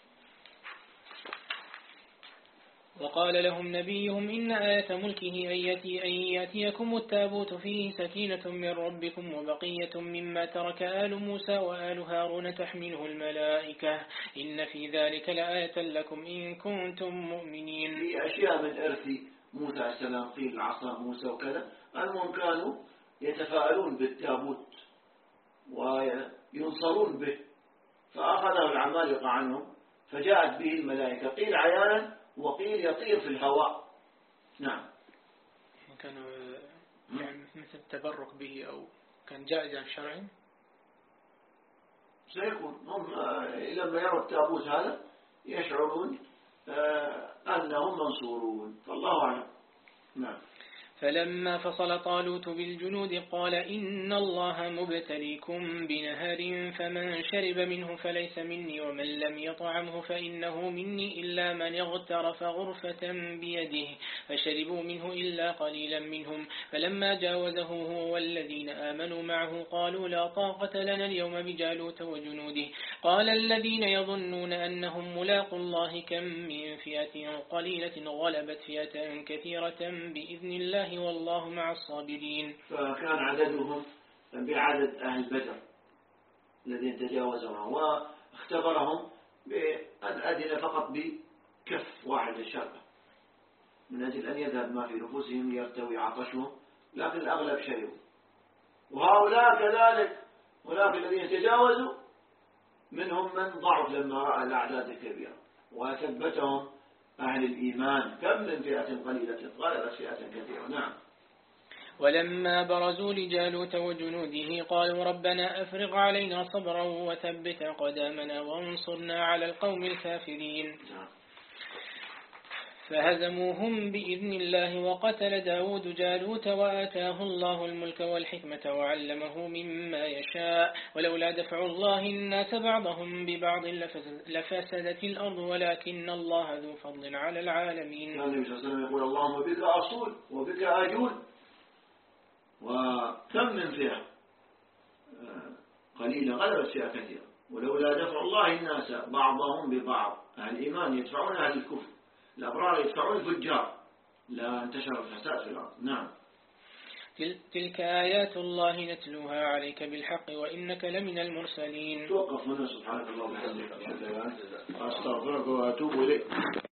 وقال لهم نبيهم إن آية ملكه أن يأتي أن يأتيكم التابوت فيه سكينة من ربكم وبقية مما ترك آل موسى وآل هارون تحمله الملائكة إن في ذلك لآية لكم إن كنتم مؤمنين. في أشياء من إرث موسى عليه السلام قيل العصا موسى وكذا، المهم كانوا يتفاءلون بالتابوت وينصرون به، فأخذه العمالقة عنهم فجاءت به الملائكة قيل عيانا وقيل يطير في الهواء. نعم. كانوا يعني مثل التبرك به أو كان جائزا شرعي سيكون هم لما يروا التابوت هذا يشعرون أنهم منصورون فالله أعلم. نعم. فلما فصل طالوت بالجنود قال إن الله مبتليكم بنهر فمن شرب منه فليس مني ومن لم يطعمه فإنه مني إلا من اغترف غرفة بيده فشربوا منه إلا قليلا منهم فلما جاوزه هو والذين آمنوا معه قالوا لا طاقة لنا اليوم بجالوت وجنوده قال الذين يظنون أنهم ملاقوا الله كم من فئة قليلة غلبت فئة كثيرة بإذن الله والله مع الصابرين. فكان عددهم بعدد أهل بدر الذين تجاوزوا واختبرهم بأن أدن فقط بكف واحد الشربة من أجل أن يذهب ما في نفوسهم ليرتوي عطشهم، لكن الأغلب شربوا. وهؤلاء كذلك ولكن الذين تجاوزوا منهم من ضعف لما رأى الأعداد الكبيرة وثبتهم أهل الإيمان كم من فئة قليلة غلبت فئة كثيرة. نعم. ولما برزوا لجالوت وجنوده قالوا ربنا أفرغ علينا صبرا وثبت قدامنا وانصرنا على القوم الكافرين. نعم. فهزموهم بإذن الله وقتل داود جالوت وآتاه الله الملك والحكمة وعلمه مما يشاء ولولا دفع الله الناس بعضهم ببعض لفسدت الأرض ولكن الله ذو فضل على العالمين. كان النبي صلى الله عليه وسلم يقول اللهم بك أصول وبك أجول وكم من فئة قليلة غلبت فئة كثيرة ولولا دفع الله الناس بعضهم ببعض أهل الإيمان يدفعون أهل الكفر الأبرار يدفعون الفجار لا انتشر الفساد في الأرض. نعم. تلك آيات الله نتلوها عليك بالحق وإنك لمن المرسلين. توقف هنا سبحانك اللهم وبحمدك أستغفرك وأتوب إليك.